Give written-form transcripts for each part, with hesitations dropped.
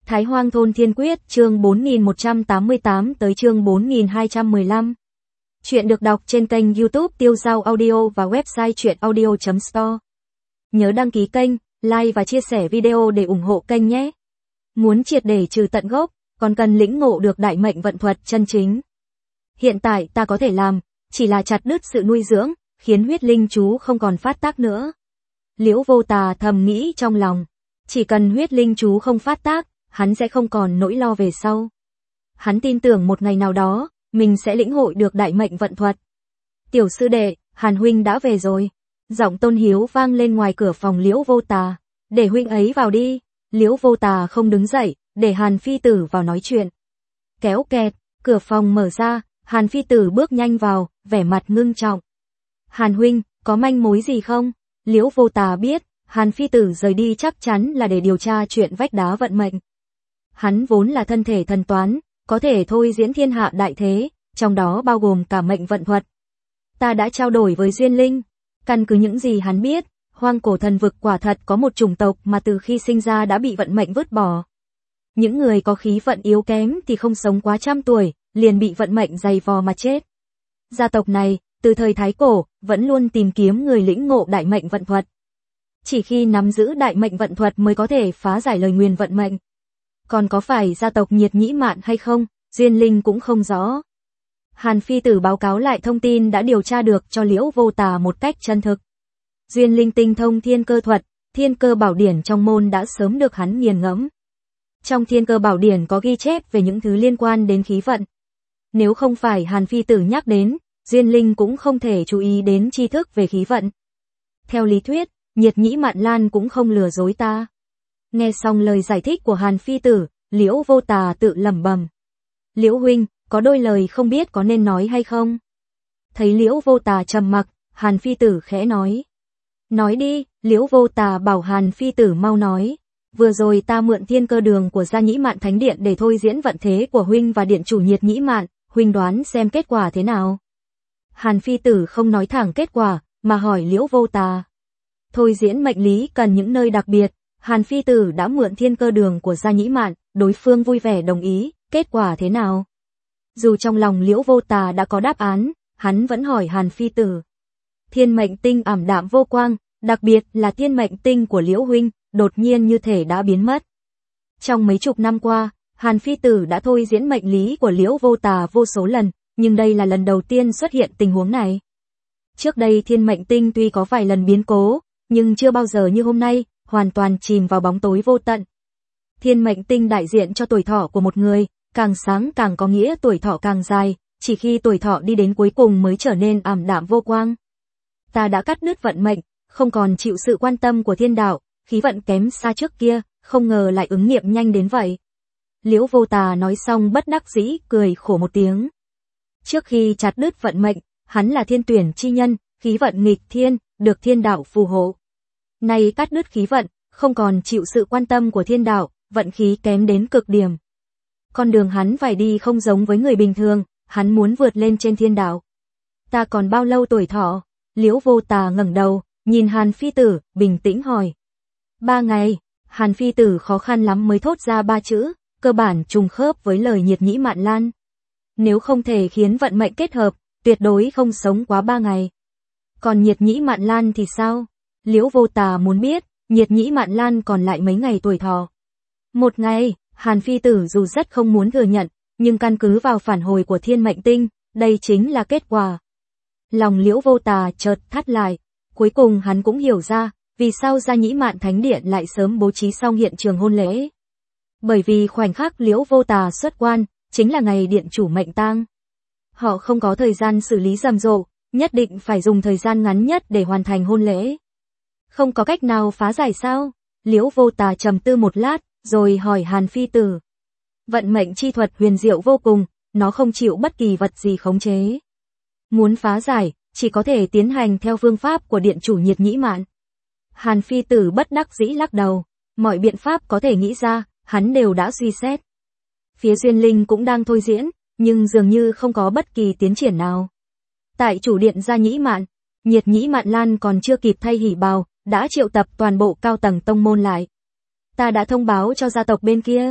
Thái Hoang thôn Thiên Quyết, chương 4188 tới chương 4215. Chuyện được đọc trên kênh YouTube Tiêu Dao Audio và website chuyenaudio.store. Nhớ đăng ký kênh, like và chia sẻ video để ủng hộ kênh nhé. Muốn triệt để trừ tận gốc, còn cần lĩnh ngộ được đại mệnh vận thuật chân chính. Hiện tại ta có thể làm, chỉ là chặt đứt sự nuôi dưỡng, khiến huyết linh chú không còn phát tác nữa. Liễu Vô Tà thầm nghĩ trong lòng, chỉ cần huyết linh chú không phát tác, hắn sẽ không còn nỗi lo về sau. Hắn tin tưởng một ngày nào đó, mình sẽ lĩnh hội được đại mệnh vận thuật. Tiểu sư đệ, Hàn huynh đã về rồi. Giọng Tôn Hiếu vang lên ngoài cửa phòng Liễu Vô Tà. Để huynh ấy vào đi. Liễu Vô Tà không đứng dậy, để Hàn phi tử vào nói chuyện. Kéo kẹt, cửa phòng mở ra, Hàn phi tử bước nhanh vào, vẻ mặt ngưng trọng. Hàn huynh, có manh mối gì không? Liễu Vô Tà biết, Hàn phi tử rời đi chắc chắn là để điều tra chuyện vách đá vận mệnh. Hắn vốn là thân thể thần toán, có thể thôi diễn thiên hạ đại thế, trong đó bao gồm cả mệnh vận thuật. Ta đã trao đổi với Duyên Linh, căn cứ những gì hắn biết, hoang cổ thần vực quả thật có một chủng tộc mà từ khi sinh ra đã bị vận mệnh vứt bỏ. Những người có khí vận yếu kém thì không sống quá 100 tuổi, liền bị vận mệnh giày vò mà chết. Gia tộc này, từ thời Thái Cổ, vẫn luôn tìm kiếm người lĩnh ngộ đại mệnh vận thuật. Chỉ khi nắm giữ đại mệnh vận thuật mới có thể phá giải lời nguyền vận mệnh. Còn có phải gia tộc Nhiệt Nhĩ Mạn hay không, Duyên Linh cũng không rõ. Hàn phi tử báo cáo lại thông tin đã điều tra được cho Liễu Vô Tà một cách chân thực. Duyên Linh tinh thông thiên cơ thuật, thiên cơ bảo điển trong môn đã sớm được hắn nghiền ngẫm. Trong thiên cơ bảo điển có ghi chép về những thứ liên quan đến khí vận. Nếu không phải Hàn phi tử nhắc đến, Duyên Linh cũng không thể chú ý đến tri thức về khí vận. Theo lý thuyết, Nhiệt Nhĩ Mạn Lan cũng không lừa dối ta. Nghe xong lời giải thích của Hàn phi tử, Liễu Vô Tà tự lẩm bẩm. Liễu huynh, có đôi lời không biết có nên nói hay không? Thấy Liễu Vô Tà trầm mặc, Hàn phi tử khẽ nói. Nói đi, Liễu Vô Tà bảo Hàn phi tử mau nói. Vừa rồi ta mượn thiên cơ đường của Gia Nhĩ Mạn Thánh Điện để thôi diễn vận thế của huynh và điện chủ Nhiệt Nhĩ Mạn, huynh đoán xem kết quả thế nào? Hàn phi tử không nói thẳng kết quả, mà hỏi Liễu Vô Tà. Thôi diễn mệnh lý cần những nơi đặc biệt, Hàn phi tử đã mượn thiên cơ đường của Gia Nhĩ Mạn, đối phương vui vẻ đồng ý, kết quả thế nào? Dù trong lòng Liễu Vô Tà đã có đáp án, hắn vẫn hỏi Hàn phi tử. Thiên mệnh tinh ảm đạm vô quang, đặc biệt là thiên mệnh tinh của Liễu huynh, đột nhiên như thể đã biến mất. Trong mấy chục năm qua, Hàn phi tử đã thôi diễn mệnh lý của Liễu Vô Tà vô số lần, nhưng đây là lần đầu tiên xuất hiện tình huống này. Trước đây thiên mệnh tinh tuy có vài lần biến cố, nhưng chưa bao giờ như hôm nay, hoàn toàn chìm vào bóng tối vô tận. Thiên mệnh tinh đại diện cho tuổi thọ của một người, càng sáng càng có nghĩa tuổi thọ càng dài, chỉ khi tuổi thọ đi đến cuối cùng mới trở nên ảm đạm vô quang. Ta đã cắt đứt vận mệnh, không còn chịu sự quan tâm của thiên đạo, khí vận kém xa trước kia, không ngờ lại ứng nghiệm nhanh đến vậy. Liễu Vô Tà nói xong bất đắc dĩ, cười khổ một tiếng. Trước khi chặt đứt vận mệnh, hắn là thiên tuyển chi nhân, khí vận nghịch thiên, được thiên đạo phù hộ. Nay cắt đứt khí vận, không còn chịu sự quan tâm của thiên đạo, vận khí kém đến cực điểm. Con đường hắn phải đi không giống với người bình thường, hắn muốn vượt lên trên thiên đạo. Ta còn bao lâu tuổi thọ? Liễu Vô Tà ngẩng đầu, nhìn Hàn phi tử, bình tĩnh hỏi. 3 ngày, Hàn phi tử khó khăn lắm mới thốt ra 3 chữ, cơ bản trùng khớp với lời Nhiệt Nhĩ Mạn Lan. Nếu không thể khiến vận mệnh kết hợp, tuyệt đối không sống quá 3 ngày. Còn Nhiệt Nhĩ Mạn Lan thì sao? Liễu Vô Tà muốn biết, Nhiệt Nhĩ Mạn Lan còn lại mấy ngày tuổi thọ. 1 ngày, Hàn phi tử dù rất không muốn thừa nhận, nhưng căn cứ vào phản hồi của thiên mệnh tinh, đây chính là kết quả. Lòng Liễu Vô Tà chợt thắt lại, cuối cùng hắn cũng hiểu ra, vì sao Gia Nhĩ Mạn Thánh Điện lại sớm bố trí xong hiện trường hôn lễ. Bởi vì khoảnh khắc Liễu Vô Tà xuất quan, chính là ngày điện chủ mệnh tang. Họ không có thời gian xử lý rầm rộ, nhất định phải dùng thời gian ngắn nhất để hoàn thành hôn lễ. Không có cách nào phá giải sao? Liễu Vô Tà trầm tư một lát, rồi hỏi Hàn phi tử. Vận mệnh chi thuật huyền diệu vô cùng, nó không chịu bất kỳ vật gì khống chế. Muốn phá giải, chỉ có thể tiến hành theo phương pháp của điện chủ Nhiệt Nhĩ Mạn. Hàn phi tử bất đắc dĩ lắc đầu, mọi biện pháp có thể nghĩ ra, hắn đều đã suy xét. Phía Duyên Linh cũng đang thôi diễn, nhưng dường như không có bất kỳ tiến triển nào. Tại chủ điện Gia Nhĩ Mạn, Nhiệt Nhĩ Mạn Lan còn chưa kịp thay hỉ bào, đã triệu tập toàn bộ cao tầng tông môn lại. Ta đã thông báo cho gia tộc bên kia.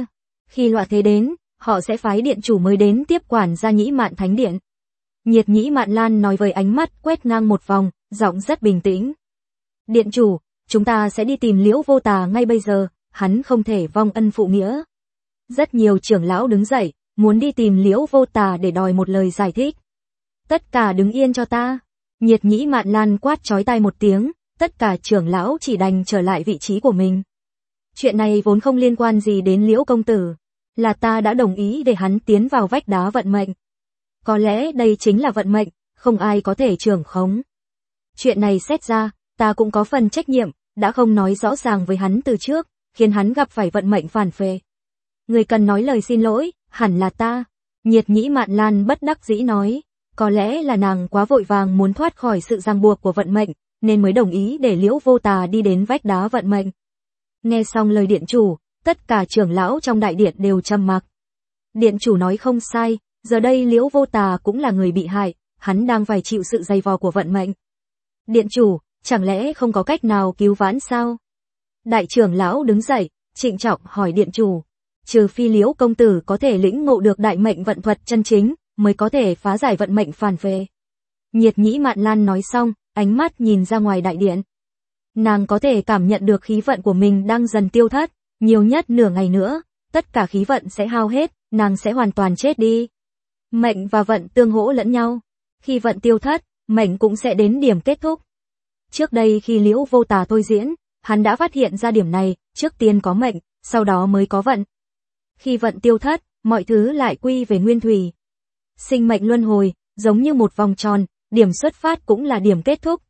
Khi loạn thế đến, họ sẽ phái điện chủ mới đến tiếp quản Gia Nhĩ Mạn Thánh Điện. Nhiệt Nhĩ Mạn Lan nói với ánh mắt quét ngang một vòng, giọng rất bình tĩnh. Điện chủ, chúng ta sẽ đi tìm Liễu Vô Tà ngay bây giờ, hắn không thể vong ân phụ nghĩa. Rất nhiều trưởng lão đứng dậy, muốn đi tìm Liễu Vô Tà để đòi một lời giải thích. Tất cả đứng yên cho ta. Nhiệt Nhĩ Mạn Lan quát chói tai một tiếng, tất cả trưởng lão chỉ đành trở lại vị trí của mình. Chuyện này vốn không liên quan gì đến Liễu công tử, là ta đã đồng ý để hắn tiến vào vách đá vận mệnh. Có lẽ đây chính là vận mệnh, không ai có thể trưởng khống. Chuyện này xét ra, ta cũng có phần trách nhiệm, đã không nói rõ ràng với hắn từ trước, khiến hắn gặp phải vận mệnh phản phệ. Người cần nói lời xin lỗi, hẳn là ta. Nhiệt Nhĩ Mạn Lan bất đắc dĩ nói, có lẽ là nàng quá vội vàng muốn thoát khỏi sự ràng buộc của vận mệnh, nên mới đồng ý để Liễu Vô Tà đi đến vách đá vận mệnh. Nghe xong lời điện chủ, tất cả trưởng lão trong đại điện đều trầm mặc. Điện chủ nói không sai, giờ đây Liễu Vô Tà cũng là người bị hại, hắn đang phải chịu sự dày vò của vận mệnh. Điện chủ, chẳng lẽ không có cách nào cứu vãn sao? Đại trưởng lão đứng dậy, trịnh trọng hỏi điện chủ. Trừ phi Liễu công tử có thể lĩnh ngộ được đại mệnh vận thuật chân chính, mới có thể phá giải vận mệnh phản phệ. Nhiệt Nhĩ Mạn Lan nói xong, ánh mắt nhìn ra ngoài đại điện. Nàng có thể cảm nhận được khí vận của mình đang dần tiêu thất, nhiều nhất nửa ngày nữa, tất cả khí vận sẽ hao hết, nàng sẽ hoàn toàn chết đi. Mệnh và vận tương hỗ lẫn nhau. Khi vận tiêu thất, mệnh cũng sẽ đến điểm kết thúc. Trước đây khi Liễu Vô Tà thôi diễn, hắn đã phát hiện ra điểm này, trước tiên có mệnh, sau đó mới có vận. Khi vận tiêu thất, mọi thứ lại quy về nguyên thủy. Sinh mệnh luân hồi, giống như một vòng tròn, điểm xuất phát cũng là điểm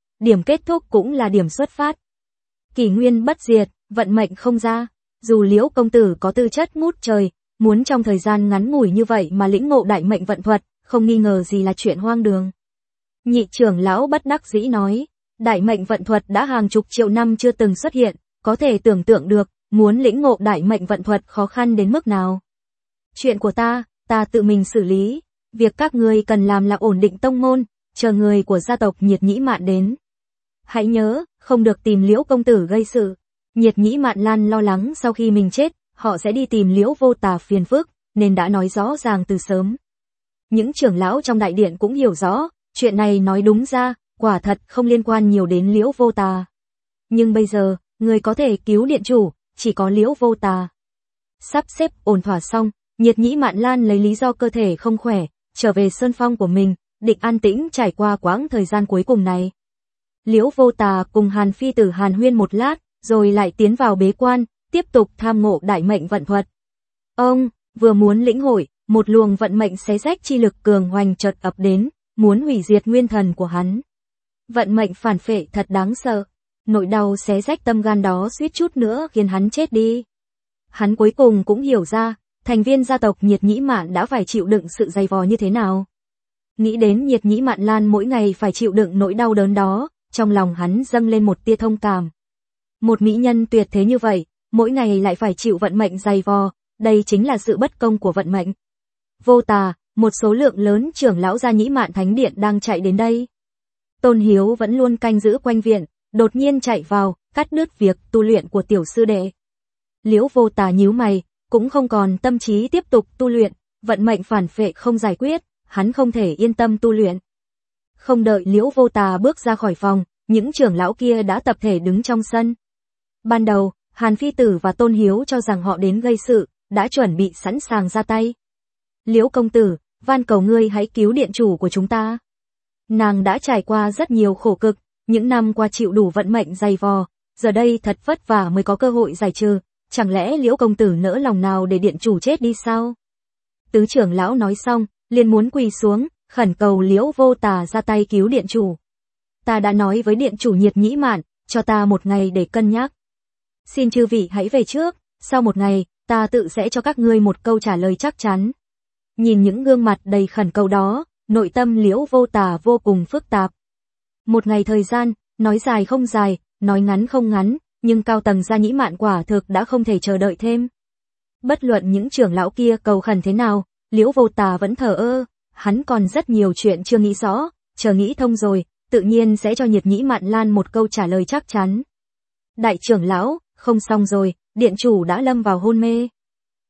kết thúc cũng là điểm xuất phát. Kỷ nguyên bất diệt, vận mệnh không ra. Dù Liễu công tử có tư chất ngút trời, muốn trong thời gian ngắn ngủi như vậy mà lĩnh ngộ đại mệnh vận thuật, không nghi ngờ gì là chuyện hoang đường. Nhị trưởng lão bất đắc dĩ nói, đại mệnh vận thuật đã hàng chục triệu năm chưa từng xuất hiện, có thể tưởng tượng được, muốn lĩnh ngộ đại mệnh vận thuật khó khăn đến mức nào. Chuyện của ta tự mình xử lý, việc các ngươi cần làm là ổn định tông môn, chờ người của gia tộc Nhiệt Nhĩ Mạn đến. Hãy nhớ, không được tìm Liễu công tử gây sự. Nhiệt Nhĩ Mạn Lan lo lắng sau khi mình chết, họ sẽ đi tìm Liễu Vô Tà phiền phức, nên đã nói rõ ràng từ sớm. Những trưởng lão trong đại điện cũng hiểu rõ, chuyện này nói đúng ra, quả thật không liên quan nhiều đến Liễu Vô Tà. Nhưng bây giờ, người có thể cứu điện chủ, chỉ có Liễu Vô Tà. Sắp xếp ổn thỏa xong, Nhiệt Nhĩ Mạn Lan lấy lý do cơ thể không khỏe, trở về sơn phong của mình, định an tĩnh trải qua quãng thời gian cuối cùng này. Liễu Vô Tà cùng Hàn Phi Tử hàn huyên một lát, rồi lại tiến vào bế quan, tiếp tục tham ngộ đại mệnh vận thuật. Ông vừa muốn lĩnh hội, một luồng vận mệnh xé rách chi lực cường hoành chợt ập đến, muốn hủy diệt nguyên thần của hắn. Vận mệnh phản phệ thật đáng sợ, nỗi đau xé rách tâm gan đó suýt chút nữa khiến hắn chết đi. Hắn cuối cùng cũng hiểu ra, thành viên gia tộc Nhiệt Nhĩ Mạn đã phải chịu đựng sự dày vò như thế nào. Nghĩ đến Nhiệt Nhĩ Mạn Lan mỗi ngày phải chịu đựng nỗi đau đớn đó, trong lòng hắn dâng lên một tia thông cảm. Một mỹ nhân tuyệt thế như vậy, mỗi ngày lại phải chịu vận mệnh dày vò, đây chính là sự bất công của vận mệnh. Vô Tà, một số lượng lớn trưởng lão Gia Nhĩ Mạn Thánh Điện đang chạy đến đây. Tôn Hiếu vẫn luôn canh giữ quanh viện, đột nhiên chạy vào, cắt đứt việc tu luyện của tiểu sư đệ. Liễu Vô Tà nhíu mày, cũng không còn tâm trí tiếp tục tu luyện, vận mệnh phản phệ không giải quyết, hắn không thể yên tâm tu luyện. Không đợi Liễu Vô Tà bước ra khỏi phòng, những trưởng lão kia đã tập thể đứng trong sân. Ban đầu, Hàn Phi Tử và Tôn Hiếu cho rằng họ đến gây sự, đã chuẩn bị sẵn sàng ra tay. Liễu công tử, van cầu ngươi hãy cứu điện chủ của chúng ta. Nàng đã trải qua rất nhiều khổ cực, những năm qua chịu đủ vận mệnh dày vò, giờ đây thật vất vả mới có cơ hội giải trừ, chẳng lẽ Liễu công tử nỡ lòng nào để điện chủ chết đi sao? Tứ trưởng lão nói xong, liền muốn quỳ xuống, khẩn cầu Liễu Vô Tà ra tay cứu điện chủ. Ta đã nói với điện chủ Nhiệt Nhĩ Mạn, cho ta một ngày để cân nhắc. Xin chư vị hãy về trước, sau một ngày, ta tự sẽ cho các ngươi một câu trả lời chắc chắn. Nhìn những gương mặt đầy khẩn cầu đó, nội tâm Liễu Vô Tà vô cùng phức tạp. Một ngày thời gian, nói dài không dài, nói ngắn không ngắn, nhưng cao tầng Gia Nhĩ Mạn quả thực đã không thể chờ đợi thêm. Bất luận những trưởng lão kia cầu khẩn thế nào, Liễu Vô Tà vẫn thờ ơ, hắn còn rất nhiều chuyện chưa nghĩ rõ, chờ nghĩ thông rồi, tự nhiên sẽ cho Nhiệt Nhĩ Mạn Lan một câu trả lời chắc chắn. Đại trưởng lão, không xong rồi, điện chủ đã lâm vào hôn mê.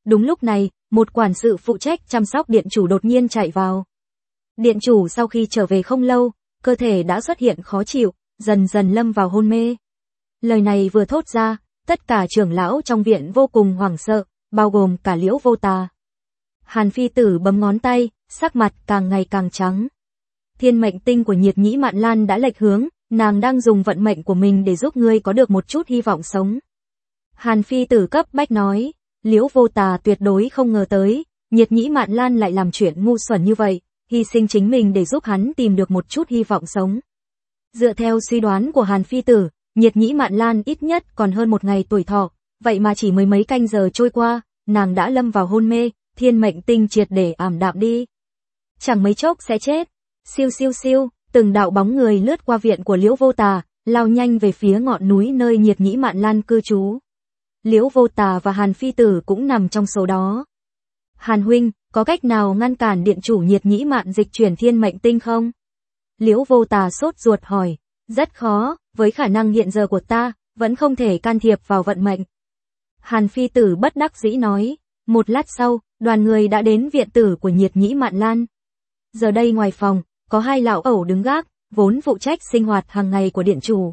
Đúng lúc này, một quản sự phụ trách chăm sóc điện chủ đột nhiên chạy vào. Điện chủ sau khi trở về không lâu, cơ thể đã xuất hiện khó chịu, dần dần lâm vào hôn mê. Lời này vừa thốt ra, tất cả trưởng lão trong viện vô cùng hoảng sợ, bao gồm cả Liễu Vô Tà. Hàn Phi Tử bấm ngón tay, sắc mặt càng ngày càng trắng. Thiên mệnh tinh của Nhiệt Nhĩ Mạn Lan đã lệch hướng, nàng đang dùng vận mệnh của mình để giúp ngươi có được một chút hy vọng sống. Hàn Phi Tử cấp bách nói, Liễu Vô Tà tuyệt đối không ngờ tới, Nhiệt Nhĩ Mạn Lan lại làm chuyện ngu xuẩn như vậy, hy sinh chính mình để giúp hắn tìm được một chút hy vọng sống. Dựa theo suy đoán của Hàn Phi Tử, Nhiệt Nhĩ Mạn Lan ít nhất còn hơn một ngày tuổi thọ, vậy mà chỉ mấy canh giờ trôi qua, nàng đã lâm vào hôn mê, thiên mệnh tinh triệt để ảm đạm đi. Chẳng mấy chốc sẽ chết. Siêu siêu siêu, từng đạo bóng người lướt qua viện của Liễu Vô Tà, lao nhanh về phía ngọn núi nơi Nhiệt Nhĩ Mạn Lan cư trú. Liễu Vô Tà và Hàn Phi Tử cũng nằm trong số đó. Hàn huynh, có cách nào ngăn cản điện chủ Nhiệt Nhĩ Mạn dịch chuyển thiên mệnh tinh không? Liễu Vô Tà sốt ruột hỏi. Rất khó, với khả năng hiện giờ của ta, vẫn không thể can thiệp vào vận mệnh. Hàn Phi Tử bất đắc dĩ nói. Một lát sau, đoàn người đã đến viện tử của Nhiệt Nhĩ Mạn Lan. Giờ đây ngoài phòng, có hai lão ẩu đứng gác, vốn phụ trách sinh hoạt hàng ngày của điện chủ.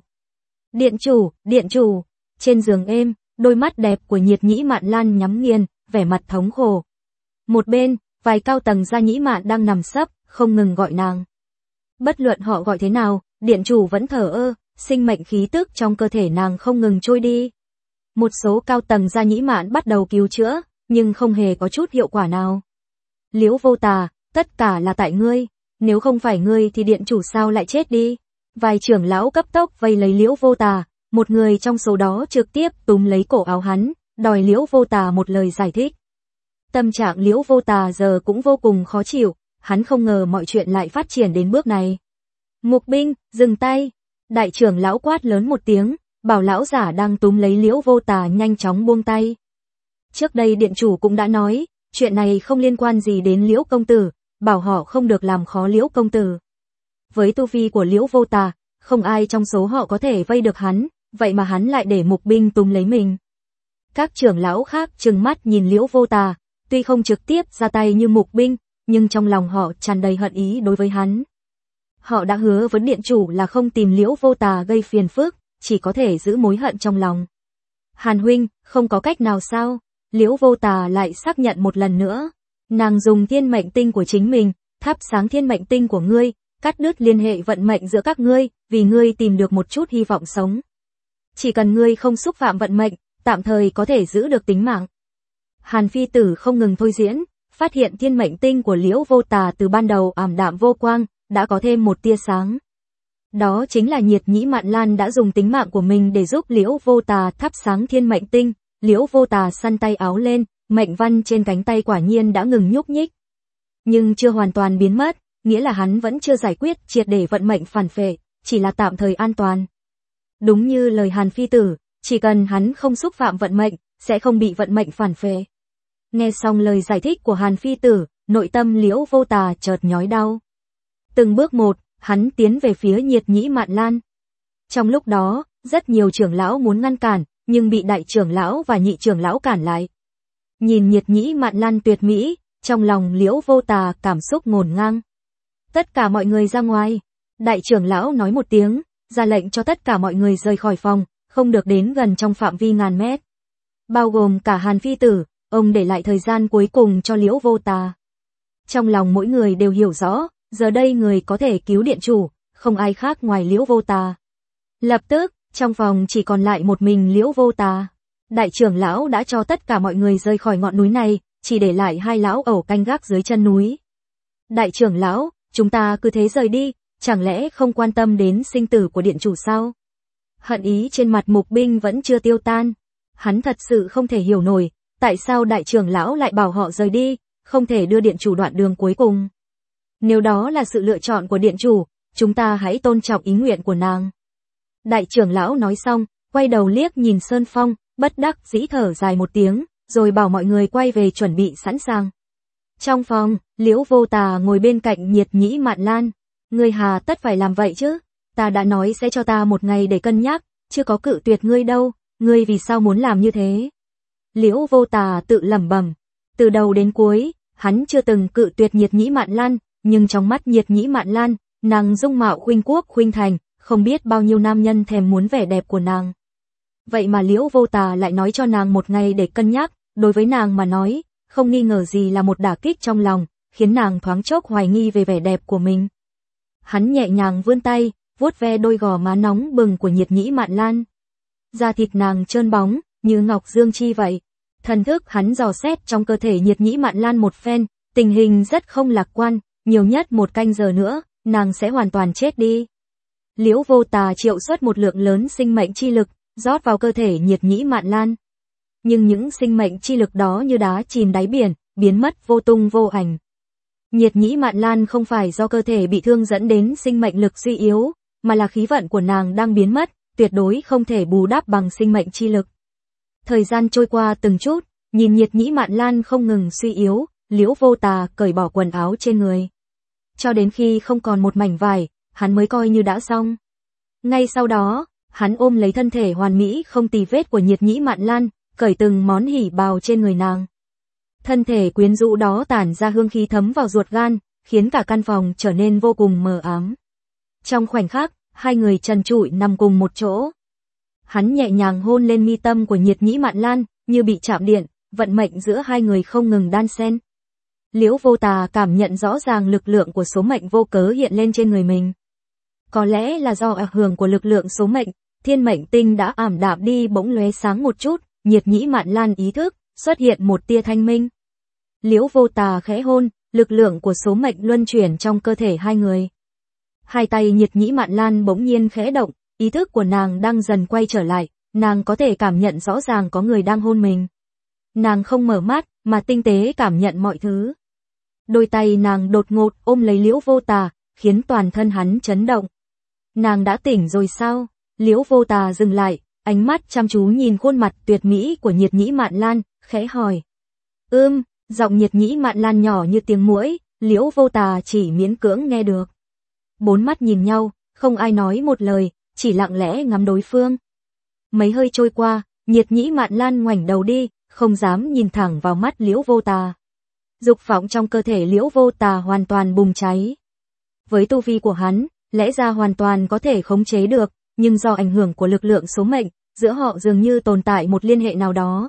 Điện chủ, trên giường êm, đôi mắt đẹp của Nhiệt Nhĩ Mạn Lan nhắm nghiền, vẻ mặt thống khổ. Một bên, vài cao tầng gia Nhĩ Mạn đang nằm sấp, không ngừng gọi nàng. Bất luận họ gọi thế nào, điện chủ vẫn thờ ơ, sinh mệnh khí tức trong cơ thể nàng không ngừng trôi đi. Một số cao tầng gia Nhĩ Mạn bắt đầu cứu chữa, nhưng không hề có chút hiệu quả nào. Liễu Vô Tà, tất cả là tại ngươi, nếu không phải ngươi thì điện chủ sao lại chết đi. Vài trưởng lão cấp tốc vây lấy Liễu Vô Tà, một người trong số đó trực tiếp túm lấy cổ áo hắn, đòi Liễu Vô Tà một lời giải thích. Tâm trạng Liễu Vô Tà giờ cũng vô cùng khó chịu, hắn không ngờ mọi chuyện lại phát triển đến bước này. Mục binh, dừng tay. Đại trưởng lão quát lớn một tiếng, bảo lão giả đang túm lấy Liễu Vô Tà nhanh chóng buông tay. Trước đây điện chủ cũng đã nói, chuyện này không liên quan gì đến Liễu công tử, bảo họ không được làm khó Liễu công tử. Với tu vi của Liễu Vô Tà, không ai trong số họ có thể vây được hắn, vậy mà hắn lại để mục binh túm lấy mình. Các trưởng lão khác trừng mắt nhìn Liễu Vô Tà, tuy không trực tiếp ra tay như mục binh, nhưng trong lòng họ tràn đầy hận ý đối với hắn. Họ đã hứa với điện chủ là không tìm Liễu Vô Tà gây phiền phức, chỉ có thể giữ mối hận trong lòng. Hàn huynh, không có cách nào sao? Liễu Vô Tà lại xác nhận một lần nữa. Nàng dùng thiên mệnh tinh của chính mình, thắp sáng thiên mệnh tinh của ngươi, cắt đứt liên hệ vận mệnh giữa các ngươi, vì ngươi tìm được một chút hy vọng sống. Chỉ cần ngươi không xúc phạm vận mệnh, tạm thời có thể giữ được tính mạng. Hàn Phi Tử không ngừng thôi diễn, phát hiện thiên mệnh tinh của Liễu Vô Tà từ ban đầu ảm đạm vô quang, đã có thêm một tia sáng. Đó chính là Nhiệt Nhĩ Mạn Lan đã dùng tính mạng của mình để giúp Liễu Vô Tà thắp sáng thiên mệnh tinh. Liễu Vô Tà săn tay áo lên, mệnh văn trên cánh tay quả nhiên đã ngừng nhúc nhích. Nhưng chưa hoàn toàn biến mất, nghĩa là hắn vẫn chưa giải quyết triệt để vận mệnh phản phệ, chỉ là tạm thời an toàn. Đúng như lời Hàn Phi Tử, chỉ cần hắn không xúc phạm vận mệnh, sẽ không bị vận mệnh phản phệ. Nghe xong lời giải thích của Hàn Phi Tử, nội tâm Liễu Vô Tà chợt nhói đau. Từng bước một, hắn tiến về phía Nhiệt Nhĩ Mạn Lan. Trong lúc đó, rất nhiều trưởng lão muốn ngăn cản, nhưng bị đại trưởng lão và nhị trưởng lão cản lại. Nhìn Nhiệt Nhĩ Mạn Lan tuyệt mỹ, trong lòng Liễu Vô Tà cảm xúc ngổn ngang. Tất cả mọi người ra ngoài. Đại trưởng lão nói một tiếng, ra lệnh cho tất cả mọi người rời khỏi phòng, không được đến gần trong phạm vi ngàn mét. Bao gồm cả Hàn Phi Tử, ông để lại thời gian cuối cùng cho Liễu Vô Tà. Trong lòng mỗi người đều hiểu rõ, giờ đây người có thể cứu điện chủ, không ai khác ngoài Liễu Vô Tà. Lập tức, trong phòng chỉ còn lại một mình Liễu Vô Tà. Đại trưởng lão đã cho tất cả mọi người rời khỏi ngọn núi này, chỉ để lại hai lão ẩu canh gác dưới chân núi. Đại trưởng lão, chúng ta cứ thế rời đi, chẳng lẽ không quan tâm đến sinh tử của điện chủ sao? Hận ý trên mặt mục binh vẫn chưa tiêu tan. Hắn thật sự không thể hiểu nổi, tại sao đại trưởng lão lại bảo họ rời đi, không thể đưa điện chủ đoạn đường cuối cùng. Nếu đó là sự lựa chọn của điện chủ, chúng ta hãy tôn trọng ý nguyện của nàng. Đại trưởng lão nói xong, quay đầu liếc nhìn Sơn Phong, bất đắc dĩ thở dài một tiếng, rồi bảo mọi người quay về chuẩn bị sẵn sàng. Trong phòng, Liễu Vô Tà ngồi bên cạnh Nhiệt Nhĩ Mạn Lan. Ngươi hà tất phải làm vậy chứ? Ta đã nói sẽ cho ta một ngày để cân nhắc, chưa có cự tuyệt ngươi đâu, ngươi vì sao muốn làm như thế? Liễu Vô Tà tự lẩm bẩm, Từ đầu đến cuối, hắn chưa từng cự tuyệt Nhiệt Nhĩ Mạn Lan, nhưng trong mắt Nhiệt Nhĩ Mạn Lan, nàng dung mạo khuynh quốc khuynh thành, không biết bao nhiêu nam nhân thèm muốn vẻ đẹp của nàng. Vậy mà Liễu Vô Tà lại nói cho nàng một ngày để cân nhắc, đối với nàng mà nói, không nghi ngờ gì là một đả kích trong lòng, khiến nàng thoáng chốc hoài nghi về vẻ đẹp của mình. Hắn nhẹ nhàng vươn tay, vuốt ve đôi gò má nóng bừng của Nhiệt Nhĩ Mạn Lan. Da thịt nàng trơn bóng, như ngọc dương chi vậy. Thần thức hắn dò xét trong cơ thể Nhiệt Nhĩ Mạn Lan một phen, tình hình rất không lạc quan, nhiều nhất 1 canh giờ nữa, nàng sẽ hoàn toàn chết đi. Liễu Vô Tà triệu xuất một lượng lớn sinh mệnh chi lực, rót vào cơ thể Nhiệt Nhĩ Mạn Lan. Nhưng những sinh mệnh chi lực đó như đá chìm đáy biển, biến mất vô tung vô ảnh. Nhiệt Nhĩ Mạn Lan không phải do cơ thể bị thương dẫn đến sinh mệnh lực suy yếu, mà là khí vận của nàng đang biến mất, tuyệt đối không thể bù đắp bằng sinh mệnh chi lực. Thời gian trôi qua từng chút, nhìn Nhiệt Nhĩ Mạn Lan không ngừng suy yếu, Liễu Vô Tà cởi bỏ quần áo trên người. Cho đến khi không còn một mảnh vải, hắn mới coi như đã xong. Ngay sau đó, hắn ôm lấy thân thể hoàn mỹ không tì vết của Nhiệt Nhĩ Mạn Lan, cởi từng món hỉ bào trên người nàng. Thân thể quyến rũ đó tản ra hương khí thấm vào ruột gan, khiến cả căn phòng trở nên vô cùng mờ ám. Trong khoảnh khắc, hai người trần trụi nằm cùng một chỗ. Hắn nhẹ nhàng hôn lên mi tâm của Nhiệt Nhĩ Mạn Lan, như bị chạm điện, vận mệnh giữa hai người không ngừng đan xen. Liễu Vô Tà cảm nhận rõ ràng lực lượng của số mệnh vô cớ hiện lên trên người mình. Có lẽ là do ảnh hưởng của lực lượng số mệnh, thiên mệnh tinh đã ảm đạm đi bỗng lóe sáng một chút, Nhiệt Nhĩ Mạn Lan ý thức, xuất hiện một tia thanh minh. Liễu Vô Tà khẽ hôn, lực lượng của số mệnh luân chuyển trong cơ thể hai người. Hai tay Nhiệt Nhĩ Mạn Lan bỗng nhiên khẽ động, ý thức của nàng đang dần quay trở lại, nàng có thể cảm nhận rõ ràng có người đang hôn mình. Nàng không mở mắt, mà tinh tế cảm nhận mọi thứ. Đôi tay nàng đột ngột ôm lấy Liễu Vô Tà, khiến toàn thân hắn chấn động. Nàng đã tỉnh rồi sao? Liễu Vô Tà dừng lại, ánh mắt chăm chú nhìn khuôn mặt tuyệt mỹ của Nhiệt Nhĩ Mạn Lan, khẽ hỏi. Giọng Nhiệt Nhĩ Mạn Lan nhỏ như tiếng muỗi, Liễu Vô Tà chỉ miễn cưỡng nghe được. 4 mắt nhìn nhau, không ai nói một lời, chỉ lặng lẽ ngắm đối phương. Mấy hơi trôi qua, Nhiệt Nhĩ Mạn Lan ngoảnh đầu đi, không dám nhìn thẳng vào mắt Liễu Vô Tà. Dục vọng trong cơ thể Liễu Vô Tà hoàn toàn bùng cháy. Với tu vi của hắn, lẽ ra hoàn toàn có thể khống chế được, nhưng do ảnh hưởng của lực lượng số mệnh, giữa họ dường như tồn tại một liên hệ nào đó.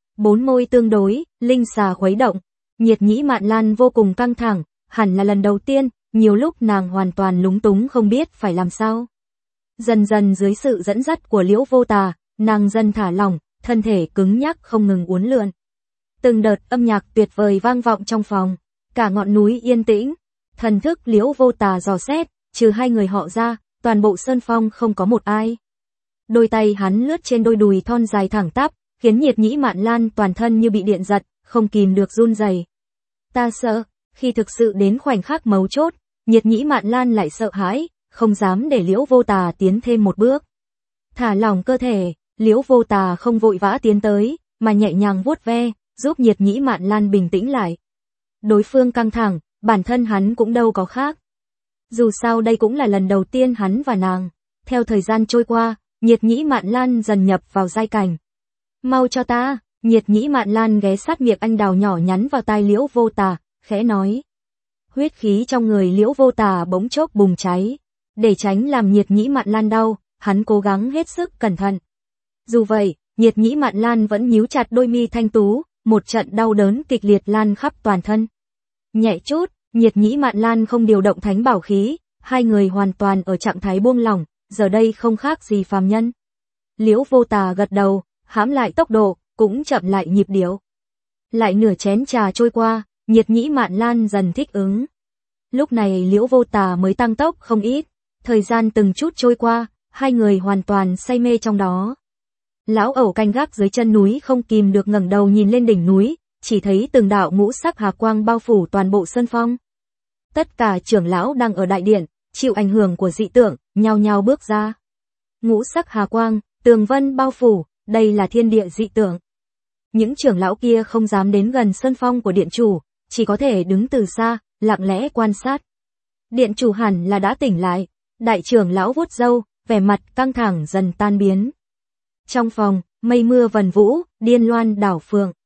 4 môi tương đối, linh xà khuấy động, Nhiệt Nhĩ Mạn Lan vô cùng căng thẳng, hẳn là lần đầu tiên, nhiều lúc nàng hoàn toàn lúng túng không biết phải làm sao. Dần dần dưới sự dẫn dắt của Liễu Vô Tà, nàng dần thả lỏng, thân thể cứng nhắc không ngừng uốn lượn. Từng đợt âm nhạc tuyệt vời vang vọng trong phòng, cả ngọn núi yên tĩnh. Thần thức Liễu Vô Tà dò xét, trừ hai người họ ra, toàn bộ sơn phong không có một ai. Đôi tay hắn lướt trên đôi đùi thon dài thẳng tắp, khiến Nhiệt Nhĩ Mạn Lan toàn thân như bị điện giật, không kìm được run rẩy. Ta sợ, khi thực sự đến khoảnh khắc mấu chốt, Nhiệt Nhĩ Mạn Lan lại sợ hãi, không dám để Liễu Vô Tà tiến thêm một bước. Thả lỏng cơ thể, Liễu Vô Tà không vội vã tiến tới, mà nhẹ nhàng vuốt ve, giúp Nhiệt Nhĩ Mạn Lan bình tĩnh lại. Đối phương căng thẳng, bản thân hắn cũng đâu có khác. Dù sao đây cũng là lần đầu tiên hắn và nàng. Theo thời gian trôi qua, Nhiệt Nhĩ Mạn Lan dần nhập vào giai cảnh. Mau cho ta, Nhiệt Nhĩ Mạn Lan ghé sát miệng anh đào nhỏ nhắn vào tai Liễu Vô Tà, khẽ nói. Huyết khí trong người Liễu Vô Tà bỗng chốc bùng cháy. Để tránh làm Nhiệt Nhĩ Mạn Lan đau, hắn cố gắng hết sức cẩn thận. Dù vậy, Nhiệt Nhĩ Mạn Lan vẫn nhíu chặt đôi mi thanh tú, một trận đau đớn kịch liệt lan khắp toàn thân. Nhẹ chút, Nhiệt Nhĩ Mạn Lan không điều động thánh bảo khí, hai người hoàn toàn ở trạng thái buông lỏng, giờ đây không khác gì phàm nhân. Liễu Vô Tà gật đầu, hãm lại tốc độ, cũng chậm lại nhịp điệu. Lại nửa chén trà trôi qua, Nhiệt Nhĩ Mạn Lan dần thích ứng. Lúc này Liễu Vô Tà mới tăng tốc không ít, thời gian từng chút trôi qua, hai người hoàn toàn say mê trong đó. Lão ẩu canh gác dưới chân núi không kìm được ngẩng đầu nhìn lên đỉnh núi, chỉ thấy từng đạo ngũ sắc hà quang bao phủ toàn bộ sơn phong. Tất cả trưởng lão đang ở đại điện, chịu ảnh hưởng của dị tượng, nhao nhao bước ra. Ngũ sắc hà quang, tường vân bao phủ, đây là thiên địa dị tượng. Những trưởng lão kia không dám đến gần sơn phong của điện chủ, chỉ có thể đứng từ xa, lặng lẽ quan sát. Điện chủ hẳn là đã tỉnh lại, đại trưởng lão vuốt râu, vẻ mặt căng thẳng dần tan biến. Trong phòng, mây mưa vần vũ, điên loan đảo phượng.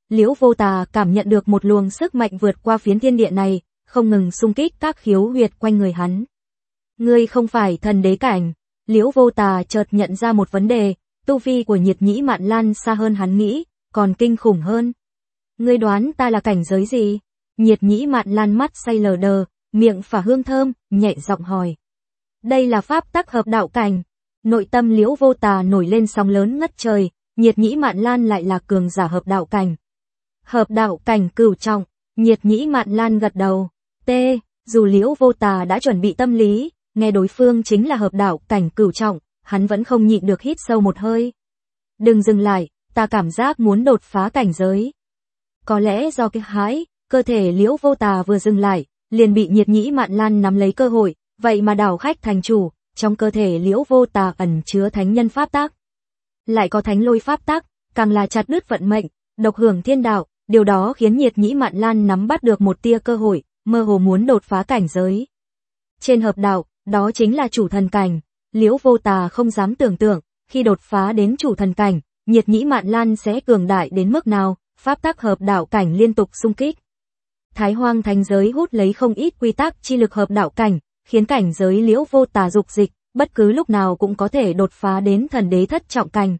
Liễu Vô Tà cảm nhận được một luồng sức mạnh vượt qua phiến thiên địa này, không ngừng xung kích các khiếu huyệt quanh người hắn. Ngươi không phải thần đế cảnh. Liễu Vô Tà chợt nhận ra một vấn đề, tu vi của Nhiệt Nhĩ Mạn Lan xa hơn hắn nghĩ, còn kinh khủng hơn. Ngươi đoán ta là cảnh giới gì? Nhiệt Nhĩ Mạn Lan mắt say lờ đờ, miệng phả hương thơm, nhẹ giọng hỏi. Đây là pháp tắc hợp đạo cảnh. Nội tâm Liễu Vô Tà nổi lên sóng lớn ngất trời, Nhiệt Nhĩ Mạn Lan lại là cường giả hợp đạo cảnh. Hợp đạo cảnh cửu trọng, Nhiệt Nhĩ Mạn Lan gật đầu. Dù Liễu Vô Tà đã chuẩn bị tâm lý, nghe đối phương chính là hợp đạo cảnh cửu trọng, hắn vẫn không nhịn được hít sâu một hơi. Đừng dừng lại, ta cảm giác muốn đột phá cảnh giới. Có lẽ do cái hãi, cơ thể Liễu Vô Tà vừa dừng lại, liền bị Nhiệt Nhĩ Mạn Lan nắm lấy cơ hội, vậy mà đảo khách thành chủ, trong cơ thể Liễu Vô Tà ẩn chứa thánh nhân pháp tắc. Lại có thánh lôi pháp tắc, càng là chặt đứt vận mệnh, độc hưởng thiên đạo, điều đó khiến Nhiệt Nhĩ Mạn Lan nắm bắt được một tia cơ hội, mơ hồ muốn đột phá cảnh giới. Trên hợp đạo, đó chính là chủ thần cảnh. Liễu Vô Tà không dám tưởng tượng, khi đột phá đến chủ thần cảnh, Nhiệt Nhĩ Mạn Lan sẽ cường đại đến mức nào, pháp tắc hợp đạo cảnh liên tục xung kích. Thái Hoang Thánh giới hút lấy không ít quy tắc chi lực hợp đạo cảnh, khiến cảnh giới Liễu Vô Tà dục dịch, bất cứ lúc nào cũng có thể đột phá đến thần đế thất trọng cảnh.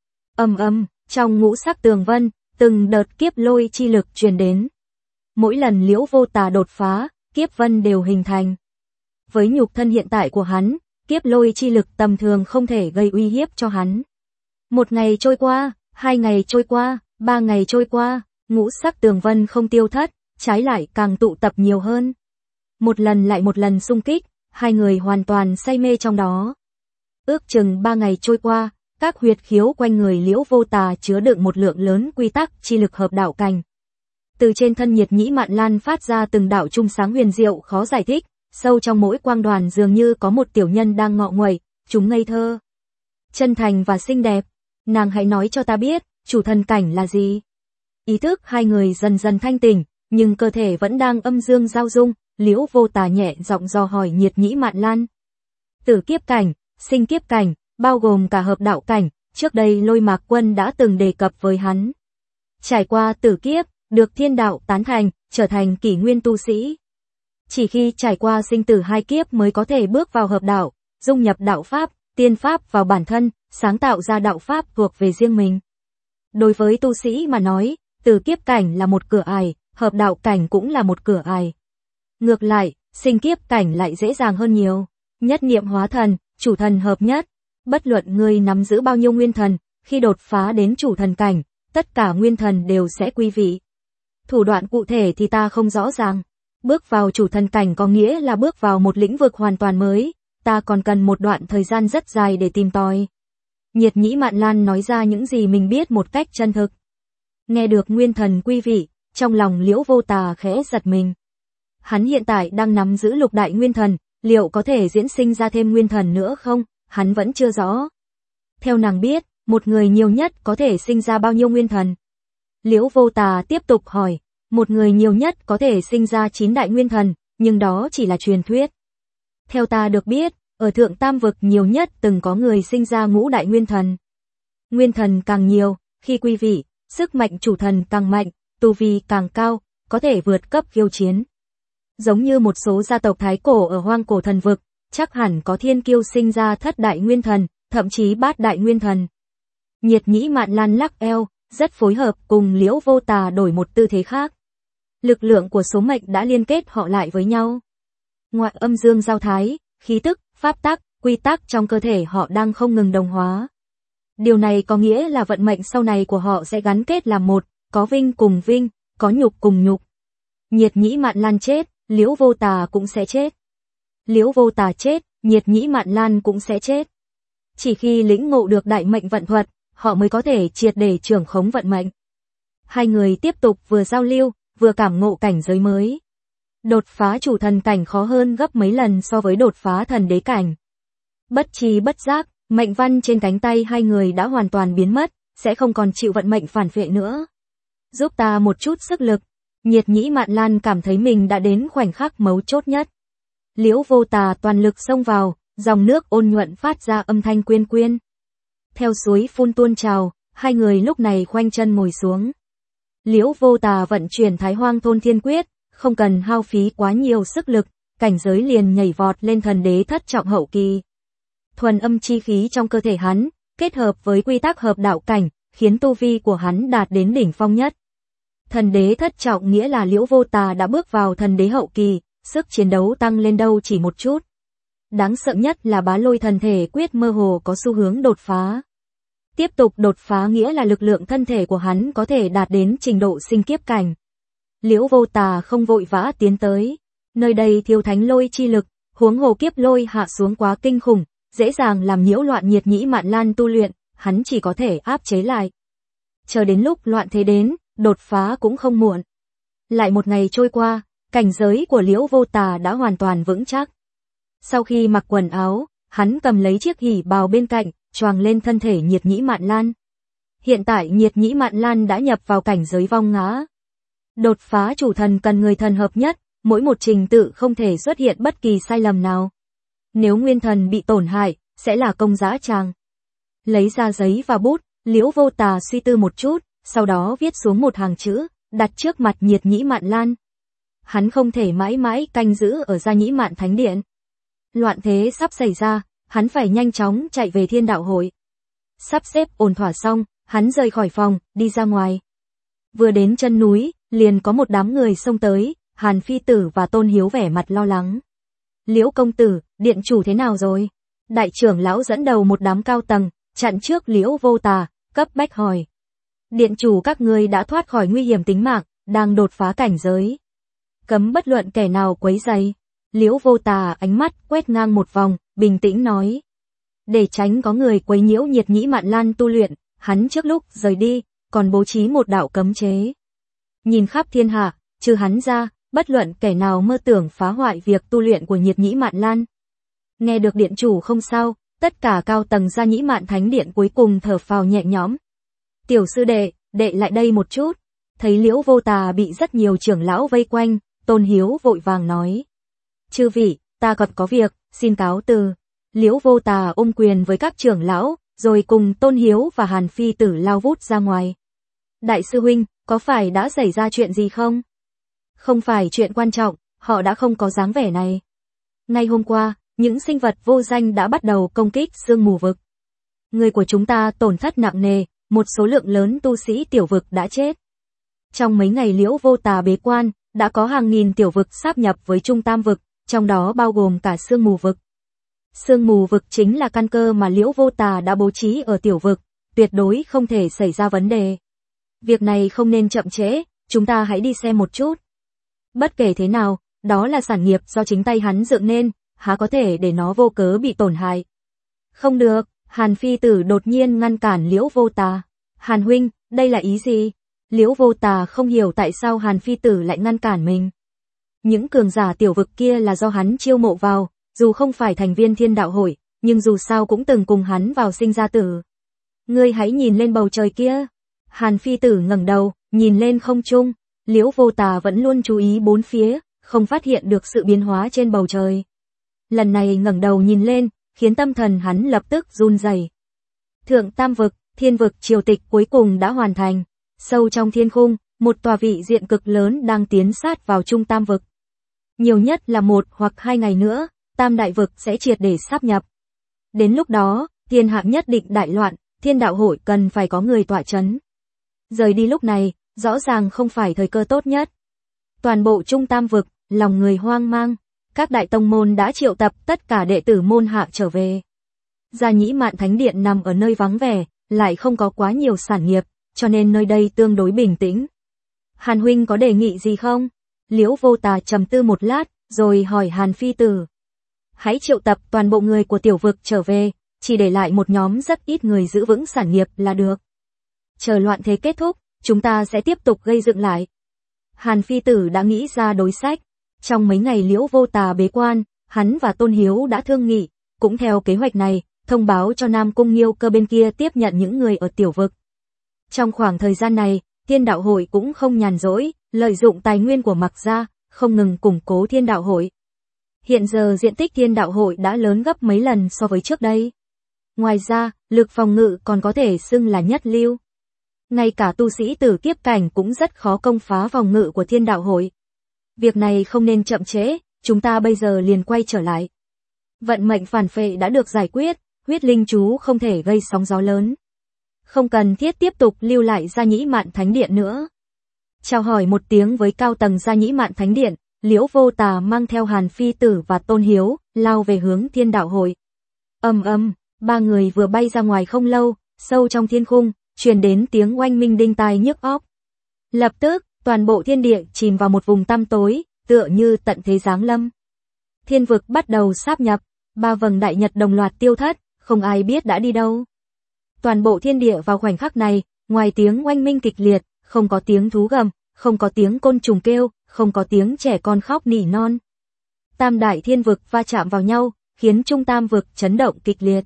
Trong ngũ sắc tường vân, từng đợt kiếp lôi chi lực truyền đến. Mỗi lần Liễu Vô Tà đột phá, kiếp vân đều hình thành. Với nhục thân hiện tại của hắn, kiếp lôi chi lực tầm thường không thể gây uy hiếp cho hắn. Một ngày trôi qua, 2 ngày trôi qua, 3 ngày trôi qua, ngũ sắc tường vân không tiêu thất, trái lại càng tụ tập nhiều hơn. Một lần lại một lần xung kích, hai người hoàn toàn say mê trong đó. Ước chừng 3 ngày trôi qua, các huyệt khiếu quanh người Liễu Vô Tà chứa đựng một lượng lớn quy tắc chi lực hợp đạo cảnh. Từ trên thân Nhiệt Nhĩ Mạn Lan phát ra từng đạo chung sáng huyền diệu khó giải thích, sâu trong mỗi quang đoàn dường như có một tiểu nhân đang ngọ nguậy, chúng ngây thơ, chân thành và xinh đẹp. Nàng hãy nói cho ta biết, chủ thần cảnh là gì? Ý thức hai người dần dần thanh tỉnh, nhưng cơ thể vẫn đang âm dương giao dung, Liễu Vô Tà nhẹ giọng dò hỏi Nhiệt Nhĩ Mạn Lan. Tử kiếp cảnh, sinh kiếp cảnh, bao gồm cả hợp đạo cảnh, trước đây Lôi Mạc Quân đã từng đề cập với hắn. Trải qua tử kiếp, được thiên đạo tán thành, trở thành kỷ nguyên tu sĩ. Chỉ khi trải qua sinh tử 2 kiếp mới có thể bước vào hợp đạo, dung nhập đạo pháp, tiên pháp vào bản thân, sáng tạo ra đạo pháp thuộc về riêng mình. Đối với tu sĩ mà nói, tử kiếp cảnh là một cửa ải, hợp đạo cảnh cũng là một cửa ải. Ngược lại, sinh kiếp cảnh lại dễ dàng hơn nhiều. Nhất niệm hóa thần, chủ thần hợp nhất. Bất luận ngươi nắm giữ bao nhiêu nguyên thần, khi đột phá đến chủ thần cảnh, tất cả nguyên thần đều sẽ quy vị. Thủ đoạn cụ thể thì ta không rõ ràng. Bước vào chủ thần cảnh có nghĩa là bước vào một lĩnh vực hoàn toàn mới, ta còn cần một đoạn thời gian rất dài để tìm tòi. Nhiệt Nhĩ Mạn Lan nói ra những gì mình biết một cách chân thực. Nghe được nguyên thần quy vị, trong lòng Liễu Vô Tà khẽ giật mình. Hắn hiện tại đang nắm giữ lục đại nguyên thần, liệu có thể diễn sinh ra thêm nguyên thần nữa không? Hắn vẫn chưa rõ. Theo nàng biết, một người nhiều nhất có thể sinh ra bao nhiêu nguyên thần? Liễu Vô Tà tiếp tục hỏi, một người nhiều nhất có thể sinh ra 9 đại nguyên thần, nhưng đó chỉ là truyền thuyết. Theo ta được biết, ở thượng tam vực nhiều nhất từng có người sinh ra ngũ đại nguyên thần. Nguyên thần càng nhiều, khi quy vị, sức mạnh chủ thần càng mạnh, tu vi càng cao, có thể vượt cấp khiêu chiến. Giống như một số gia tộc thái cổ ở hoang cổ thần vực, chắc hẳn có thiên kiêu sinh ra thất đại nguyên thần, thậm chí bát đại nguyên thần. Nhiệt Nhĩ Mạn Lan lắc eo, rất phối hợp cùng Liễu Vô Tà đổi một tư thế khác. Lực lượng của số mệnh đã liên kết họ lại với nhau. Ngoại âm dương giao thái, khí tức, pháp tắc, quy tắc trong cơ thể họ đang không ngừng đồng hóa. Điều này có nghĩa là vận mệnh sau này của họ sẽ gắn kết làm một, có vinh cùng vinh, có nhục cùng nhục. Nhiệt Nhĩ Mạn Lan chết, Liễu Vô Tà cũng sẽ chết. Liễu Vô Tà chết, Nhiệt Nhĩ Mạn Lan cũng sẽ chết. Chỉ khi lĩnh ngộ được đại mệnh vận thuật, họ mới có thể triệt để trưởng khống vận mệnh. Hai người tiếp tục vừa giao lưu, vừa cảm ngộ cảnh giới mới. Đột phá chủ thần cảnh khó hơn gấp mấy lần so với đột phá thần đế cảnh. Bất tri bất giác, mệnh văn trên cánh tay hai người đã hoàn toàn biến mất, sẽ không còn chịu vận mệnh phản phệ nữa. Giúp ta một chút sức lực. Nhiệt Nhĩ Mạn Lan cảm thấy mình đã đến khoảnh khắc mấu chốt nhất. Liễu Vô Tà toàn lực xông vào, dòng nước ôn nhuận phát ra âm thanh quyên quyên. Theo suối phun tuôn trào, hai người lúc này khoanh chân ngồi xuống. Liễu Vô Tà vận chuyển Thái Hoang Thôn Thiên Quyết, không cần hao phí quá nhiều sức lực, cảnh giới liền nhảy vọt lên thần đế thất trọng hậu kỳ. Thuần âm chi khí trong cơ thể hắn, kết hợp với quy tắc hợp đạo cảnh, khiến tu vi của hắn đạt đến đỉnh phong nhất. Thần đế thất trọng nghĩa là Liễu Vô Tà đã bước vào thần đế hậu kỳ, sức chiến đấu tăng lên đâu chỉ một chút. Đáng sợ nhất là Bá Lôi thần thể quyết mơ hồ có xu hướng đột phá. Tiếp tục đột phá nghĩa là lực lượng thân thể của hắn có thể đạt đến trình độ sinh kiếp cảnh. Liễu Vô Tà không vội vã tiến tới. Nơi đây thiếu thánh lôi chi lực, huống hồ kiếp lôi hạ xuống quá kinh khủng, dễ dàng làm nhiễu loạn Nhiệt Nhĩ Mạn Lan tu luyện, hắn chỉ có thể áp chế lại. Chờ đến lúc loạn thế đến, đột phá cũng không muộn. Lại một ngày trôi qua, cảnh giới của Liễu Vô Tà đã hoàn toàn vững chắc. Sau khi mặc quần áo, hắn cầm lấy chiếc hỉ bào bên cạnh, choàng lên thân thể Nhiệt Nhĩ Mạn Lan. Hiện tại Nhiệt Nhĩ Mạn Lan đã nhập vào cảnh giới vong ngã. Đột phá chủ thần cần người thần hợp nhất, mỗi một trình tự không thể xuất hiện bất kỳ sai lầm nào. Nếu nguyên thần bị tổn hại, sẽ là công dã tràng. Lấy ra giấy và bút, Liễu Vô Tà suy tư một chút, sau đó viết xuống một hàng chữ, đặt trước mặt Nhiệt Nhĩ Mạn Lan. Hắn không thể mãi mãi canh giữ ở Gia Nhĩ Mạn Thánh Điện. Loạn thế sắp xảy ra, hắn phải nhanh chóng chạy về Thiên Đạo Hội. Sắp xếp ổn thỏa xong, hắn rời khỏi phòng, đi ra ngoài. Vừa đến chân núi, liền có một đám người xông tới, Hàn Phi Tử và Tôn Hiếu vẻ mặt lo lắng. Liễu công tử, điện chủ thế nào rồi? Đại trưởng lão dẫn đầu một đám cao tầng, chặn trước Liễu Vô Tà, cấp bách hỏi. Điện chủ các ngươi đã thoát khỏi nguy hiểm tính mạng, đang đột phá cảnh giới. Cấm bất luận kẻ nào quấy rầy. Liễu Vô Tà ánh mắt quét ngang một vòng, bình tĩnh nói. Để tránh có người quấy nhiễu Nhiệt Nhĩ Mạn Lan tu luyện, hắn trước lúc rời đi, còn bố trí một đạo cấm chế. Nhìn khắp thiên hạ, trừ hắn ra, bất luận kẻ nào mơ tưởng phá hoại việc tu luyện của Nhiệt Nhĩ Mạn Lan. Nghe được điện chủ không sao, tất cả cao tầng Gia Nhĩ Mạn Thánh Điện cuối cùng thở phào nhẹ nhõm. Tiểu sư đệ, đệ lại đây một chút. Thấy Liễu Vô Tà bị rất nhiều trưởng lão vây quanh, Tôn Hiếu vội vàng nói. Chư vị, ta còn có việc, xin cáo từ. Liễu Vô Tà ôm quyền với các trưởng lão, rồi cùng Tôn Hiếu và Hàn Phi Tử lao vút ra ngoài. Đại sư huynh, có phải đã xảy ra chuyện gì không? Không phải chuyện quan trọng, họ đã không có dáng vẻ này. Ngay hôm qua, những sinh vật vô danh đã bắt đầu công kích sương mù vực. Người của chúng ta tổn thất nặng nề, một số lượng lớn tu sĩ tiểu vực đã chết. Trong mấy ngày Liễu Vô Tà bế quan, đã có hàng nghìn tiểu vực sáp nhập với Trung Tam vực, trong đó bao gồm cả sương mù vực. Sương mù vực chính là căn cơ mà Liễu Vô Tà đã bố trí ở tiểu vực, tuyệt đối không thể xảy ra vấn đề. Việc này không nên chậm trễ, chúng ta hãy đi xem một chút. Bất kể thế nào, đó là sản nghiệp do chính tay hắn dựng nên, há có thể để nó vô cớ bị tổn hại. Không được, Hàn Phi Tử đột nhiên ngăn cản Liễu Vô Tà. Hàn huynh, đây là ý gì? Liễu Vô Tà không hiểu tại sao Hàn Phi Tử lại ngăn cản mình. Những cường giả tiểu vực kia là do hắn chiêu mộ vào, dù không phải thành viên Thiên Đạo Hội, nhưng dù sao cũng từng cùng hắn vào sinh ra tử. Ngươi hãy nhìn lên bầu trời kia. Hàn Phi Tử ngẩng đầu, nhìn lên không trung. Liễu Vô Tà vẫn luôn chú ý bốn phía, không phát hiện được sự biến hóa trên bầu trời. Lần này ngẩng đầu nhìn lên, khiến tâm thần hắn lập tức run rẩy. Thượng Tam vực, Thiên vực triều tịch cuối cùng đã hoàn thành. Sâu trong thiên khung, một tòa vị diện cực lớn đang tiến sát vào Trung Tam vực. Nhiều nhất là 1 hoặc 2 ngày nữa, Tam đại vực sẽ triệt để sáp nhập. Đến lúc đó, thiên hạ nhất định đại loạn, Thiên Đạo Hội cần phải có người tọa chấn. Rời đi lúc này, rõ ràng không phải thời cơ tốt nhất. Toàn bộ Trung Tam vực, lòng người hoang mang, các đại tông môn đã triệu tập tất cả đệ tử môn hạ trở về. Gia Nhĩ Mạn Thánh Điện nằm ở nơi vắng vẻ, lại không có quá nhiều sản nghiệp, cho nên nơi đây tương đối bình tĩnh. Hàn huynh có đề nghị gì không? Liễu Vô Tà trầm tư một lát, rồi hỏi Hàn Phi Tử. Hãy triệu tập toàn bộ người của tiểu vực trở về, chỉ để lại một nhóm rất ít người giữ vững sản nghiệp là được. Chờ loạn thế kết thúc, chúng ta sẽ tiếp tục gây dựng lại. Hàn Phi Tử đã nghĩ ra đối sách. Trong mấy ngày Liễu Vô Tà bế quan, hắn và Tôn Hiếu đã thương nghị, cũng theo kế hoạch này, thông báo cho Nam Cung Nghiêu Cơ bên kia tiếp nhận những người ở tiểu vực. Trong khoảng thời gian này, Thiên Đạo Hội cũng không nhàn rỗi, lợi dụng tài nguyên của Mạc gia, không ngừng củng cố Thiên Đạo Hội. Hiện giờ diện tích Thiên Đạo Hội đã lớn gấp mấy lần so với trước đây. Ngoài ra, lực phòng ngự còn có thể xưng là nhất lưu. ngay cả tu sĩ tử kiếp cảnh cũng rất khó công phá phòng ngự của Thiên Đạo Hội. Việc này không nên chậm trễ, chúng ta bây giờ liền quay trở lại. Vận mệnh phản phệ đã được giải quyết, huyết linh chú không thể gây sóng gió lớn. Không cần thiết tiếp tục lưu lại Gia Nhĩ Mạn Thánh Điện nữa. Chào hỏi một tiếng với cao tầng Gia Nhĩ Mạn Thánh Điện, Liễu Vô Tà mang theo Hàn Phi Tử và Tôn Hiếu, lao về hướng Thiên Đạo Hội. Ba người vừa bay ra ngoài không lâu, sâu trong thiên khung, truyền đến tiếng oanh minh đinh tai nhức óc. Lập tức, toàn bộ thiên địa chìm vào một vùng tăm tối, tựa như tận thế giáng lâm. Thiên vực bắt đầu sáp nhập, 3 vầng đại nhật đồng loạt tiêu thất, không ai biết đã đi đâu. Toàn bộ thiên địa vào khoảnh khắc này, ngoài tiếng oanh minh kịch liệt, không có tiếng thú gầm, không có tiếng côn trùng kêu, không có tiếng trẻ con khóc nỉ non. Tam đại thiên vực va chạm vào nhau, khiến trung tam vực chấn động kịch liệt.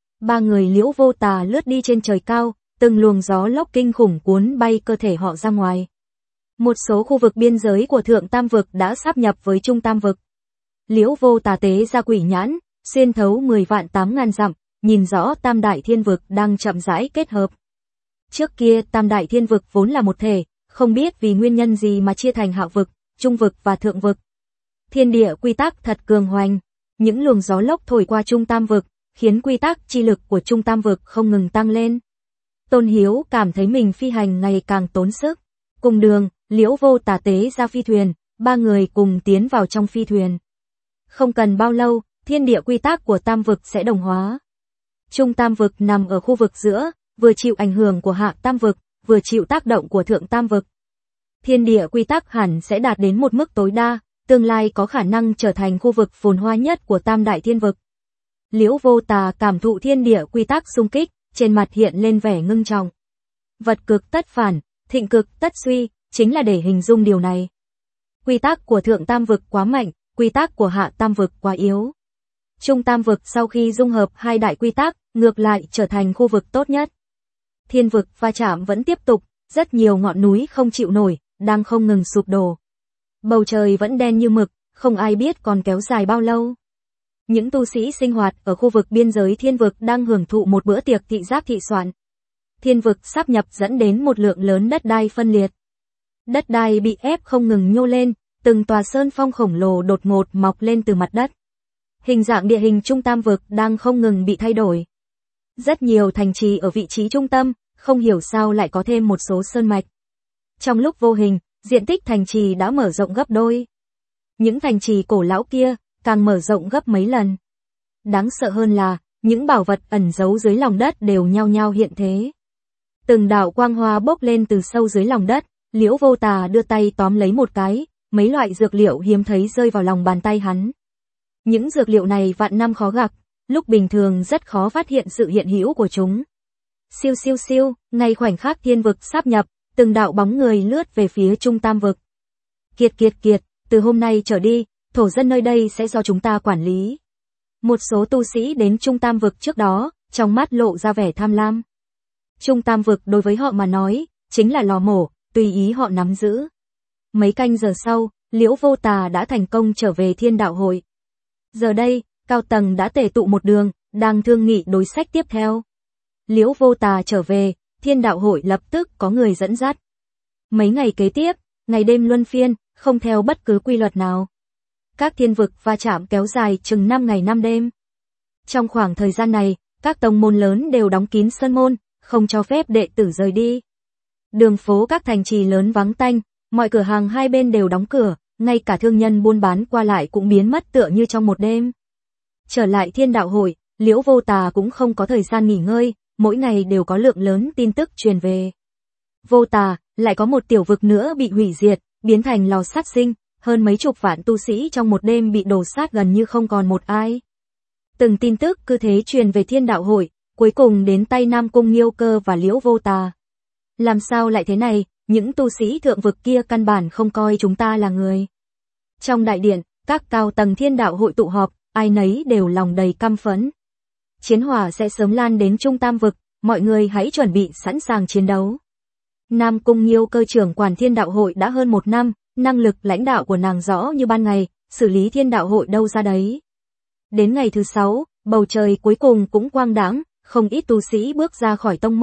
3 người Liễu Vô Tà lướt đi trên trời cao, từng luồng gió lốc kinh khủng cuốn bay cơ thể họ ra ngoài. Một số khu vực biên giới của thượng tam vực đã sáp nhập với trung tam vực. Liễu Vô Tà tế ra quỷ nhãn, xuyên thấu 10 vạn 8.000 dặm, nhìn rõ tam đại thiên vực đang chậm rãi kết hợp. Trước kia tam đại thiên vực vốn là một thể, không biết vì nguyên nhân gì mà chia thành hạ vực, trung vực và thượng vực. Thiên địa quy tắc thật cường hoành, những luồng gió lốc thổi qua trung tam vực, khiến quy tắc chi lực của trung tam vực không ngừng tăng lên. Tôn Hiếu cảm thấy mình phi hành ngày càng tốn sức. Cùng đường, Liễu Vô Tà tế ra phi thuyền, 3 người cùng tiến vào trong phi thuyền. Không cần bao lâu, thiên địa quy tắc của tam vực sẽ đồng hóa. Trung tam vực nằm ở khu vực giữa, vừa chịu ảnh hưởng của hạ tam vực, vừa chịu tác động của thượng tam vực. Thiên địa quy tắc hẳn sẽ đạt đến một mức tối đa, tương lai có khả năng trở thành khu vực phồn hoa nhất của tam đại thiên vực. Liễu Vô Tà cảm thụ thiên địa quy tắc xung kích, trên mặt hiện lên vẻ ngưng trọng. Vật cực tất phản, thịnh cực tất suy, chính là để hình dung điều này. Quy tắc của thượng tam vực quá mạnh, quy tắc của hạ tam vực quá yếu. Trung tam vực sau khi dung hợp hai đại quy tắc, ngược lại trở thành khu vực tốt nhất. Thiên vực va chạm vẫn tiếp tục, rất nhiều ngọn núi không chịu nổi, đang không ngừng sụp đổ. Bầu trời vẫn đen như mực, không ai biết còn kéo dài bao lâu. Những tu sĩ sinh hoạt ở khu vực biên giới thiên vực đang hưởng thụ một bữa tiệc thị giác thị soạn. Thiên vực sáp nhập dẫn đến một lượng lớn đất đai phân liệt. Đất đai bị ép không ngừng nhô lên, từng tòa sơn phong khổng lồ đột ngột mọc lên từ mặt đất. Hình dạng địa hình trung tam vực đang không ngừng bị thay đổi. Rất nhiều thành trì ở vị trí trung tâm, không hiểu sao lại có thêm một số sơn mạch. Trong lúc vô hình, diện tích thành trì đã mở rộng gấp đôi. Những thành trì cổ lão kia càng mở rộng gấp mấy lần. Đáng sợ hơn là, những bảo vật ẩn giấu dưới lòng đất đều nhao nhao hiện thế. Từng đạo quang hoa bốc lên từ sâu dưới lòng đất, Liễu Vô Tà đưa tay tóm lấy một cái, mấy loại dược liệu hiếm thấy rơi vào lòng bàn tay hắn. Những dược liệu này vạn năm khó gặp, lúc bình thường rất khó phát hiện sự hiện hữu của chúng. Siêu siêu siêu, ngay khoảnh khắc thiên vực sáp nhập, từng đạo bóng người lướt về phía trung tam vực. Kiệt kiệt kiệt, từ hôm nay trở đi, thổ dân nơi đây sẽ do chúng ta quản lý. Một số tu sĩ đến trung tam vực trước đó, trong mắt lộ ra vẻ tham lam. Trung tam vực đối với họ mà nói, chính là lò mổ, tùy ý họ nắm giữ. Mấy canh giờ sau, Liễu Vô Tà đã thành công trở về Thiên Đạo Hội. Giờ đây, cao tầng đã tề tụ một đường, đang thương nghị đối sách tiếp theo. Liễu Vô Tà trở về, Thiên Đạo Hội lập tức có người dẫn dắt. Mấy ngày kế tiếp, ngày đêm luân phiên, không theo bất cứ quy luật nào. Các thiên vực va chạm kéo dài chừng 5 ngày 5 đêm. Trong khoảng thời gian này, các tông môn lớn đều đóng kín sơn môn, không cho phép đệ tử rời đi. Đường phố các thành trì lớn vắng tanh, mọi cửa hàng hai bên đều đóng cửa, ngay cả thương nhân buôn bán qua lại cũng biến mất tựa như trong một đêm. Trở lại Thiên Đạo Hội, Liễu Vô Tà cũng không có thời gian nghỉ ngơi, mỗi ngày đều có lượng lớn tin tức truyền về. Vô Tà, lại có một tiểu vực nữa bị hủy diệt, biến thành lò sát sinh, hơn mấy chục vạn tu sĩ trong một đêm bị đổ sát gần như không còn một ai. Từng tin tức cứ thế truyền về Thiên Đạo Hội, cuối cùng đến tay Nam Cung Nghiêu Cơ và Liễu Vô Tà. Làm sao lại thế này, những tu sĩ thượng vực kia căn bản không coi chúng ta là người. Trong đại điện, các cao tầng Thiên Đạo Hội tụ họp, ai nấy đều lòng đầy căm phẫn. Chiến hỏa sẽ sớm lan đến trung tam vực, mọi người hãy chuẩn bị sẵn sàng chiến đấu. Nam Cung Nghiêu Cơ trưởng quản Thiên Đạo Hội đã hơn 1 năm, năng lực lãnh đạo của nàng rõ như ban ngày, xử lý Thiên Đạo Hội đâu ra đấy. Đến ngày thứ 6, bầu trời cuối cùng cũng quang đãng, không ít tu sĩ bước ra khỏi tông môn,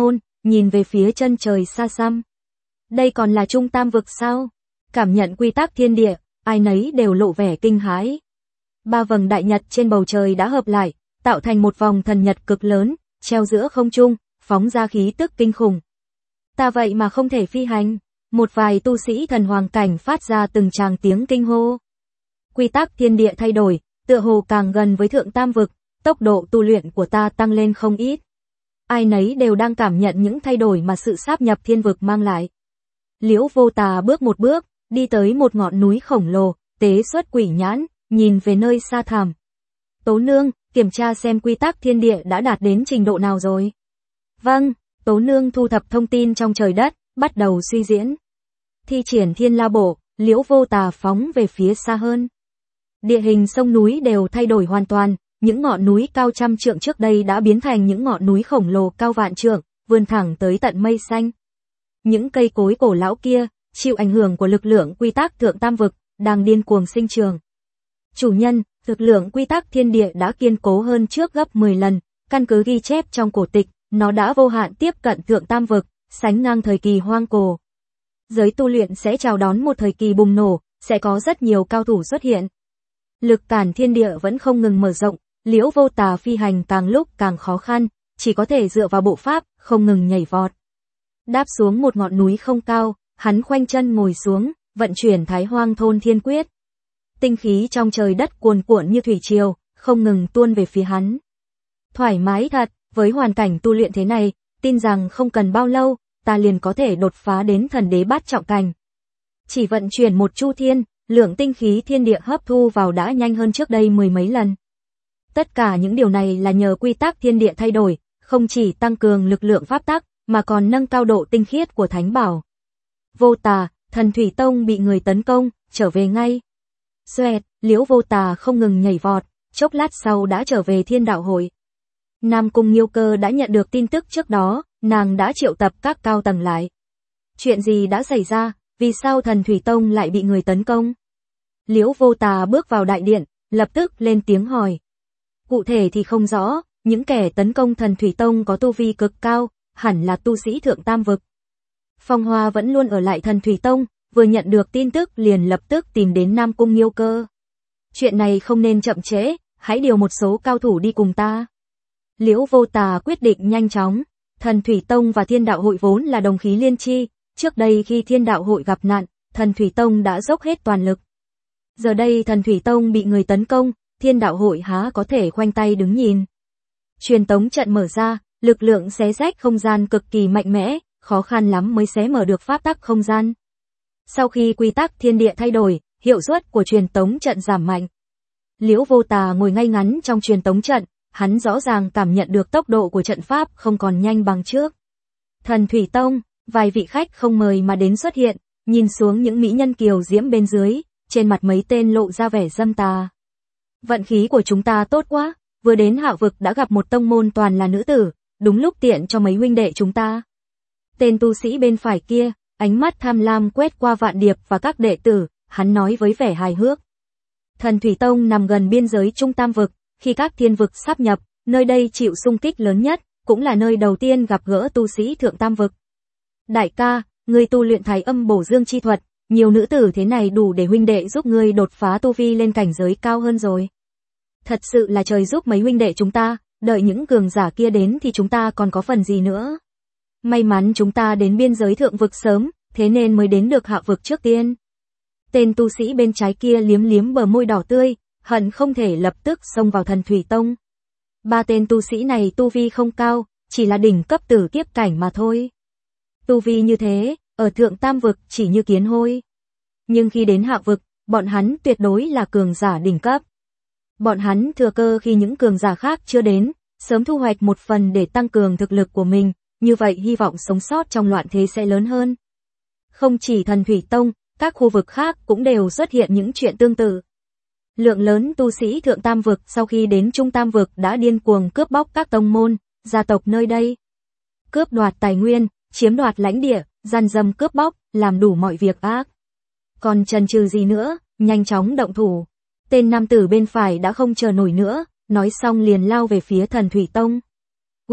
nhìn về phía chân trời xa xăm. Đây còn là Trung Tam vực sao? Cảm nhận quy tắc thiên địa, ai nấy đều lộ vẻ kinh hãi. 3 vầng đại nhật trên bầu trời đã hợp lại, tạo thành một vòng thần nhật cực lớn, treo giữa không trung, phóng ra khí tức kinh khủng. Ta vậy mà không thể phi hành, một vài tu sĩ thần hoàng cảnh phát ra từng tràng tiếng kinh hô. Quy tắc thiên địa thay đổi, tựa hồ càng gần với thượng tam vực, tốc độ tu luyện của ta tăng lên không ít. Ai nấy đều đang cảm nhận những thay đổi mà sự sáp nhập thiên vực mang lại. Liễu Vô Tà bước một bước, đi tới một ngọn núi khổng lồ, tế xuất quỷ nhãn, nhìn về nơi xa thẳm. Tố nương, kiểm tra xem quy tắc thiên địa đã đạt đến trình độ nào rồi. Vâng, Tố nương thu thập thông tin trong trời đất, bắt đầu suy diễn. Thi triển Thiên La Bộ, Liễu Vô Tà phóng về phía xa hơn. Địa hình sông núi đều thay đổi hoàn toàn, những ngọn núi cao trăm trượng trước đây đã biến thành những ngọn núi khổng lồ cao vạn trượng, vươn thẳng tới tận mây xanh. Những cây cối cổ lão kia, chịu ảnh hưởng của lực lượng quy tắc thượng tam vực, đang điên cuồng sinh trưởng. Chủ nhân, lực lượng quy tắc thiên địa đã kiên cố hơn trước gấp 10 lần, căn cứ ghi chép trong cổ tịch, nó đã vô hạn tiếp cận thượng tam vực, sánh ngang thời kỳ hoang cổ. Giới tu luyện sẽ chào đón một thời kỳ bùng nổ, sẽ có rất nhiều cao thủ xuất hiện. Lực cản thiên địa vẫn không ngừng mở rộng, Liễu Vô Tà phi hành càng lúc càng khó khăn, chỉ có thể dựa vào bộ pháp, không ngừng nhảy vọt. Đáp xuống một ngọn núi không cao, hắn khoanh chân ngồi xuống, vận chuyển Thái Hoang Thôn Thiên Quyết. Tinh khí trong trời đất cuồn cuộn như thủy triều, không ngừng tuôn về phía hắn. Thoải mái thật, với hoàn cảnh tu luyện thế này, tin rằng không cần bao lâu, ta liền có thể đột phá đến thần đế bát trọng cảnh. Chỉ vận chuyển một chu thiên, lượng tinh khí thiên địa hấp thu vào đã nhanh hơn trước đây 10 mấy lần. Tất cả những điều này là nhờ quy tắc thiên địa thay đổi, không chỉ tăng cường lực lượng pháp tắc, mà còn nâng cao độ tinh khiết của thánh bảo. Vô Tà, Thần Thủy Tông bị người tấn công, trở về ngay. Xoẹt, Liễu Vô Tà không ngừng nhảy vọt, chốc lát sau đã trở về Thiên Đạo Hội. Nam Cung Nghiêu Cơ đã nhận được tin tức trước đó, nàng đã triệu tập các cao tầng lại. Chuyện gì đã xảy ra, vì sao Thần Thủy Tông lại bị người tấn công? Liễu Vô Tà bước vào đại điện, lập tức lên tiếng hỏi. Cụ thể thì không rõ, những kẻ tấn công Thần Thủy Tông có tu vi cực cao, hẳn là tu sĩ thượng tam vực. Phong Hoa vẫn luôn ở lại Thần Thủy Tông, vừa nhận được tin tức liền lập tức tìm đến Nam Cung Nghiêu Cơ. Chuyện này không nên chậm trễ, hãy điều một số cao thủ đi cùng ta. Liễu Vô Tà quyết định nhanh chóng. Thần Thủy Tông và Thiên Đạo Hội vốn là đồng khí liên chi, trước đây khi Thiên Đạo Hội gặp nạn, Thần Thủy Tông đã dốc hết toàn lực. Giờ đây Thần Thủy Tông bị người tấn công, Thiên Đạo Hội há có thể khoanh tay đứng nhìn. Truyền tống trận mở ra, lực lượng xé rách không gian cực kỳ mạnh mẽ, khó khăn lắm mới xé mở được pháp tắc không gian. Sau khi quy tắc thiên địa thay đổi, hiệu suất của truyền tống trận giảm mạnh. Liễu Vô Tà ngồi ngay ngắn trong truyền tống trận, hắn rõ ràng cảm nhận được tốc độ của trận pháp không còn nhanh bằng trước. Thần Thủy Tông, vài vị khách không mời mà đến xuất hiện, nhìn xuống những mỹ nhân kiều diễm bên dưới, trên mặt mấy tên lộ ra vẻ dâm tà. Vận khí của chúng ta tốt quá, vừa đến Hạ vực đã gặp một tông môn toàn là nữ tử, đúng lúc tiện cho mấy huynh đệ chúng ta. Tên tu sĩ bên phải kia, ánh mắt tham lam quét qua Vạn Điệp và các đệ tử, hắn nói với vẻ hài hước. Thần Thủy Tông nằm gần biên giới Trung Tam vực, khi các thiên vực sáp nhập, nơi đây chịu xung kích lớn nhất, cũng là nơi đầu tiên gặp gỡ tu sĩ thượng tam vực. Đại ca, ngươi tu luyện Thái Âm Bổ Dương chi thuật, nhiều nữ tử thế này đủ để huynh đệ giúp ngươi đột phá tu vi lên cảnh giới cao hơn rồi. Thật sự là trời giúp mấy huynh đệ chúng ta, đợi những cường giả kia đến thì chúng ta còn có phần gì nữa. May mắn chúng ta đến biên giới thượng vực sớm, thế nên mới đến được hạ vực trước tiên. Tên tu sĩ bên trái kia liếm liếm bờ môi đỏ tươi, hận không thể lập tức xông vào Thần Thủy Tông. 3 tên tu sĩ này tu vi không cao, chỉ là đỉnh cấp tử kiếp cảnh mà thôi. Tu vi như thế, ở thượng tam vực chỉ như kiến hôi. Nhưng khi đến hạ vực, bọn hắn tuyệt đối là cường giả đỉnh cấp. Bọn hắn thừa cơ khi những cường giả khác chưa đến, sớm thu hoạch một phần để tăng cường thực lực của mình, như vậy hy vọng sống sót trong loạn thế sẽ lớn hơn. Không chỉ Thần Thủy Tông, các khu vực khác cũng đều xuất hiện những chuyện tương tự. Lượng lớn tu sĩ thượng tam vực sau khi đến trung tam vực đã điên cuồng cướp bóc các tông môn, gia tộc nơi đây. Cướp đoạt tài nguyên, chiếm đoạt lãnh địa, gian dâm cướp bóc, làm đủ mọi việc ác. Còn chần chừ gì nữa, nhanh chóng động thủ. Tên nam tử bên phải đã không chờ nổi nữa, nói xong liền lao về phía Thần Thủy Tông. Huynh,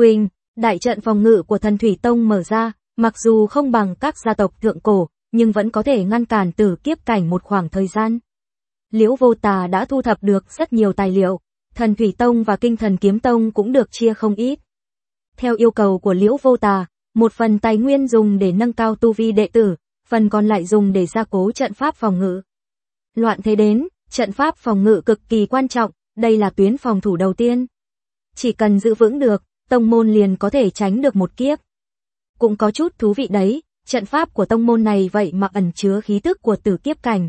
Đại trận phòng ngự của Thần Thủy Tông mở ra, mặc dù không bằng các gia tộc thượng cổ, nhưng vẫn có thể ngăn cản tử kiếp cảnh một khoảng thời gian. Liễu Vô Tà đã thu thập được rất nhiều tài liệu, Thần Thủy Tông và Kinh Thần Kiếm Tông cũng được chia không ít. Theo yêu cầu của Liễu Vô Tà, một phần tài nguyên dùng để nâng cao tu vi đệ tử, phần còn lại dùng để gia cố trận pháp phòng ngự. Loạn thế đến, trận pháp phòng ngự cực kỳ quan trọng, đây là tuyến phòng thủ đầu tiên. Chỉ cần giữ vững được, tông môn liền có thể tránh được một kiếp. Cũng có chút thú vị đấy, trận pháp của tông môn này vậy mà ẩn chứa khí tức của tử kiếp cảnh.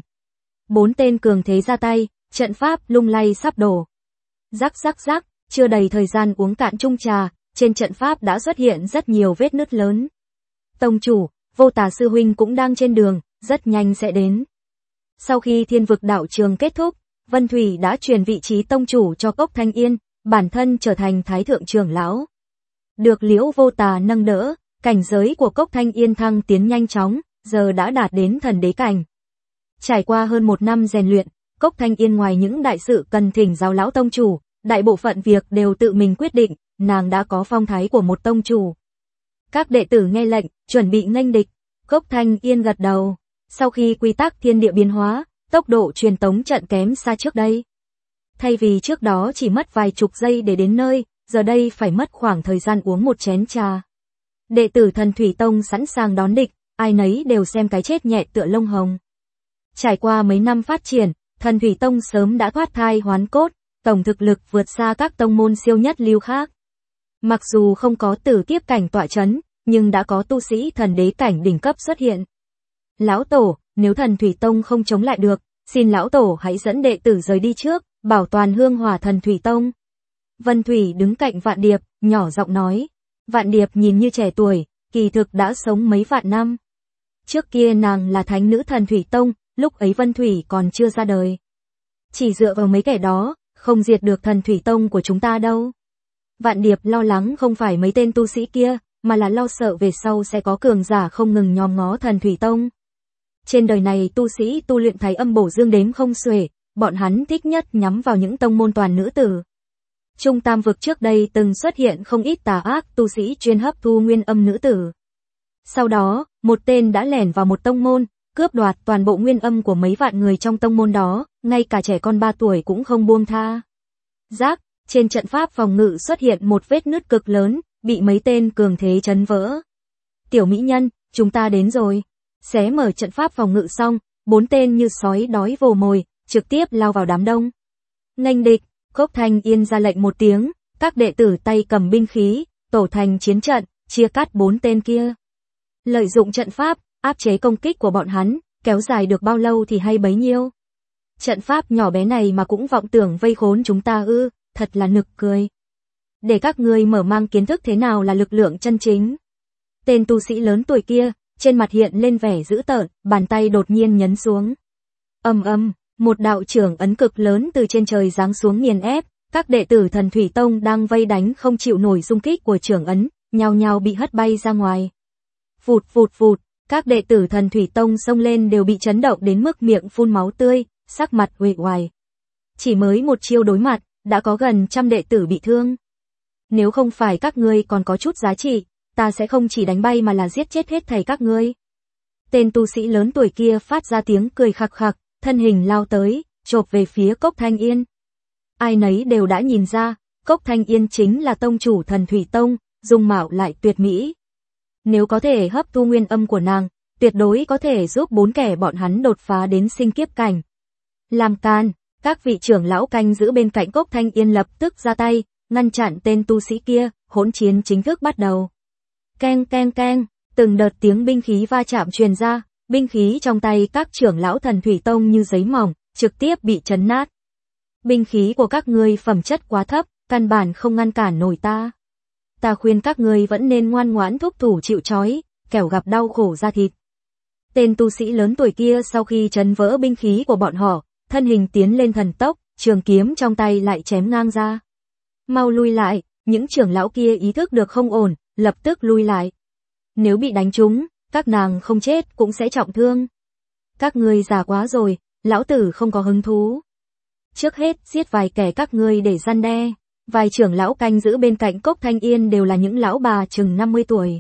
4 tên cường thế ra tay, trận pháp lung lay sắp đổ. Rắc rắc rắc, chưa đầy thời gian uống cạn chung trà, trên trận pháp đã xuất hiện rất nhiều vết nứt lớn. Tông chủ, Vô Tà sư huynh cũng đang trên đường, rất nhanh sẽ đến. Sau khi Thiên Vực đạo trường kết thúc, Vân Thủy đã truyền vị trí tông chủ cho Cốc Thanh Yên, bản thân trở thành thái thượng trưởng lão. Được Liễu Vô Tà nâng đỡ, cảnh giới của Cốc Thanh Yên thăng tiến nhanh chóng, giờ đã đạt đến thần đế cảnh. Trải qua hơn 1 năm rèn luyện, Cốc Thanh Yên ngoài những đại sự cần thỉnh giáo lão tông chủ, đại bộ phận việc đều tự mình quyết định, nàng đã có phong thái của một tông chủ. Các đệ tử nghe lệnh, chuẩn bị nghênh địch. Cốc Thanh Yên gật đầu. Sau khi quy tắc thiên địa biến hóa, tốc độ truyền tống trận kém xa trước đây. Thay vì trước đó chỉ mất vài chục giây để đến nơi, giờ đây phải mất khoảng thời gian uống một chén trà. Đệ tử Thần Thủy Tông sẵn sàng đón địch, ai nấy đều xem cái chết nhẹ tựa lông hồng. Trải qua mấy năm phát triển, Thần Thủy Tông sớm đã thoát thai hoán cốt, tổng thực lực vượt xa các tông môn siêu nhất lưu khác. Mặc dù không có tử kiếp cảnh tọa chấn, nhưng đã có tu sĩ thần đế cảnh đỉnh cấp xuất hiện. Lão Tổ, nếu Thần Thủy Tông không chống lại được, xin Lão Tổ hãy dẫn đệ tử rời đi trước, bảo toàn hương hỏa Thần Thủy Tông. Vân Thủy đứng cạnh Vạn Điệp, nhỏ giọng nói. Vạn Điệp nhìn như trẻ tuổi, kỳ thực đã sống mấy vạn năm. Trước kia nàng là thánh nữ Thần Thủy Tông, lúc ấy Vân Thủy còn chưa ra đời. Chỉ dựa vào mấy kẻ đó, không diệt được Thần Thủy Tông của chúng ta đâu. Vạn Điệp lo lắng không phải mấy tên tu sĩ kia, mà là lo sợ về sau sẽ có cường giả không ngừng nhòm ngó Thần Thủy Tông. Trên đời này tu sĩ tu luyện thái âm bổ dương đếm không xuể, bọn hắn thích nhất nhắm vào những tông môn toàn nữ tử. Trung Tam vực trước đây từng xuất hiện không ít tà ác tu sĩ chuyên hấp thu nguyên âm nữ tử. Sau đó, một tên đã lẻn vào một tông môn, cướp đoạt toàn bộ nguyên âm của mấy vạn người trong tông môn đó, ngay cả trẻ con 3 tuổi cũng không buông tha. Rác, trên trận pháp phòng ngự xuất hiện một vết nứt cực lớn, bị mấy tên cường thế chấn vỡ. Tiểu mỹ nhân, chúng ta đến rồi. Xé mở trận pháp phòng ngự xong, 4 tên như sói đói vồ mồi, trực tiếp lao vào đám đông. Nghênh địch, Cốc Thanh Yên ra lệnh một tiếng, các đệ tử tay cầm binh khí, tổ thành chiến trận, chia cắt 4 tên kia. Lợi dụng trận pháp, áp chế công kích của bọn hắn, kéo dài được bao lâu thì hay bấy nhiêu. Trận pháp nhỏ bé này mà cũng vọng tưởng vây khốn chúng ta ư, thật là nực cười. Để các ngươi mở mang kiến thức thế nào là lực lượng chân chính. Tên tu sĩ lớn tuổi kia, trên mặt hiện lên vẻ dữ tợn, bàn tay đột nhiên nhấn xuống. Một đạo trưởng ấn cực lớn từ trên trời giáng xuống nghiền ép, các đệ tử Thần Thủy Tông đang vây đánh không chịu nổi xung kích của trưởng ấn, nhao nhao bị hất bay ra ngoài. Vụt vụt vụt, các đệ tử Thần Thủy Tông xông lên đều bị chấn động đến mức miệng phun máu tươi, sắc mặt uể oải. Chỉ mới một chiêu đối mặt, đã có gần 100 đệ tử bị thương. Nếu không phải các ngươi còn có chút giá trị, ta sẽ không chỉ đánh bay mà là giết chết hết thảy các ngươi. Tên tu sĩ lớn tuổi kia phát ra tiếng cười khặc khặc, thân hình lao tới, chộp về phía Cốc Thanh Yên. Ai nấy đều đã nhìn ra, Cốc Thanh Yên chính là tông chủ Thần Thủy Tông, dung mạo lại tuyệt mỹ. Nếu có thể hấp thu nguyên âm của nàng, tuyệt đối có thể giúp 4 kẻ bọn hắn đột phá đến sinh kiếp cảnh. Làm can, các vị trưởng lão canh giữ bên cạnh Cốc Thanh Yên lập tức ra tay, ngăn chặn tên tu sĩ kia, hỗn chiến chính thức bắt đầu. Keng keng keng, từng đợt tiếng binh khí va chạm truyền ra, binh khí trong tay các trưởng lão Thần Thủy Tông như giấy mỏng, trực tiếp bị chấn nát. Binh khí của các ngươi phẩm chất quá thấp, căn bản không ngăn cản nổi ta. Ta khuyên các ngươi vẫn nên ngoan ngoãn thúc thủ chịu trói, kẻo gặp đau khổ da thịt. Tên tu sĩ lớn tuổi kia sau khi chấn vỡ binh khí của bọn họ, thân hình tiến lên thần tốc, trường kiếm trong tay lại chém ngang ra. Mau lui lại, những trưởng lão kia ý thức được không ổn, lập tức lui lại. Nếu bị đánh trúng, các nàng không chết cũng sẽ trọng thương. Các ngươi già quá rồi, lão tử không có hứng thú. Trước hết giết vài kẻ các ngươi để răn đe. Vài trưởng lão canh giữ bên cạnh Cốc Thanh Yên đều là những lão bà chừng 50 tuổi.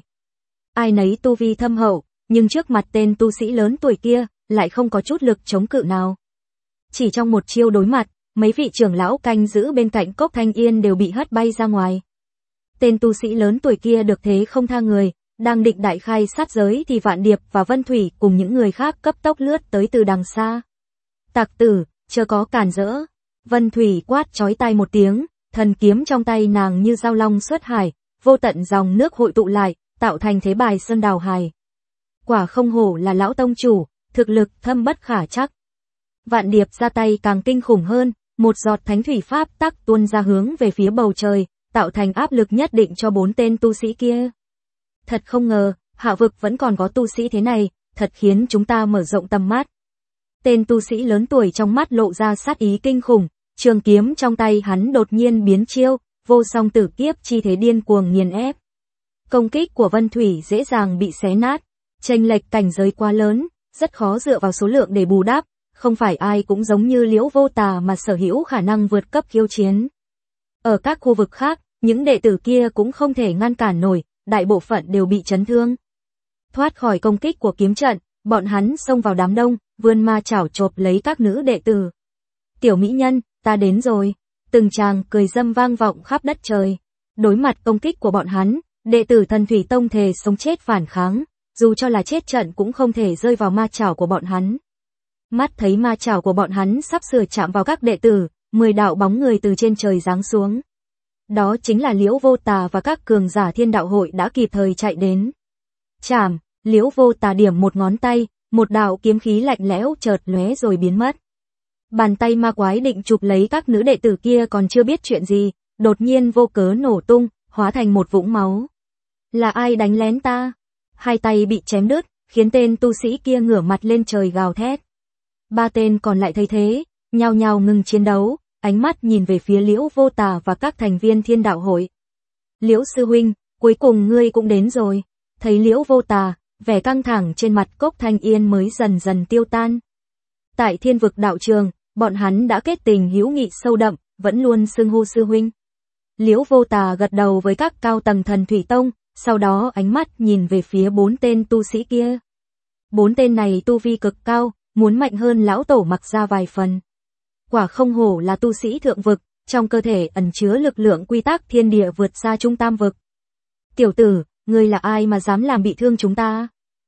Ai nấy tu vi thâm hậu, nhưng trước mặt tên tu sĩ lớn tuổi kia, lại không có chút lực chống cự nào. Chỉ trong một chiêu đối mặt, mấy vị trưởng lão canh giữ bên cạnh Cốc Thanh Yên đều bị hất bay ra ngoài. Tên tu sĩ lớn tuổi kia được thế không tha người, đang định đại khai sát giới thì Vạn Điệp và Vân Thủy cùng những người khác cấp tốc lướt tới từ đằng xa. Tặc tử, chớ có cản rỡ. Vân Thủy quát chói tai một tiếng, thần kiếm trong tay nàng như dao long xuất hải, vô tận dòng nước hội tụ lại, tạo thành thế bài sơn đào hải. Quả không hổ là lão tông chủ, thực lực thâm bất khả chắc. Vạn Điệp ra tay càng kinh khủng hơn, một giọt thánh thủy pháp tắc tuôn ra hướng về phía bầu trời, tạo thành áp lực nhất định cho 4 tên tu sĩ kia. Thật không ngờ, hạ vực vẫn còn có tu sĩ thế này, thật khiến chúng ta mở rộng tầm mắt. Tên tu sĩ lớn tuổi trong mắt lộ ra sát ý kinh khủng, trường kiếm trong tay hắn đột nhiên biến chiêu, vô song tử kiếp chi thế điên cuồng nghiền ép. Công kích của Vân Thủy dễ dàng bị xé nát, chênh lệch cảnh giới quá lớn, rất khó dựa vào số lượng để bù đắp, không phải ai cũng giống như Liễu Vô Tà mà sở hữu khả năng vượt cấp khiêu chiến. Ở các khu vực khác, những đệ tử kia cũng không thể ngăn cản nổi, đại bộ phận đều bị chấn thương. Thoát khỏi công kích của kiếm trận, bọn hắn xông vào đám đông, vươn ma chảo chộp lấy các nữ đệ tử. Tiểu mỹ nhân, ta đến rồi. Từng tràng cười dâm vang vọng khắp đất trời. Đối mặt công kích của bọn hắn, đệ tử Thần Thủy Tông thề sống chết phản kháng, dù cho là chết trận cũng không thể rơi vào ma chảo của bọn hắn. Mắt thấy ma chảo của bọn hắn sắp sửa chạm vào các đệ tử, 10 đạo bóng người từ trên trời giáng xuống. Đó chính là Liễu Vô Tà và các cường giả Thiên Đạo Hội đã kịp thời chạy đến. Chảm, Liễu Vô Tà điểm một ngón tay, một đạo kiếm khí lạnh lẽo chợt lóe rồi biến mất. Bàn tay ma quái định chụp lấy các nữ đệ tử kia còn chưa biết chuyện gì, đột nhiên vô cớ nổ tung, hóa thành một vũng máu. Là ai đánh lén ta? Hai tay bị chém đứt, khiến tên tu sĩ kia ngửa mặt lên trời gào thét. 3 tên còn lại thấy thế, nhao nhao ngừng chiến đấu, ánh mắt nhìn về phía Liễu Vô Tà và các thành viên Thiên Đạo Hội. Liễu sư huynh, cuối cùng ngươi cũng đến rồi. Thấy Liễu Vô Tà, vẻ căng thẳng trên mặt Cốc Thanh Yên mới dần dần tiêu tan. Tại Thiên Vực đạo trường, bọn hắn đã kết tình hữu nghị sâu đậm, vẫn luôn xưng hô sư huynh. Liễu Vô Tà gật đầu với các cao tầng Thần Thủy Tông, sau đó ánh mắt nhìn về phía 4 tên tu sĩ kia. 4 tên này tu vi cực cao, muốn mạnh hơn lão tổ Mặc ra vài phần. Quả không hổ là tu sĩ thượng vực, trong cơ thể ẩn chứa lực lượng quy tắc thiên địa vượt xa trung tam vực. Tiểu tử, ngươi là ai mà dám làm bị thương chúng ta?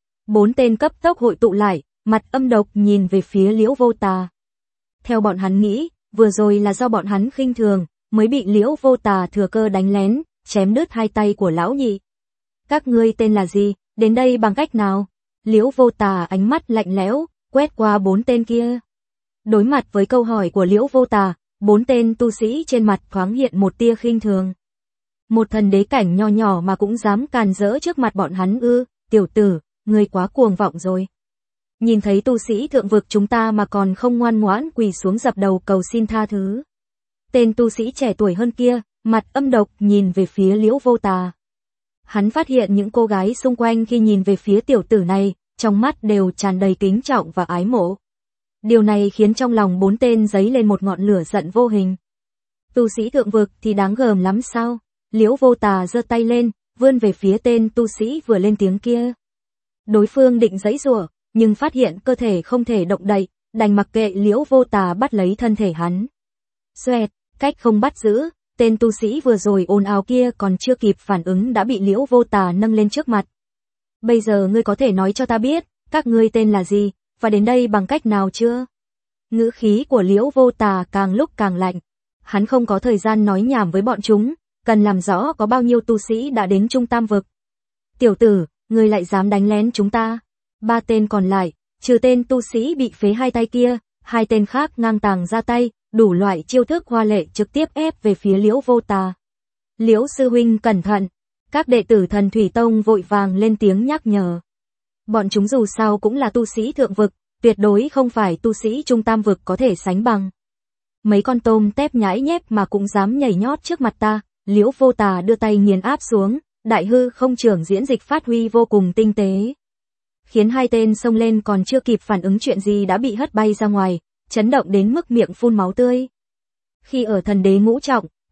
4 tên cấp tốc hội tụ lại, mặt âm độc nhìn về phía Liễu Vô Tà. Theo bọn hắn nghĩ, vừa rồi là do bọn hắn khinh thường, mới bị Liễu Vô Tà thừa cơ đánh lén, chém đứt hai tay của lão nhị. Các ngươi tên là gì, đến đây bằng cách nào? Liễu Vô Tà ánh mắt lạnh lẽo, quét qua 4 tên kia. Đối mặt với câu hỏi của Liễu Vô Tà, 4 tên tu sĩ trên mặt thoáng hiện một tia khinh thường. Một thần đế cảnh nho nhỏ mà cũng dám càn rỡ trước mặt bọn hắn ư? Tiểu tử, ngươi quá cuồng vọng rồi. Nhìn thấy tu sĩ thượng vực chúng ta mà còn không ngoan ngoãn quỳ xuống dập đầu cầu xin tha thứ. Tên tu sĩ trẻ tuổi hơn kia, mặt âm độc nhìn về phía Liễu Vô Tà. Hắn phát hiện những cô gái xung quanh khi nhìn về phía tiểu tử này, trong mắt đều tràn đầy kính trọng và ái mộ. Điều này khiến trong lòng 4 tên dấy lên một ngọn lửa giận vô hình. Tu sĩ thượng vực thì đáng gờm lắm sao? Liễu Vô Tà giơ tay lên, vươn về phía tên tu sĩ vừa lên tiếng kia. Đối phương định giãy giụa, nhưng phát hiện cơ thể không thể động đậy, đành mặc kệ Liễu Vô Tà bắt lấy thân thể hắn. Xoẹt, cách không bắt giữ, tên tu sĩ vừa rồi ồn ào kia còn chưa kịp phản ứng đã bị Liễu Vô Tà nâng lên trước mặt. Bây giờ ngươi có thể nói cho ta biết, các ngươi tên là gì, và đến đây bằng cách nào chưa? Ngữ khí của Liễu Vô Tà càng lúc càng lạnh. Hắn không có thời gian nói nhảm với bọn chúng, cần làm rõ có bao nhiêu tu sĩ đã đến Trung Tam Vực. Tiểu tử, ngươi lại dám đánh lén chúng ta. 3 tên còn lại, trừ tên tu sĩ bị phế hai tay kia, 2 tên khác ngang tàng ra tay, đủ loại chiêu thức hoa lệ trực tiếp ép về phía Liễu Vô Tà. Liễu sư huynh cẩn thận. Các đệ tử Thần Thủy Tông vội vàng lên tiếng nhắc nhở. Bọn chúng dù sao cũng là tu sĩ thượng vực, tuyệt đối không phải tu sĩ trung tam vực có thể sánh bằng. Mấy con tôm tép nhãi nhép mà cũng dám nhảy nhót trước mặt ta. Liễu Vô Tà đưa tay nghiền áp xuống, đại hư không trưởng diễn dịch phát huy vô cùng tinh tế. Khiến 2 tên xông lên còn chưa kịp phản ứng chuyện gì đã bị hất bay ra ngoài, chấn động đến mức miệng phun máu tươi. Khi ở thần đế ngũ trọng,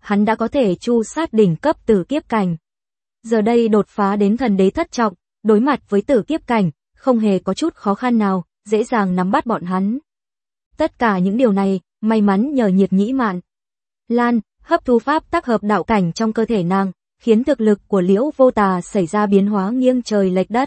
hắn đã có thể chu sát đỉnh cấp tử kiếp cảnh. Giờ đây đột phá đến thần đế thất trọng, đối mặt với tử kiếp cảnh, không hề có chút khó khăn nào, dễ dàng nắm bắt bọn hắn. Tất cả những điều này, may mắn nhờ Nhiệt Nhĩ Mạn Lan hấp thu pháp tắc hợp đạo cảnh trong cơ thể nàng, khiến thực lực của Liễu Vô Tà xảy ra biến hóa nghiêng trời lệch đất.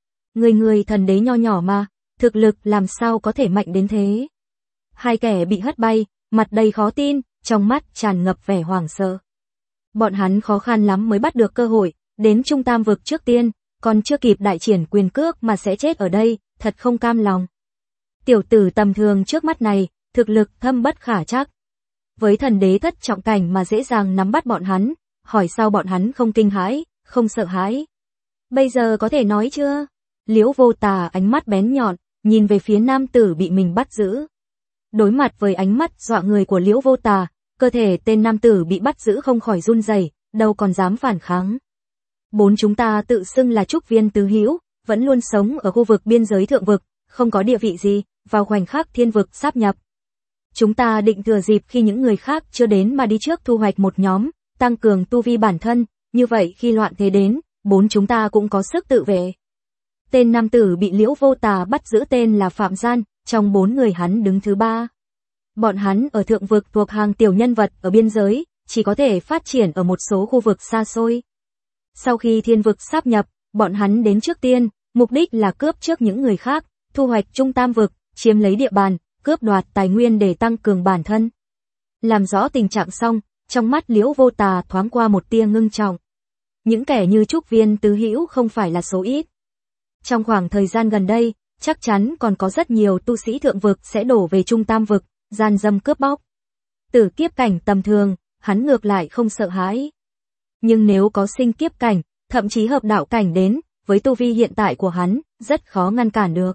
Người thần đế nho nhỏ mà, thực lực làm sao có thể mạnh đến thế? Hai kẻ bị hất bay, mặt đầy khó tin, trong mắt tràn ngập vẻ hoảng sợ. Bọn hắn khó khăn lắm mới bắt được cơ hội, đến Trung Tam vực trước tiên, còn chưa kịp đại triển quyền cước mà sẽ chết ở đây, thật không cam lòng. Tiểu tử tầm thường trước mắt này, thực lực thâm bất khả trắc. Với thần đế thất trọng cảnh mà dễ dàng nắm bắt bọn hắn, hỏi sao bọn hắn không kinh hãi, không sợ hãi. Bây giờ có thể nói chưa? Liễu Vô Tà ánh mắt bén nhọn, nhìn về phía nam tử bị mình bắt giữ. Đối mặt với ánh mắt dọa người của Liễu Vô Tà, cơ thể tên nam tử bị bắt giữ không khỏi run rẩy, đâu còn dám phản kháng. Bốn chúng ta tự xưng là trúc viên tứ hữu, vẫn luôn sống ở khu vực biên giới thượng vực, không có địa vị gì, vào khoảnh khắc thiên vực sáp nhập. Chúng ta định thừa dịp khi những người khác chưa đến mà đi trước thu hoạch một nhóm, tăng cường tu vi bản thân, như vậy khi loạn thế đến, bốn chúng ta cũng có sức tự vệ. Tên nam tử bị Liễu Vô Tà bắt giữ tên là Phạm Gian, trong bốn người hắn đứng thứ ba. Bọn hắn ở thượng vực thuộc hàng tiểu nhân vật ở biên giới, chỉ có thể phát triển ở một số khu vực xa xôi. Sau khi thiên vực sáp nhập, bọn hắn đến trước tiên, mục đích là cướp trước những người khác, thu hoạch Trung Tam vực, chiếm lấy địa bàn, cướp đoạt tài nguyên để tăng cường bản thân. Làm rõ tình trạng xong, trong mắt Liễu Vô Tà thoáng qua một tia ngưng trọng. Những kẻ như trúc viên tứ hữu không phải là số ít. Trong khoảng thời gian gần đây, chắc chắn còn có rất nhiều tu sĩ thượng vực sẽ đổ về Trung Tam vực, gian dâm cướp bóc. Tử kiếp cảnh tầm thường, hắn ngược lại không sợ hãi. Nhưng nếu có sinh kiếp cảnh, thậm chí hợp đạo cảnh đến, với tu vi hiện tại của hắn, rất khó ngăn cản được.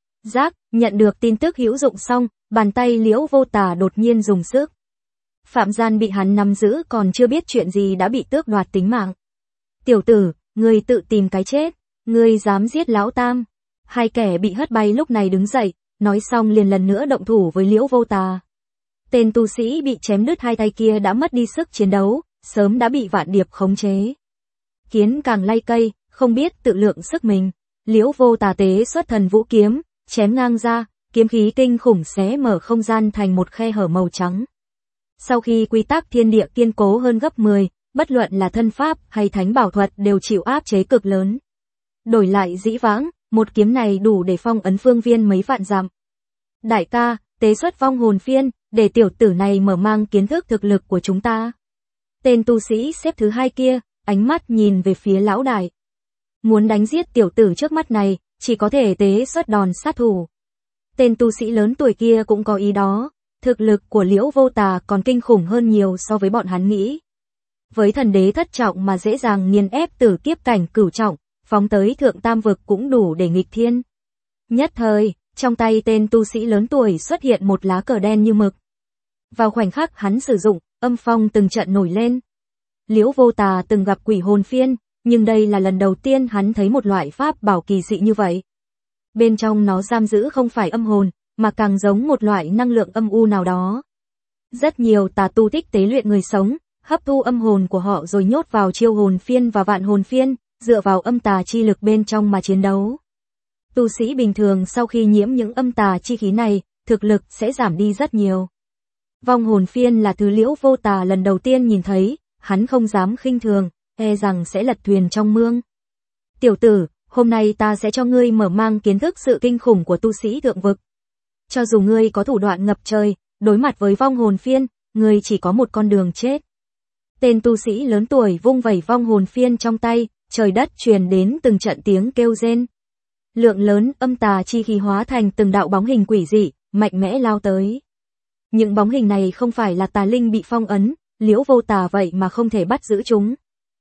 Nhận được tin tức hữu dụng xong, bàn tay Liễu Vô Tà đột nhiên dùng sức. Phạm Gian bị hắn nắm giữ còn chưa biết chuyện gì đã bị tước đoạt tính mạng. Tiểu tử, ngươi tự tìm cái chết, ngươi dám giết lão tam. Hai kẻ bị hất bay lúc này đứng dậy, nói xong liền lần nữa động thủ với Liễu Vô Tà. Tên tu sĩ bị chém đứt hai tay kia đã mất đi sức chiến đấu, sớm đã bị Vạn Điệp khống chế. Kiến càng lay cây, không biết tự lượng sức mình. Liễu Vô Tà tế xuất thần vũ kiếm, chém ngang ra, kiếm khí kinh khủng xé mở không gian thành một khe hở màu trắng. Sau khi quy tắc thiên địa kiên cố hơn gấp 10, bất luận là thân pháp hay thánh bảo thuật đều chịu áp chế cực lớn. Đổi lại dĩ vãng, một kiếm này đủ để phong ấn phương viên mấy vạn dặm. Đại ca, tế xuất vong hồn phiên, để tiểu tử này mở mang kiến thức thực lực của chúng ta. Tên tu sĩ xếp thứ hai kia, ánh mắt nhìn về phía lão đại. Muốn đánh giết tiểu tử trước mắt này, chỉ có thể tế xuất đòn sát thủ. Tên tu sĩ lớn tuổi kia cũng có ý đó, thực lực của Liễu Vô Tà còn kinh khủng hơn nhiều so với bọn hắn nghĩ. Với thần đế thất trọng mà dễ dàng nghiền ép tử kiếp cảnh cửu trọng, phóng tới thượng tam vực cũng đủ để nghịch thiên. Nhất thời, trong tay tên tu sĩ lớn tuổi xuất hiện một lá cờ đen như mực. Vào khoảnh khắc hắn sử dụng, âm phong từng trận nổi lên. Liễu Vô Tà từng gặp quỷ hồn phiên, nhưng đây là lần đầu tiên hắn thấy một loại pháp bảo kỳ dị như vậy. Bên trong nó giam giữ không phải âm hồn, mà càng giống một loại năng lượng âm u nào đó. Rất nhiều tà tu thích tế luyện người sống, hấp thu âm hồn của họ rồi nhốt vào chiêu hồn phiên và vạn hồn phiên, dựa vào âm tà chi lực bên trong mà chiến đấu. Tu sĩ bình thường sau khi nhiễm những âm tà chi khí này, thực lực sẽ giảm đi rất nhiều. Vong hồn phiên là thứ Liễu Vô Tà lần đầu tiên nhìn thấy, hắn không dám khinh thường, e rằng sẽ lật thuyền trong mương. Tiểu tử, hôm nay ta sẽ cho ngươi mở mang kiến thức sự kinh khủng của tu sĩ thượng vực. Cho dù ngươi có thủ đoạn ngập trời, đối mặt với vong hồn phiên, ngươi chỉ có một con đường chết. Tên tu sĩ lớn tuổi vung vẩy vong hồn phiên trong tay, trời đất truyền đến từng trận tiếng kêu rên. Lượng lớn âm tà chi khí hóa thành từng đạo bóng hình quỷ dị, mạnh mẽ lao tới. Những bóng hình này không phải là tà linh bị phong ấn, Liễu Vô Tà vậy mà không thể bắt giữ chúng.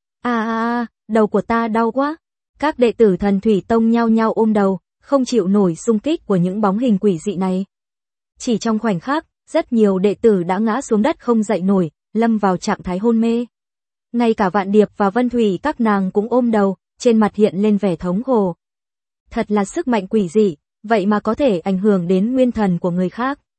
Đầu của ta đau quá. Các đệ tử Thần Thủy Tông nhao nhao ôm đầu, không chịu nổi xung kích của những bóng hình quỷ dị này. Chỉ trong khoảnh khắc, rất nhiều đệ tử đã ngã xuống đất không dậy nổi, lâm vào trạng thái hôn mê. Ngay cả Vạn Điệp và Vân Thủy các nàng cũng ôm đầu, trên mặt hiện lên vẻ thống khổ. Thật là sức mạnh quỷ dị, vậy mà có thể ảnh hưởng đến nguyên thần của người khác.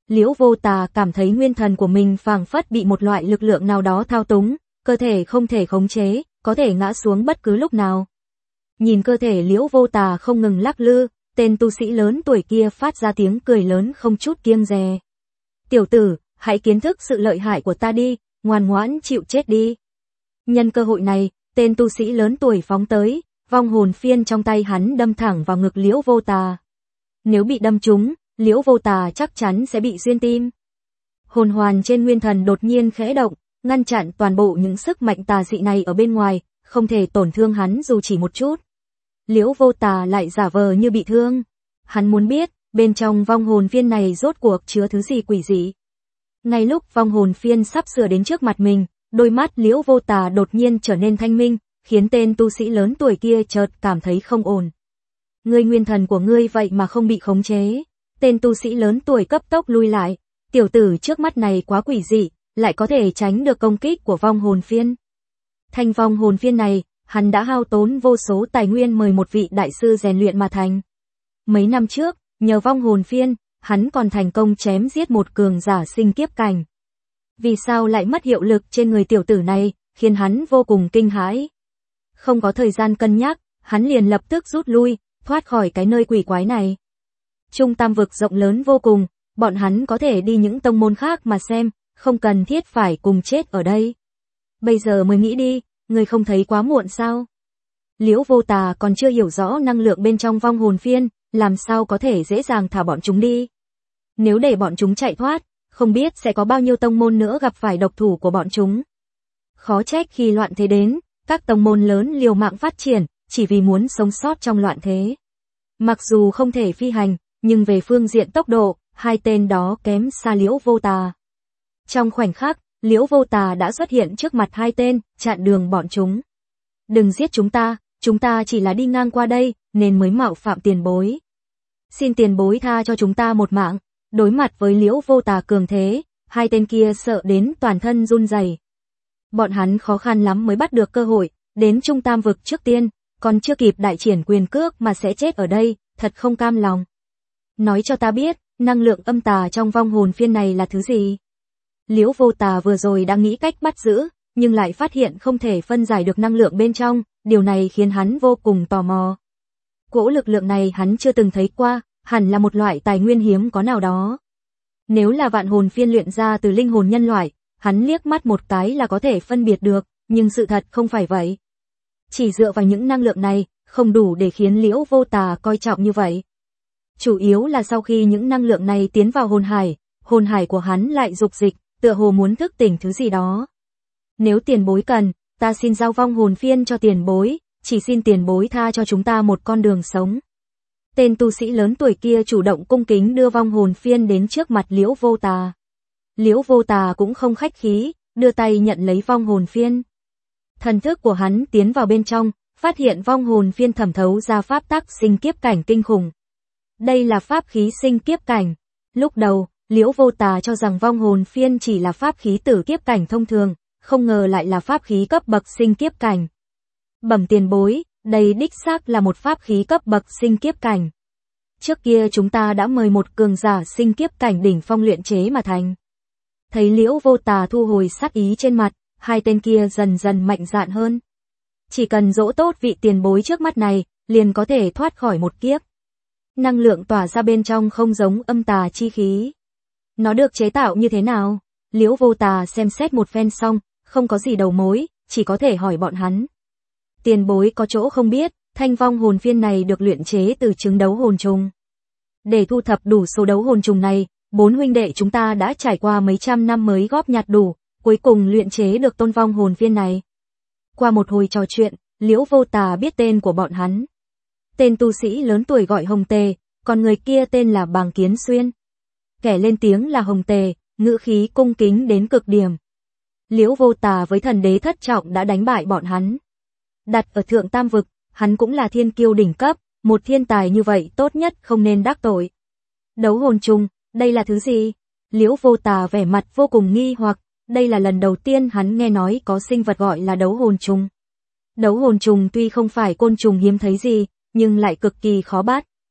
Liễu Vô Tà cảm thấy nguyên thần của mình phảng phất bị một loại lực lượng nào đó thao túng, cơ thể không thể khống chế, có thể ngã xuống bất cứ lúc nào. Nhìn cơ thể Liễu Vô Tà không ngừng lắc lư, tên tu sĩ lớn tuổi kia phát ra tiếng cười lớn không chút kiêng dè. Tiểu tử, hãy kiến thức sự lợi hại của ta đi, ngoan ngoãn chịu chết đi. Nhân cơ hội này, tên tu sĩ lớn tuổi phóng tới, vong hồn phiên trong tay hắn đâm thẳng vào ngực Liễu Vô Tà. Nếu bị đâm trúng, Liễu Vô Tà chắc chắn sẽ bị xuyên tim. Hồn hoàn trên nguyên thần đột nhiên khẽ động, ngăn chặn toàn bộ những sức mạnh tà dị này ở bên ngoài, không thể tổn thương hắn dù chỉ một chút. Liễu Vô Tà lại giả vờ như bị thương. Hắn muốn biết, bên trong vong hồn phiên này rốt cuộc chứa thứ gì quỷ dị. Ngay lúc vong hồn phiên sắp sửa đến trước mặt mình, đôi mắt Liễu Vô Tà đột nhiên trở nên thanh minh, khiến tên tu sĩ lớn tuổi kia chợt cảm thấy không ổn. Ngươi nguyên thần của ngươi vậy mà không bị khống chế. Tên tu sĩ lớn tuổi cấp tốc lui lại, tiểu tử trước mắt này quá quỷ dị, lại có thể tránh được công kích của vong hồn phiên. Thành vong hồn phiên này, hắn đã hao tốn vô số tài nguyên mời một vị đại sư rèn luyện mà thành. Mấy năm trước, nhờ vong hồn phiên, hắn còn thành công chém giết một cường giả sinh kiếp cảnh. Vì sao lại mất hiệu lực trên người tiểu tử này, khiến hắn vô cùng kinh hãi. Không có thời gian cân nhắc, hắn liền lập tức rút lui, thoát khỏi cái nơi quỷ quái này. Trung Tam vực rộng lớn vô cùng, bọn hắn có thể đi những tông môn khác mà xem, không cần thiết phải cùng chết ở đây. Bây giờ mới nghĩ đi, người không thấy quá muộn sao? Liễu Vô Tà còn chưa hiểu rõ năng lượng bên trong vong hồn phiên, làm sao có thể dễ dàng thả bọn chúng đi. Nếu để bọn chúng chạy thoát, không biết sẽ có bao nhiêu tông môn nữa gặp phải độc thủ của bọn chúng. Khó trách khi loạn thế đến, các tông môn lớn liều mạng phát triển, chỉ vì muốn sống sót trong loạn thế. Mặc dù không thể phi hành, nhưng về phương diện tốc độ, hai tên đó kém xa Liễu Vô Tà. Trong khoảnh khắc, Liễu Vô Tà đã xuất hiện trước mặt hai tên, chặn đường bọn chúng. Đừng giết chúng ta chỉ là đi ngang qua đây, nên mới mạo phạm tiền bối. Xin tiền bối tha cho chúng ta một mạng. Đối mặt với Liễu Vô Tà cường thế, hai tên kia sợ đến toàn thân run rẩy. Bọn hắn khó khăn lắm mới bắt được cơ hội, đến Trung Tam vực trước tiên, còn chưa kịp đại triển quyền cước mà sẽ chết ở đây, thật không cam lòng. Nói cho ta biết, năng lượng âm tà trong vong hồn phiên này là thứ gì? Liễu Vô Tà vừa rồi đang nghĩ cách bắt giữ, nhưng lại phát hiện không thể phân giải được năng lượng bên trong, điều này khiến hắn vô cùng tò mò. Cỗ lực lượng này hắn chưa từng thấy qua, hẳn là một loại tài nguyên hiếm có nào đó. Nếu là vạn hồn phiên luyện ra từ linh hồn nhân loại, hắn liếc mắt một cái là có thể phân biệt được, nhưng sự thật không phải vậy. Chỉ dựa vào những năng lượng này, không đủ để khiến Liễu Vô Tà coi trọng như vậy. Chủ yếu là sau khi những năng lượng này tiến vào hồn hải của hắn lại dục dịch, tựa hồ muốn thức tỉnh thứ gì đó. Nếu tiền bối cần, ta xin giao vong hồn phiên cho tiền bối, chỉ xin tiền bối tha cho chúng ta một con đường sống. Tên tu sĩ lớn tuổi kia chủ động cung kính đưa vong hồn phiên đến trước mặt Liễu Vô Tà. Liễu Vô Tà cũng không khách khí, đưa tay nhận lấy vong hồn phiên. Thần thức của hắn tiến vào bên trong, phát hiện vong hồn phiên thẩm thấu ra pháp tắc sinh kiếp cảnh kinh khủng. Đây là pháp khí sinh kiếp cảnh. Lúc đầu, Liễu Vô Tà cho rằng vong hồn phiên chỉ là pháp khí tử kiếp cảnh thông thường, không ngờ lại là pháp khí cấp bậc sinh kiếp cảnh. Bẩm tiền bối, đây đích xác là một pháp khí cấp bậc sinh kiếp cảnh. Trước kia chúng ta đã mời một cường giả sinh kiếp cảnh đỉnh phong luyện chế mà thành. Thấy Liễu Vô Tà thu hồi sát ý trên mặt, hai tên kia dần dần mạnh dạn hơn. Chỉ cần dỗ tốt vị tiền bối trước mắt này, liền có thể thoát khỏi một kiếp. Năng lượng tỏa ra bên trong không giống âm tà chi khí. Nó được chế tạo như thế nào? Liễu Vô Tà xem xét một phen xong, không có gì đầu mối, chỉ có thể hỏi bọn hắn. Tiền bối có chỗ không biết, thanh vong hồn phiên này được luyện chế từ trứng đấu hồn trùng. Để thu thập đủ số đấu hồn trùng này, 4 huynh đệ chúng ta đã trải qua mấy trăm năm mới góp nhặt đủ, cuối cùng luyện chế được tôn vong hồn phiên này. Qua một hồi trò chuyện, Liễu Vô Tà biết tên của bọn hắn. Tên tu sĩ lớn tuổi gọi Hồng Tề, còn người kia tên là Bàng Kiến Xuyên. Kẻ lên tiếng là Hồng Tề, ngữ khí cung kính đến cực điểm. Liễu Vô Tà với thần đế thất trọng đã đánh bại bọn hắn. Đặt ở thượng tam vực, hắn cũng là thiên kiêu đỉnh cấp, một thiên tài như vậy tốt nhất không nên đắc tội. Đấu hồn trùng, đây là thứ gì? Liễu Vô Tà vẻ mặt vô cùng nghi hoặc, đây là lần đầu tiên hắn nghe nói có sinh vật gọi là đấu hồn trùng. Đấu hồn trùng tuy không phải côn trùng hiếm thấy gì, nhưng lại cực kỳ khó bắt.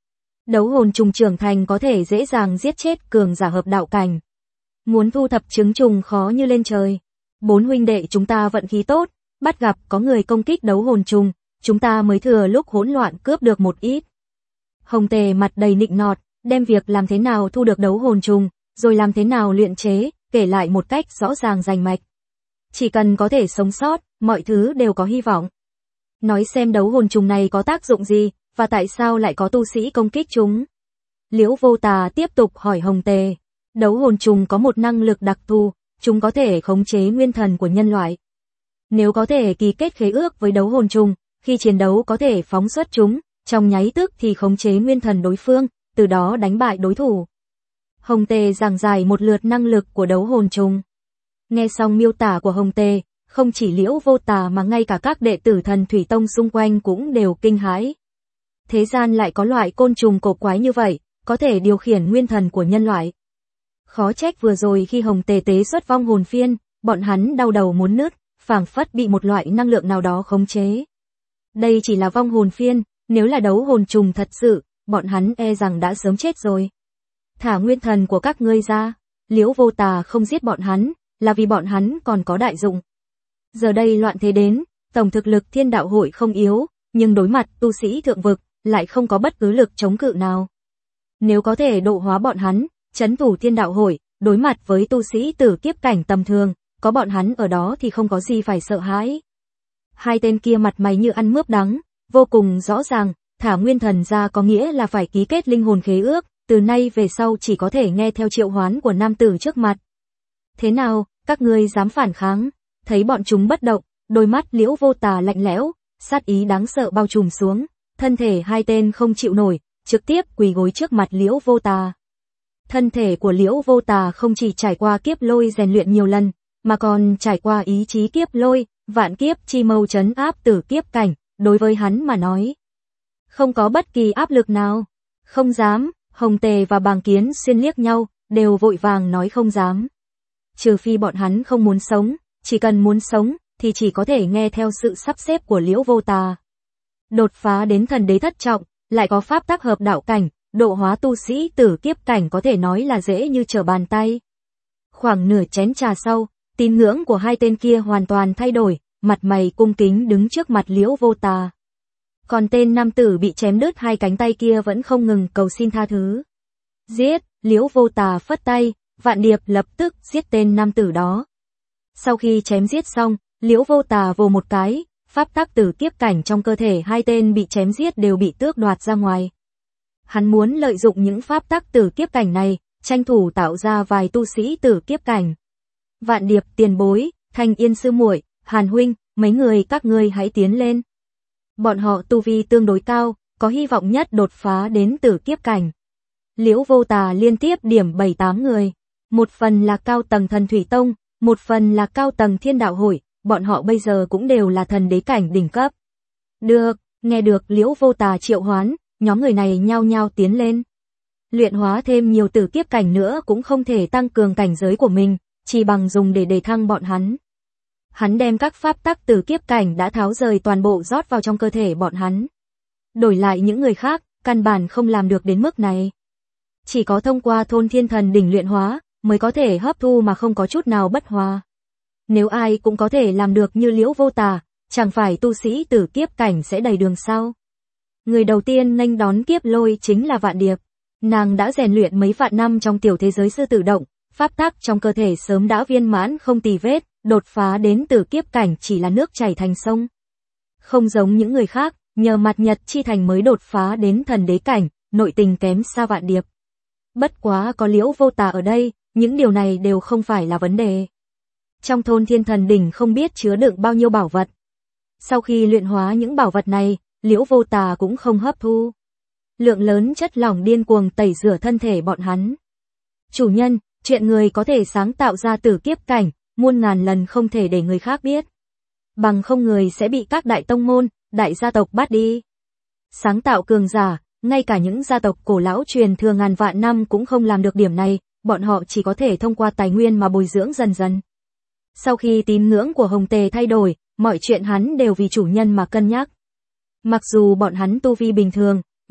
Đấu hồn trùng trưởng thành có thể dễ dàng giết chết cường giả hợp đạo cảnh. Muốn thu thập trứng trùng khó như lên trời. 4 huynh đệ chúng ta vận khí tốt, bắt gặp có người công kích đấu hồn trùng, chúng ta mới thừa lúc hỗn loạn cướp được một ít. Hồng Tề mặt đầy nịnh nọt, đem việc làm thế nào thu được đấu hồn trùng, rồi làm thế nào luyện chế, kể lại một cách rõ ràng rành mạch. Chỉ cần có thể sống sót, mọi thứ đều có hy vọng. Nói xem đấu hồn trùng này có tác dụng gì, và tại sao lại có tu sĩ công kích chúng. Liễu Vô Tà tiếp tục hỏi Hồng Tề. Đấu hồn trùng có một năng lực đặc thù, chúng có thể khống chế nguyên thần của nhân loại. Nếu có thể ký kết khế ước với đấu hồn trùng, khi chiến đấu có thể phóng xuất chúng, trong nháy tức thì khống chế nguyên thần đối phương, từ đó đánh bại đối thủ. Hồng Tề giảng giải một lượt năng lực của đấu hồn trùng. Nghe xong miêu tả của Hồng Tề, không chỉ Liễu Vô Tà mà ngay cả các đệ tử Thần Thủy Tông xung quanh cũng đều kinh hãi. Thế gian lại có loại côn trùng cổ quái như vậy, có thể điều khiển nguyên thần của nhân loại. Khó trách vừa rồi khi Hồng Tề tế xuất vong hồn phiên, bọn hắn đau đầu muốn nứt, phảng phất bị một loại năng lượng nào đó khống chế. Đây chỉ là vong hồn phiên, nếu là đấu hồn trùng thật sự, bọn hắn e rằng đã sớm chết rồi. Thả nguyên thần của các ngươi ra, Liễu Vô Tà không giết bọn hắn, là vì bọn hắn còn có đại dụng. Giờ đây loạn thế đến, tổng thực lực Thiên Đạo Hội không yếu, nhưng đối mặt tu sĩ thượng vực, lại không có bất cứ lực chống cự nào. Nếu có thể độ hóa bọn hắn, trấn thủ Thiên Đạo Hội, đối mặt với tu sĩ tử kiếp cảnh tầm thường, có bọn hắn ở đó thì không có gì phải sợ hãi. Hai tên kia mặt mày như ăn mướp đắng, vô cùng rõ ràng, thả nguyên thần ra có nghĩa là phải ký kết linh hồn khế ước, từ nay về sau chỉ có thể nghe theo triệu hoán của nam tử trước mặt. Thế nào, các ngươi dám phản kháng? Thấy bọn chúng bất động, đôi mắt Liễu Vô Tà lạnh lẽo, sát ý đáng sợ bao trùm xuống, thân thể hai tên không chịu nổi, trực tiếp quỳ gối trước mặt Liễu Vô Tà. Thân thể của Liễu Vô Tà không chỉ trải qua kiếp lôi rèn luyện nhiều lần, mà còn trải qua ý chí kiếp lôi, vạn kiếp chi mâu trấn áp tử kiếp cảnh, đối với hắn mà nói. Không có bất kỳ áp lực nào. Không dám, Hồng Tề và Bàng Kiến Xuyên liếc nhau, đều vội vàng nói không dám. Trừ phi bọn hắn không muốn sống, chỉ cần muốn sống, thì chỉ có thể nghe theo sự sắp xếp của Liễu Vô Tà. Đột phá đến thần đế thất trọng, lại có pháp tắc hợp đạo cảnh, độ hóa tu sĩ tử kiếp cảnh có thể nói là dễ như trở bàn tay. Khoảng nửa chén trà sau, tín ngưỡng của hai tên kia hoàn toàn thay đổi, mặt mày cung kính đứng trước mặt Liễu Vô Tà. Còn tên nam tử bị chém đứt hai cánh tay kia vẫn không ngừng cầu xin tha thứ. Giết, Liễu Vô Tà phất tay, Vạn Điệp lập tức giết tên nam tử đó. Sau khi chém giết xong, Liễu Vô Tà vồ một cái, pháp tắc tử kiếp cảnh trong cơ thể hai tên bị chém giết đều bị tước đoạt ra ngoài. Hắn muốn lợi dụng những pháp tắc tử kiếp cảnh này, tranh thủ tạo ra vài tu sĩ tử kiếp cảnh. Vạn Điệp tiền bối, Thanh Yên sư muội, Hàn huynh, mấy người các ngươi hãy tiến lên. Bọn họ tu vi tương đối cao, có hy vọng nhất đột phá đến tử kiếp cảnh. Liễu Vô Tà liên tiếp điểm 7-8 người, một phần là cao tầng Thần Thủy Tông, một phần là cao tầng Thiên Đạo Hội, bọn họ bây giờ cũng đều là thần đế cảnh đỉnh cấp. Được, nghe được Liễu Vô Tà triệu hoán, nhóm người này nhao nhao tiến lên. Luyện hóa thêm nhiều tử kiếp cảnh nữa cũng không thể tăng cường cảnh giới của mình, chỉ bằng dùng để đề thăng bọn hắn. Hắn đem các pháp tắc tử kiếp cảnh đã tháo rời toàn bộ rót vào trong cơ thể bọn hắn. Đổi lại những người khác, căn bản không làm được đến mức này. Chỉ có thông qua thôn thiên thần đỉnh luyện hóa, mới có thể hấp thu mà không có chút nào bất hòa. Nếu ai cũng có thể làm được như Liễu Vô Tà, chẳng phải tu sĩ tử kiếp cảnh sẽ đầy đường sao? Người đầu tiên nghênh đón kiếp lôi chính là Vạn Điệp. Nàng đã rèn luyện mấy vạn năm trong tiểu thế giới sư tử động, pháp tắc trong cơ thể sớm đã viên mãn không tì vết, đột phá đến tử kiếp cảnh chỉ là nước chảy thành sông. Không giống những người khác, nhờ mặt Nhật chi thành mới đột phá đến thần đế cảnh, nội tình kém xa Vạn Điệp. Bất quá có Liễu Vô Tà ở đây, những điều này đều không phải là vấn đề. Trong thôn thiên thần đỉnh không biết chứa đựng bao nhiêu bảo vật. Sau khi luyện hóa những bảo vật này, Liễu Vô Tà cũng không hấp thu. Lượng lớn chất lỏng điên cuồng tẩy rửa thân thể bọn hắn. Chủ nhân, chuyện người có thể sáng tạo ra tử kiếp cảnh, muôn ngàn lần không thể để người khác biết. Bằng không người sẽ bị các đại tông môn, đại gia tộc bắt đi. Sáng tạo cường giả, ngay cả những gia tộc cổ lão truyền thừa ngàn vạn năm cũng không làm được điểm này, bọn họ chỉ có thể thông qua tài nguyên mà bồi dưỡng dần dần. Sau khi tín ngưỡng của Hồng Tề thay đổi, mọi chuyện hắn đều vì chủ nhân mà cân nhắc. Mặc dù bọn hắn tu vi bình thường,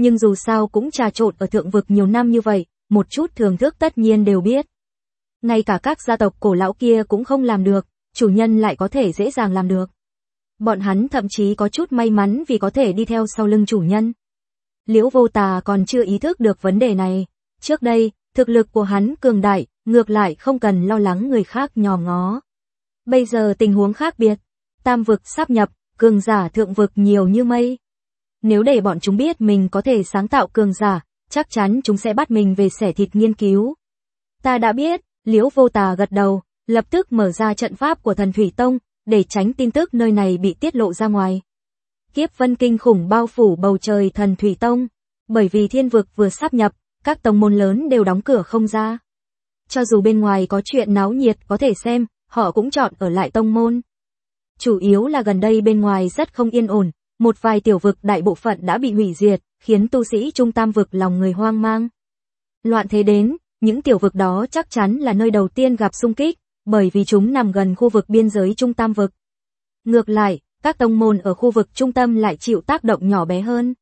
nhưng dù sao cũng trà trộn ở thượng vực nhiều năm như vậy, một chút thưởng thức tất nhiên đều biết. Ngay cả các gia tộc cổ lão kia cũng không làm được, chủ nhân lại có thể dễ dàng làm được. Bọn hắn thậm chí có chút may mắn vì có thể đi theo sau lưng chủ nhân. Liễu Vô Tà còn chưa ý thức được vấn đề này. Trước đây, thực lực của hắn cường đại, ngược lại không cần lo lắng người khác nhòm ngó. Bây giờ tình huống khác biệt, tam vực sáp nhập, cường giả thượng vực nhiều như mây. Nếu để bọn chúng biết mình có thể sáng tạo cường giả, chắc chắn chúng sẽ bắt mình về xẻ thịt nghiên cứu. Ta đã biết, Liễu Vô Tà gật đầu, lập tức mở ra trận pháp của Thần Thủy Tông, để tránh tin tức nơi này bị tiết lộ ra ngoài. Kiếp vân kinh khủng bao phủ bầu trời Thần Thủy Tông, bởi vì thiên vực vừa sáp nhập, các tông môn lớn đều đóng cửa không ra. Cho dù bên ngoài có chuyện náo nhiệt có thể xem, họ cũng chọn ở lại tông môn. Chủ yếu là gần đây bên ngoài rất không yên ổn, một vài tiểu vực đại bộ phận đã bị hủy diệt, khiến tu sĩ trung tam vực lòng người hoang mang. Loạn thế đến, những tiểu vực đó chắc chắn là nơi đầu tiên gặp xung kích, bởi vì chúng nằm gần khu vực biên giới trung tam vực. Ngược lại, các tông môn ở khu vực trung tâm lại chịu tác động nhỏ bé hơn.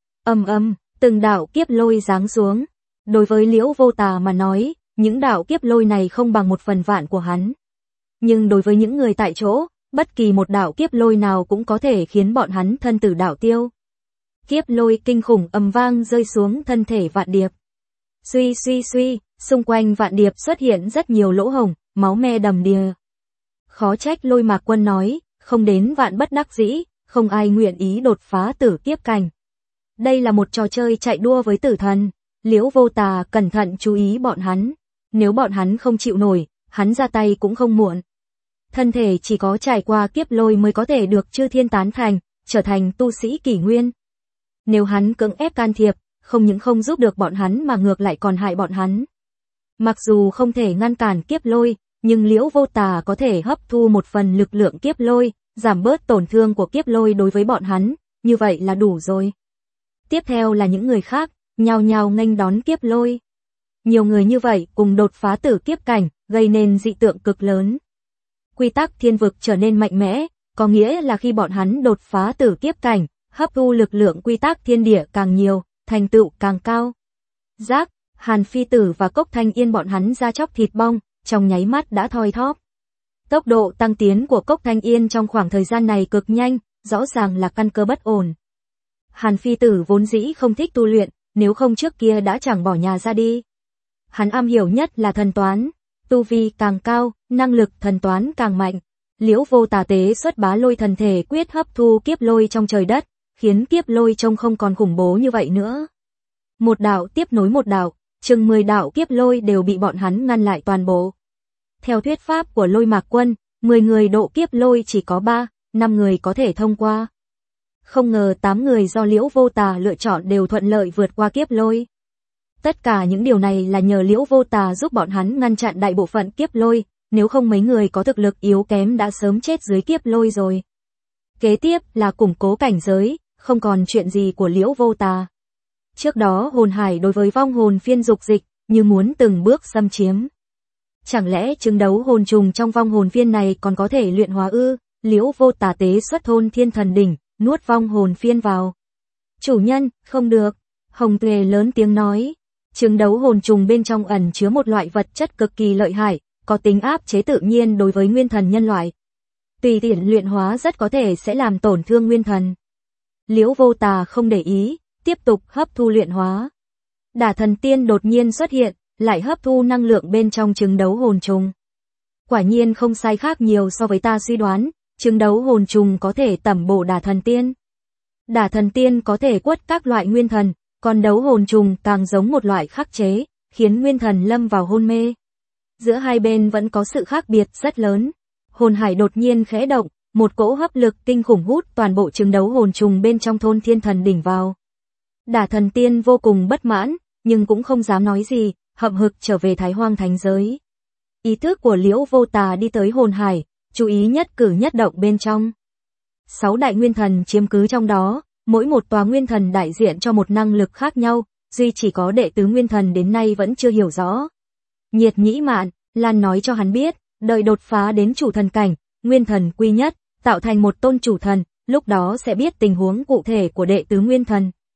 Từng đạo kiếp lôi giáng xuống. Đối với Liễu Vô Tà mà nói, những đạo kiếp lôi này không bằng 1/1000 của hắn. Nhưng đối với những người tại chỗ, bất kỳ một đạo kiếp lôi nào cũng có thể khiến bọn hắn thân tử đạo tiêu. Kiếp lôi kinh khủng ầm vang rơi xuống thân thể Vạn Điệp. Suy, xung quanh Vạn Điệp xuất hiện rất nhiều lỗ hổng, máu me đầm đìa. Khó trách Lôi Mạc Quân nói, không đến vạn bất đắc dĩ, không ai nguyện ý đột phá tử kiếp cảnh. Đây là một trò chơi chạy đua với tử thần. Liễu Vô Tà cẩn thận chú ý bọn hắn. Nếu bọn hắn không chịu nổi, hắn ra tay cũng không muộn. Thân thể chỉ có trải qua kiếp lôi mới có thể được chư thiên tán thành, trở thành tu sĩ kỷ nguyên. Nếu hắn cưỡng ép can thiệp, không những không giúp được bọn hắn mà ngược lại còn hại bọn hắn. Mặc dù không thể ngăn cản kiếp lôi, nhưng Liễu Vô Tà có thể hấp thu một phần lực lượng kiếp lôi, giảm bớt tổn thương của kiếp lôi đối với bọn hắn, như vậy là đủ rồi. Tiếp theo là những người khác, nhao nhao nghênh đón kiếp lôi. Nhiều người như vậy cùng đột phá tử kiếp cảnh, gây nên dị tượng cực lớn. Quy tắc thiên vực trở nên mạnh mẽ, có nghĩa là khi bọn hắn đột phá tử kiếp cảnh, hấp thu lực lượng quy tắc thiên địa càng nhiều, thành tựu càng cao. Giác, Hàn Phi Tử và Cốc Thanh Yên bọn hắn ra chóc thịt bong, trong nháy mắt đã thoi thóp. Tốc độ tăng tiến của Cốc Thanh Yên trong khoảng thời gian này cực nhanh, rõ ràng là căn cơ bất ổn. Hàn Phi Tử vốn dĩ không thích tu luyện, nếu không trước kia đã chẳng bỏ nhà ra đi. Hắn am hiểu nhất là thần toán, tu vi càng cao, năng lực thần toán càng mạnh. Liễu Vô Tà tế xuất Bá Lôi thần thể quyết hấp thu kiếp lôi trong trời đất, khiến kiếp lôi trông không còn khủng bố như vậy nữa. Một đạo tiếp nối một đạo, chừng 10 đạo kiếp lôi đều bị bọn hắn ngăn lại toàn bộ. Theo thuyết pháp của Lôi Mạc Quân, 10 người độ kiếp lôi chỉ có 3-5 người có thể thông qua. Không ngờ 8 người do Liễu Vô Tà lựa chọn đều thuận lợi vượt qua kiếp lôi. Tất cả những điều này là nhờ Liễu Vô Tà giúp bọn hắn ngăn chặn đại bộ phận kiếp lôi, nếu không mấy người có thực lực yếu kém đã sớm chết dưới kiếp lôi rồi. Kế tiếp là củng cố cảnh giới, không còn chuyện gì của Liễu Vô Tà. Trước đó hồn hải đối với vong hồn phiên dục dịch, như muốn từng bước xâm chiếm. Chẳng lẽ chứng đấu hồn trùng trong vong hồn phiên này còn có thể luyện hóa ư? Liễu Vô Tà tế xuất Thôn Thiên Thần Đỉnh, nuốt vong hồn phiên vào. Chủ nhân, không được. Hồng Tuệ lớn tiếng nói. Chứng đấu hồn trùng bên trong ẩn chứa một loại vật chất cực kỳ lợi hại, có tính áp chế tự nhiên đối với nguyên thần nhân loại. Tùy tiện luyện hóa rất có thể sẽ làm tổn thương nguyên thần. Liễu Vô Tà không để ý, tiếp tục hấp thu luyện hóa. Đả Thần Tiên đột nhiên xuất hiện, lại hấp thu năng lượng bên trong chứng đấu hồn trùng. Quả nhiên không sai khác nhiều so với ta suy đoán, chứng đấu hồn trùng có thể tẩm bổ Đả Thần Tiên. Đả Thần Tiên có thể quất các loại nguyên thần, còn đấu hồn trùng càng giống một loại khắc chế, khiến nguyên thần lâm vào hôn mê. Giữa hai bên vẫn có sự khác biệt rất lớn. Hồn hải đột nhiên khẽ động, một cỗ hấp lực kinh khủng hút toàn bộ chứng đấu hồn trùng bên trong Thôn Thiên Thần Đỉnh vào. Đả Thần Tiên vô cùng bất mãn, nhưng cũng không dám nói gì, hậm hực trở về Thái Hoang Thánh Giới. Ý thức của Liễu Vô Tà đi tới hồn hải, chú ý nhất cử nhất động bên trong. 6 đại nguyên thần chiếm cứ trong đó, mỗi một tòa nguyên thần đại diện cho một năng lực khác nhau, duy chỉ có đệ tứ nguyên thần đến nay vẫn chưa hiểu rõ. Nhiệt Nhĩ Mạn, Lan nói cho hắn biết, đợi đột phá đến chủ thần cảnh, nguyên thần quy nhất, tạo thành một tôn chủ thần, lúc đó sẽ biết tình huống cụ thể của đệ tứ nguyên thần.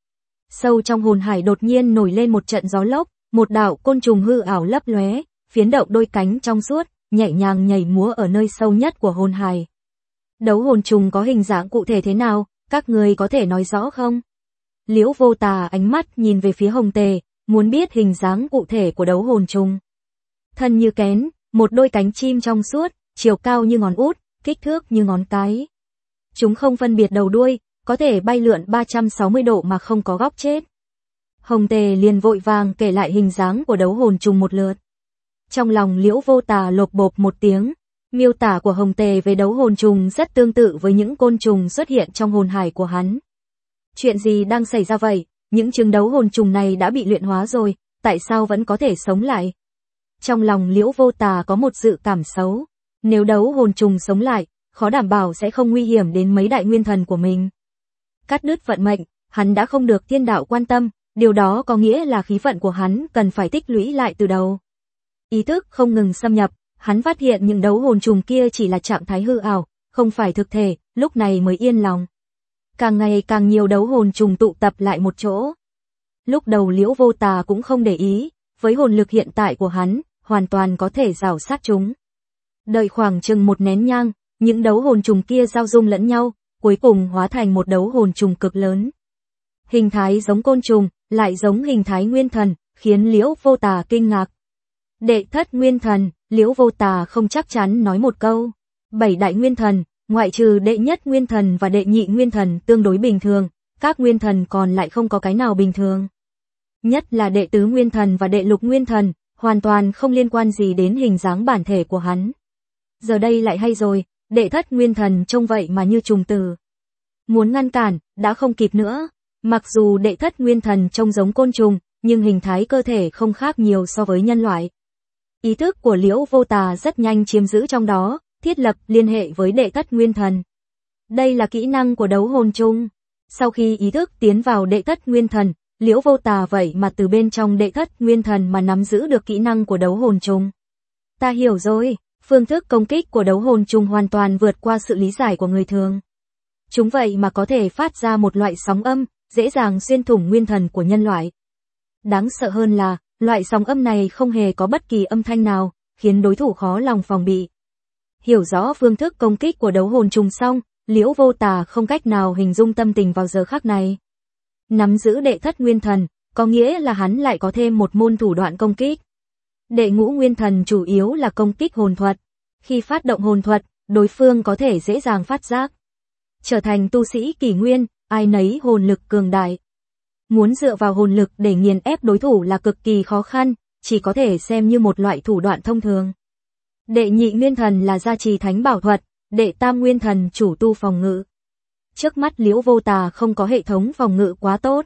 sâu trong hồn hải đột nhiên nổi lên một trận gió lốc, một đạo côn trùng hư ảo lấp lóe, phiến động đôi cánh trong suốt, nhẹ nhàng nhảy múa ở nơi sâu nhất của hồn hải. Đấu hồn trùng có hình dạng cụ thể thế nào, các người có thể nói rõ không? Liễu Vô Tà ánh mắt nhìn về phía Hồng Tề, muốn biết hình dáng cụ thể của đấu hồn trùng. Thân như kén, một đôi cánh chim trong suốt, chiều cao như ngón út, kích thước như ngón cái. Chúng không phân biệt đầu đuôi, có thể bay lượn 360 độ mà không có góc chết. Hồng Tề liền vội vàng kể lại hình dáng của đấu hồn trùng một lượt. Trong lòng Liễu Vô Tà lộp bộp một tiếng, miêu tả của Hồng Tề về đấu hồn trùng rất tương tự với những côn trùng xuất hiện trong hồn hải của hắn. Chuyện gì đang xảy ra vậy? Những trứng đấu hồn trùng này đã bị luyện hóa rồi, tại sao vẫn có thể sống lại? Trong lòng Liễu Vô Tà có một dự cảm xấu. Nếu đấu hồn trùng sống lại, khó đảm bảo sẽ không nguy hiểm đến mấy đại nguyên thần của mình. Cắt đứt vận mệnh, hắn đã không được thiên đạo quan tâm, điều đó có nghĩa là khí vận của hắn cần phải tích lũy lại từ đầu. Ý thức không ngừng xâm nhập, hắn phát hiện những đấu hồn trùng kia chỉ là trạng thái hư ảo, không phải thực thể, lúc này mới yên lòng. Càng ngày càng nhiều đấu hồn trùng tụ tập lại một chỗ. Lúc đầu Liễu Vô Tà cũng không để ý, với hồn lực hiện tại của hắn, hoàn toàn có thể rào sát chúng. Đợi khoảng chừng một nén nhang, những đấu hồn trùng kia giao dung lẫn nhau, cuối cùng hóa thành một đấu hồn trùng cực lớn. Hình thái giống côn trùng, lại giống hình thái nguyên thần, khiến Liễu Vô Tà kinh ngạc. Đệ thất nguyên thần, Liễu Vô Tà không chắc chắn nói một câu. 7 đại nguyên thần, ngoại trừ đệ nhất nguyên thần và đệ nhị nguyên thần tương đối bình thường, các nguyên thần còn lại không có cái nào bình thường. Nhất là đệ tứ nguyên thần và đệ lục nguyên thần, hoàn toàn không liên quan gì đến hình dáng bản thể của hắn. Giờ đây lại hay rồi, đệ thất nguyên thần trông vậy mà như trùng tử. Muốn ngăn cản, đã không kịp nữa. Mặc dù đệ thất nguyên thần trông giống côn trùng, nhưng hình thái cơ thể không khác nhiều so với nhân loại. Ý thức của Liễu Vô Tà rất nhanh chiếm giữ trong đó, thiết lập liên hệ với đệ thất nguyên thần. Đây là kỹ năng của đấu hồn trùng. Sau khi ý thức tiến vào đệ thất nguyên thần, Liễu Vô Tà vậy mà từ bên trong đệ thất nguyên thần mà nắm giữ được kỹ năng của đấu hồn trùng. Ta hiểu rồi, phương thức công kích của đấu hồn trùng hoàn toàn vượt qua sự lý giải của người thường. Chúng vậy mà có thể phát ra một loại sóng âm, dễ dàng xuyên thủng nguyên thần của nhân loại. Đáng sợ hơn là, loại sóng âm này không hề có bất kỳ âm thanh nào, khiến đối thủ khó lòng phòng bị. Hiểu rõ phương thức công kích của đấu hồn trùng xong, Liễu Vô Tà không cách nào hình dung tâm tình vào giờ khắc này. Nắm giữ đệ thất nguyên thần, có nghĩa là hắn lại có thêm một môn thủ đoạn công kích. Đệ ngũ nguyên thần chủ yếu là công kích hồn thuật. Khi phát động hồn thuật, đối phương có thể dễ dàng phát giác. Trở thành tu sĩ kỷ nguyên, ai nấy hồn lực cường đại. Muốn dựa vào hồn lực để nghiền ép đối thủ là cực kỳ khó khăn, chỉ có thể xem như một loại thủ đoạn thông thường. Đệ nhị nguyên thần là gia trì thánh bảo thuật, đệ tam nguyên thần chủ tu phòng ngự. Trước mắt Liễu Vô Tà không có hệ thống phòng ngự quá tốt.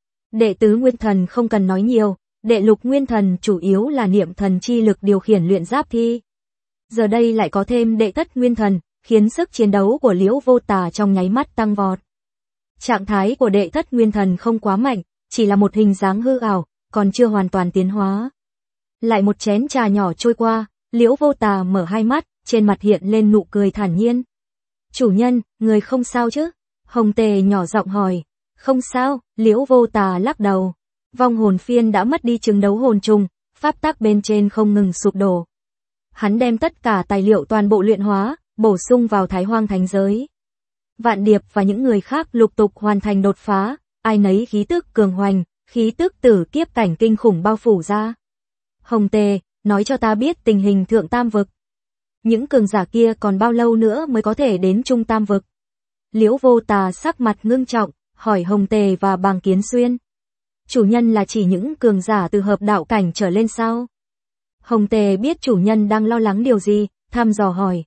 Đệ tứ nguyên thần không cần nói nhiều, đệ lục nguyên thần chủ yếu là niệm thần chi lực điều khiển luyện giáp thi. Giờ đây lại có thêm đệ thất nguyên thần, khiến sức chiến đấu của Liễu Vô Tà trong nháy mắt tăng vọt. Trạng thái của đệ thất nguyên thần không quá mạnh, chỉ là một hình dáng hư ảo, còn chưa hoàn toàn tiến hóa. Lại một chén trà nhỏ trôi qua, Liễu Vô Tà mở hai mắt, trên mặt hiện lên nụ cười thản nhiên. Chủ nhân, người không sao chứ? Hồng Tề nhỏ giọng hỏi. Không sao, Liễu Vô Tà lắc đầu. Vong hồn phiên đã mất đi chứng đấu hồn trùng, pháp tắc bên trên không ngừng sụp đổ. Hắn đem tất cả tài liệu toàn bộ luyện hóa, bổ sung vào Thái Hoang Thánh Giới. Vạn Điệp và những người khác lục tục hoàn thành đột phá, ai nấy khí tức cường hoành, khí tức tử kiếp cảnh kinh khủng bao phủ ra. Hồng Tề, nói cho ta biết tình hình thượng tam vực. Những cường giả kia còn bao lâu nữa mới có thể đến trung tam vực? Liễu Vô Tà sắc mặt ngưng trọng, hỏi Hồng Tề và Bàng Kiến Xuyên. Chủ nhân là chỉ những cường giả từ hợp đạo cảnh trở lên sao? Hồng Tề biết chủ nhân đang lo lắng điều gì, thăm dò hỏi.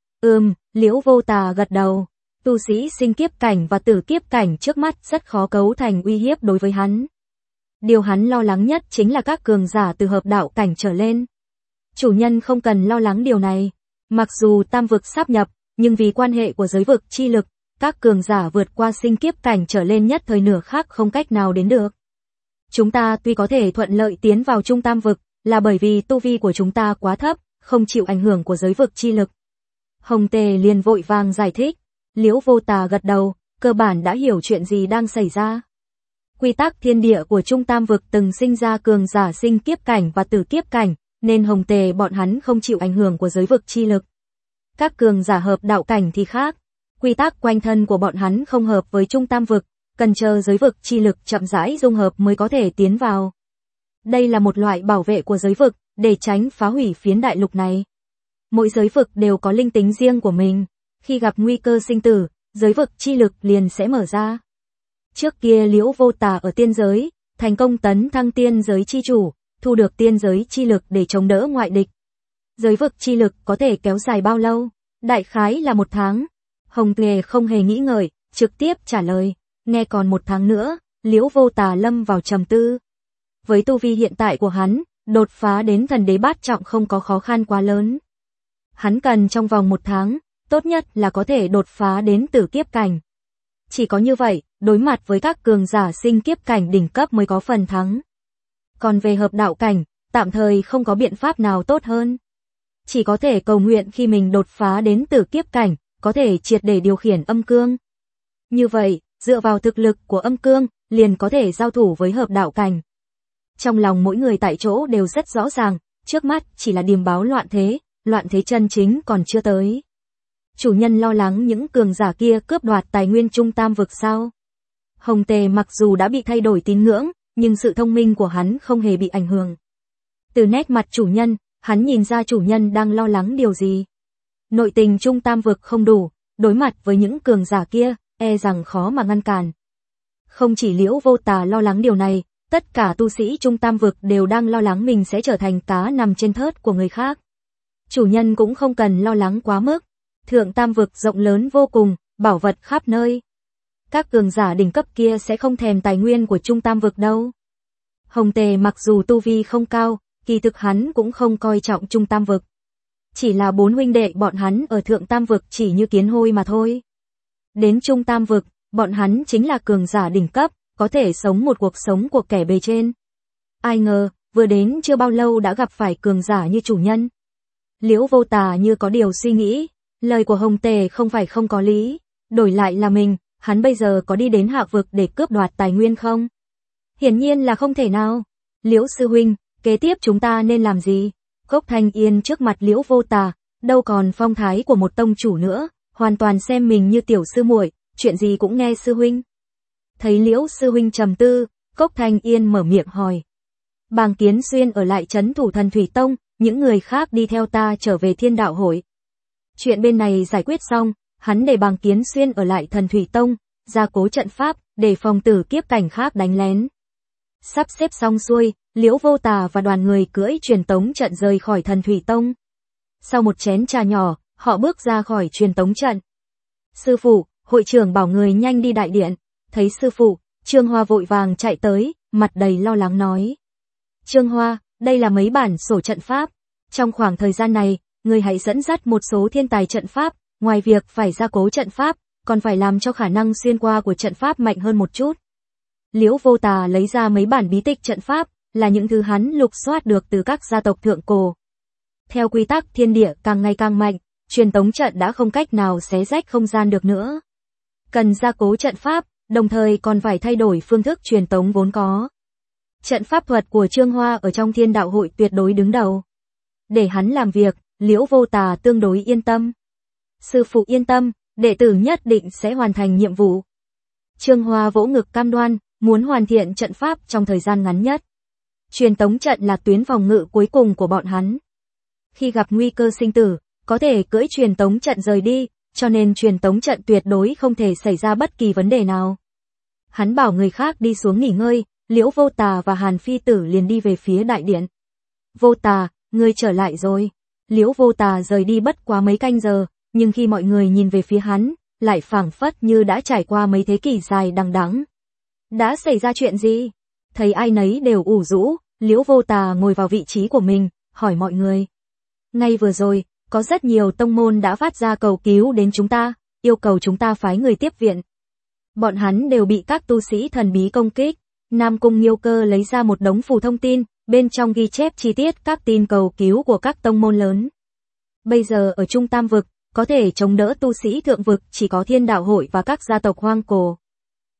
Liễu Vô Tà gật đầu. Tu sĩ sinh kiếp cảnh và tử kiếp cảnh trước mắt rất khó cấu thành uy hiếp đối với hắn. Điều hắn lo lắng nhất chính là các cường giả từ hợp đạo cảnh trở lên. Chủ nhân không cần lo lắng điều này. Mặc dù tam vực sáp nhập, nhưng vì quan hệ của giới vực chi lực, các cường giả vượt qua sinh kiếp cảnh trở lên nhất thời nửa khác không cách nào đến được. Chúng ta tuy có thể thuận lợi tiến vào trung tam vực, là bởi vì tu vi của chúng ta quá thấp, không chịu ảnh hưởng của giới vực chi lực. Hồng Tề liền vội vàng giải thích. Liễu Vô Tà gật đầu, cơ bản đã hiểu chuyện gì đang xảy ra. Quy tắc thiên địa của Trung Tam vực từng sinh ra cường giả sinh kiếp cảnh và tử kiếp cảnh, nên Hồng Tề bọn hắn không chịu ảnh hưởng của giới vực chi lực. Các cường giả hợp đạo cảnh thì khác, quy tắc quanh thân của bọn hắn không hợp với Trung Tam vực, cần chờ giới vực chi lực chậm rãi dung hợp mới có thể tiến vào. Đây là một loại bảo vệ của giới vực, để tránh phá hủy phiến đại lục này. Mỗi giới vực đều có linh tính riêng của mình, khi gặp nguy cơ sinh tử, giới vực chi lực liền sẽ mở ra. Trước kia Liễu Vô Tà ở tiên giới, thành công tấn thăng tiên giới chi chủ, thu được tiên giới chi lực để chống đỡ ngoại địch. Giới vực chi lực có thể kéo dài bao lâu? Đại khái là 1 tháng. Hồng Tề không hề nghĩ ngợi, trực tiếp trả lời, nghe còn 1 tháng nữa. Liễu Vô Tà lâm vào trầm tư. Với tu vi hiện tại của hắn, đột phá đến thần đế bát trọng không có khó khăn quá lớn. Hắn cần trong vòng 1 tháng, tốt nhất là có thể đột phá đến tử kiếp cảnh. Chỉ có như vậy, đối mặt với các cường giả sinh kiếp cảnh đỉnh cấp mới có phần thắng. Còn về hợp đạo cảnh, tạm thời không có biện pháp nào tốt hơn. Chỉ có thể cầu nguyện khi mình đột phá đến tử kiếp cảnh, có thể triệt để điều khiển âm cương. Như vậy, dựa vào thực lực của âm cương, liền có thể giao thủ với hợp đạo cảnh. Trong lòng mỗi người tại chỗ đều rất rõ ràng, trước mắt chỉ là điềm báo loạn thế chân chính còn chưa tới. Chủ nhân lo lắng những cường giả kia cướp đoạt tài nguyên Trung Tam vực sao? Hồng Tề mặc dù đã bị thay đổi tín ngưỡng, nhưng sự thông minh của hắn không hề bị ảnh hưởng. Từ nét mặt chủ nhân, hắn nhìn ra chủ nhân đang lo lắng điều gì. Nội tình Trung Tam vực không đủ, đối mặt với những cường giả kia, e rằng khó mà ngăn cản. Không chỉ Liễu Vô Tà lo lắng điều này, tất cả tu sĩ Trung Tam vực đều đang lo lắng mình sẽ trở thành cá nằm trên thớt của người khác. Chủ nhân cũng không cần lo lắng quá mức. Thượng Tam vực rộng lớn vô cùng, bảo vật khắp nơi. Các cường giả đỉnh cấp kia sẽ không thèm tài nguyên của Trung Tam vực đâu. Hồng Tề mặc dù tu vi không cao, kỳ thực hắn cũng không coi trọng Trung Tam vực. Chỉ là 4 huynh đệ bọn hắn ở Thượng Tam vực chỉ như kiến hôi mà thôi. Đến Trung Tam vực, bọn hắn chính là cường giả đỉnh cấp, có thể sống một cuộc sống của kẻ bề trên. Ai ngờ, vừa đến chưa bao lâu đã gặp phải cường giả như chủ nhân. Liễu Vô Tà như có điều suy nghĩ, lời của Hồng Tề không phải không có lý, đổi lại là mình, hắn bây giờ có đi đến hạ vực để cướp đoạt tài nguyên không? Hiển nhiên là không thể nào. Liễu sư huynh, kế tiếp chúng ta nên làm gì? Cốc Thanh Yên trước mặt Liễu Vô Tà, đâu còn phong thái của một tông chủ nữa, hoàn toàn xem mình như tiểu sư muội, chuyện gì cũng nghe sư huynh. Thấy Liễu sư huynh trầm tư, Cốc Thanh Yên mở miệng hỏi. Bàng Kiến Xuyên ở lại trấn thủ Thần Thủy Tông, những người khác đi theo ta trở về Thiên Đạo hội. Chuyện bên này giải quyết xong, hắn để Bàng Kiến Xuyên ở lại Thần Thủy Tông, gia cố trận pháp, để phòng tử kiếp cảnh khác đánh lén. Sắp xếp xong xuôi, Liễu Vô Tà và đoàn người cưỡi truyền tống trận rời khỏi Thần Thủy Tông. Sau một chén trà nhỏ, họ bước ra khỏi truyền tống trận. Sư phụ, hội trưởng bảo người nhanh đi đại điện. Thấy sư phụ, Trương Hoa vội vàng chạy tới, mặt đầy lo lắng nói. Trương Hoa, đây là mấy bản sổ trận pháp. Trong khoảng thời gian này, người hãy dẫn dắt một số thiên tài trận pháp, ngoài việc phải gia cố trận pháp, còn phải làm cho khả năng xuyên qua của trận pháp mạnh hơn một chút. Liễu Vô Tà lấy ra mấy bản bí tịch trận pháp, là những thứ hắn lục soát được từ các gia tộc thượng cổ. Theo quy tắc thiên địa càng ngày càng mạnh, truyền tống trận đã không cách nào xé rách không gian được nữa. Cần gia cố trận pháp, đồng thời còn phải thay đổi phương thức truyền tống vốn có. Trận pháp thuật của Trương Hoa ở trong Thiên Đạo hội tuyệt đối đứng đầu. Để hắn làm việc, Liễu Vô Tà tương đối yên tâm. Sư phụ yên tâm, đệ tử nhất định sẽ hoàn thành nhiệm vụ. Trương Hoa vỗ ngực cam đoan, muốn hoàn thiện trận pháp trong thời gian ngắn nhất. Truyền tống trận là tuyến phòng ngự cuối cùng của bọn hắn. Khi gặp nguy cơ sinh tử, có thể cưỡi truyền tống trận rời đi, cho nên truyền tống trận tuyệt đối không thể xảy ra bất kỳ vấn đề nào. Hắn bảo người khác đi xuống nghỉ ngơi, Liễu Vô Tà và Hàn Phi Tử liền đi về phía đại điện. Vô Tà, ngươi trở lại rồi. Liễu Vô Tà rời đi bất quá mấy canh giờ, nhưng khi mọi người nhìn về phía hắn, lại phảng phất như đã trải qua mấy thế kỷ dài đằng đẵng. Đã xảy ra chuyện gì? Thấy ai nấy đều ủ rũ, Liễu Vô Tà ngồi vào vị trí của mình, hỏi mọi người. Ngay vừa rồi, có rất nhiều tông môn đã phát ra cầu cứu đến chúng ta, yêu cầu chúng ta phái người tiếp viện. Bọn hắn đều bị các tu sĩ thần bí công kích. Nam Cung Nghiêu Cơ lấy ra một đống phù thông tin, bên trong ghi chép chi tiết các tin cầu cứu của các tông môn lớn. Bây giờ ở Trung Tam vực, có thể chống đỡ tu sĩ thượng vực chỉ có Thiên Đạo hội và các gia tộc hoang cổ.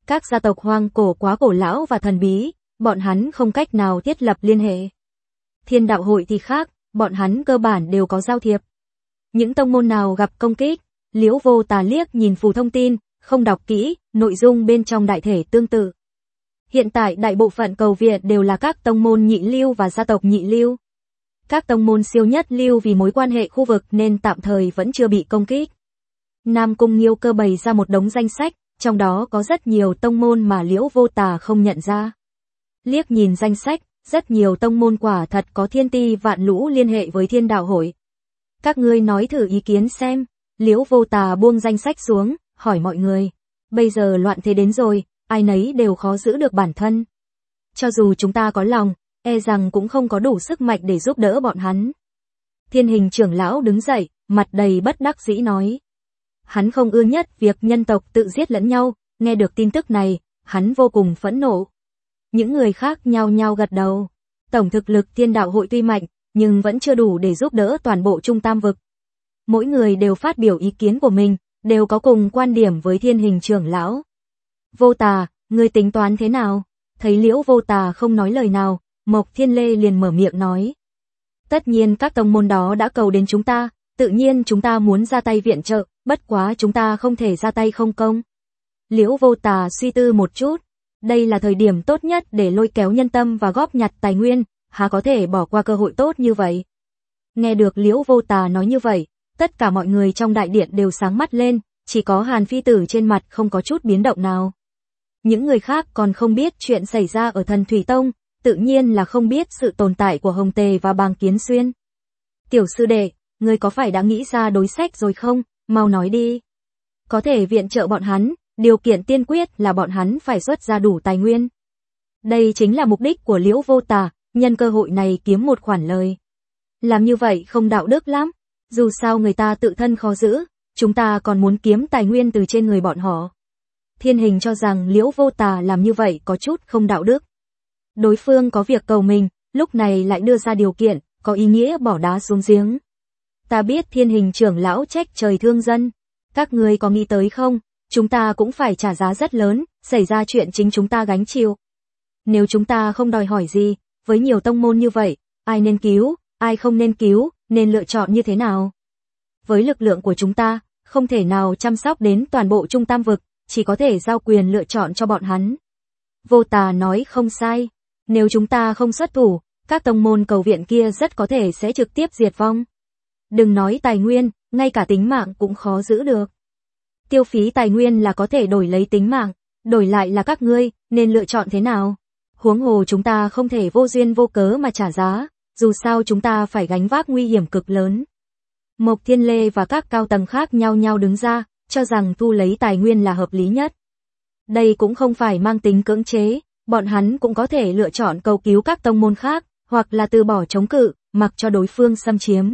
Các gia tộc hoang cổ quá cổ lão và thần bí, bọn hắn không cách nào thiết lập liên hệ. Thiên đạo hội thì khác, bọn hắn cơ bản đều có giao thiệp. Những tông môn nào gặp công kích, Liễu Vô Tà liếc nhìn phù thông tin, không đọc kỹ, nội dung bên trong đại thể tương tự. Hiện tại đại bộ phận cầu viện đều là các tông môn nhị lưu và gia tộc nhị lưu. Các tông môn siêu nhất lưu vì mối quan hệ khu vực nên tạm thời vẫn chưa bị công kích. Nam Cung Nghiêu Cơ bày ra một đống danh sách, trong đó có rất nhiều tông môn mà Liễu Vô Tà không nhận ra. Liếc nhìn danh sách, rất nhiều tông môn quả thật có thiên ti vạn lũ liên hệ với Thiên Đạo hội. Các ngươi nói thử ý kiến xem. Liễu Vô Tà buông danh sách xuống, hỏi mọi người. Bây giờ loạn thế đến rồi, ai nấy đều khó giữ được bản thân. Cho dù chúng ta có lòng, e rằng cũng không có đủ sức mạnh để giúp đỡ bọn hắn. Thiên Hình trưởng lão đứng dậy, mặt đầy bất đắc dĩ nói. Hắn không ưa nhất việc nhân tộc tự giết lẫn nhau, nghe được tin tức này, hắn vô cùng phẫn nộ. Những người khác nhao nhao gật đầu. Tổng thực lực Thiên Đạo hội tuy mạnh, nhưng vẫn chưa đủ để giúp đỡ toàn bộ Trung Tam vực. Mỗi người đều phát biểu ý kiến của mình, đều có cùng quan điểm với Thiên Hình trưởng lão. Vô Tà, ngươi tính toán thế nào? Thấy Liễu Vô Tà không nói lời nào, Mộc Thiên Lê liền mở miệng nói. Tất nhiên các tông môn đó đã cầu đến chúng ta, tự nhiên chúng ta muốn ra tay viện trợ, bất quá chúng ta không thể ra tay không công. Liễu Vô Tà suy tư một chút, đây là thời điểm tốt nhất để lôi kéo nhân tâm và góp nhặt tài nguyên, há có thể bỏ qua cơ hội tốt như vậy. Nghe được Liễu Vô Tà nói như vậy, tất cả mọi người trong đại điện đều sáng mắt lên, chỉ có Hàn Phi Tử trên mặt không có chút biến động nào. Những người khác còn không biết chuyện xảy ra ở Thần Thủy Tông, tự nhiên là không biết sự tồn tại của Hồng Tề và Bàng Kiến Xuyên. Tiểu sư đệ, ngươi có phải đã nghĩ ra đối sách rồi không? Mau nói đi. Có thể viện trợ bọn hắn, điều kiện tiên quyết là bọn hắn phải xuất ra đủ tài nguyên. Đây chính là mục đích của Liễu Vô Tà, nhân cơ hội này kiếm một khoản lời. Làm như vậy không đạo đức lắm, dù sao người ta tự thân khó giữ, chúng ta còn muốn kiếm tài nguyên từ trên người bọn họ. Thiên Hình cho rằng Liễu Vô Tà làm như vậy có chút không đạo đức. Đối phương có việc cầu mình, lúc này lại đưa ra điều kiện, có ý nghĩa bỏ đá xuống giếng. Ta biết Thiên Hình trưởng lão trách trời thương dân. Các ngươi có nghĩ tới không? Chúng ta cũng phải trả giá rất lớn, xảy ra chuyện chính chúng ta gánh chịu. Nếu chúng ta không đòi hỏi gì, với nhiều tông môn như vậy, ai nên cứu, ai không nên cứu, nên lựa chọn như thế nào? Với lực lượng của chúng ta, không thể nào chăm sóc đến toàn bộ Trung Tam vực, chỉ có thể giao quyền lựa chọn cho bọn hắn. Vô Tà nói không sai, nếu chúng ta không xuất thủ, các tông môn cầu viện kia rất có thể sẽ trực tiếp diệt vong. Đừng nói tài nguyên, ngay cả tính mạng cũng khó giữ được. Tiêu phí tài nguyên là có thể đổi lấy tính mạng, đổi lại là các ngươi, nên lựa chọn thế nào? Huống hồ chúng ta không thể vô duyên vô cớ mà trả giá, dù sao chúng ta phải gánh vác nguy hiểm cực lớn. Mộc Thiên Lê và các cao tầng khác nhao nhao đứng ra, cho rằng thu lấy tài nguyên là hợp lý nhất. Đây cũng không phải mang tính cưỡng chế, bọn hắn cũng có thể lựa chọn cầu cứu các tông môn khác, hoặc là từ bỏ chống cự, mặc cho đối phương xâm chiếm.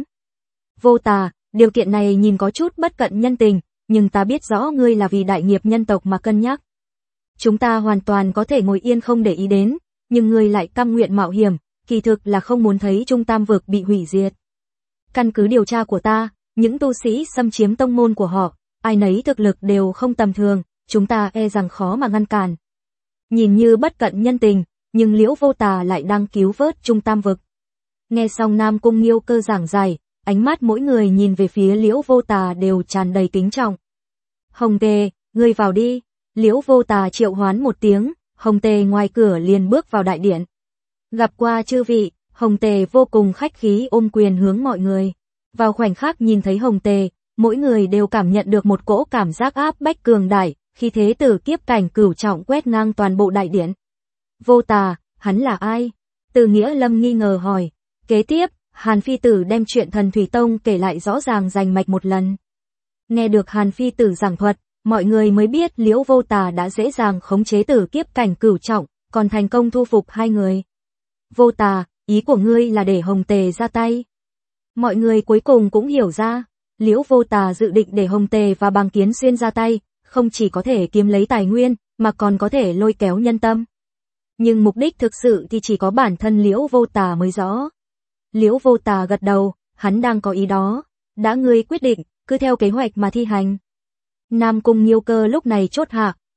Vô Tà, điều kiện này nhìn có chút bất cận nhân tình, nhưng ta biết rõ ngươi là vì đại nghiệp nhân tộc mà cân nhắc. Chúng ta hoàn toàn có thể ngồi yên không để ý đến, nhưng ngươi lại cam nguyện mạo hiểm, kỳ thực là không muốn thấy Trung Tam vực bị hủy diệt. Căn cứ điều tra của ta, những tu sĩ xâm chiếm tông môn của họ, ai nấy thực lực đều không tầm thường, chúng ta e rằng khó mà ngăn cản. Nhìn như bất cận nhân tình, nhưng Liễu Vô Tà lại đang cứu vớt Trung Tam vực. Nghe xong Nam Cung Nghiêu Cơ giảng giải, ánh mắt mỗi người nhìn về phía Liễu Vô Tà đều tràn đầy kính trọng. Hồng Tề, ngươi vào đi. Liễu Vô Tà triệu hoán một tiếng, Hồng Tề ngoài cửa liền bước vào đại điện. Gặp qua chư vị, Hồng Tề vô cùng khách khí ôm quyền hướng mọi người. Vào khoảnh khắc nhìn thấy Hồng Tề, mỗi người đều cảm nhận được một cỗ cảm giác áp bách cường đại, khi thế tử kiếp cảnh cửu trọng quét ngang toàn bộ đại điện. Vô Tà, hắn là ai? Từ Nghĩa Lâm nghi ngờ hỏi. Kế tiếp, Hàn Phi Tử đem chuyện Thần Thủy Tông kể lại rõ ràng rành mạch một lần. Nghe được Hàn Phi Tử giảng thuật, mọi người mới biết Liễu Vô Tà đã dễ dàng khống chế tử kiếp cảnh cửu trọng, còn thành công thu phục hai người. Vô Tà, ý của ngươi là để Hồng Tề ra tay. Mọi người cuối cùng cũng hiểu ra, Liễu Vô Tà dự định để Hồng Tề và Bàng Kiến Xuyên ra tay, không chỉ có thể kiếm lấy tài nguyên, mà còn có thể lôi kéo nhân tâm. Nhưng mục đích thực sự thì chỉ có bản thân Liễu Vô Tà mới rõ. Liễu Vô Tà gật đầu, hắn đang có ý đó. Đã ngươi quyết định, cứ theo kế hoạch mà thi hành. Nam Cung Nghiêu Cơ lúc này chốt hạ,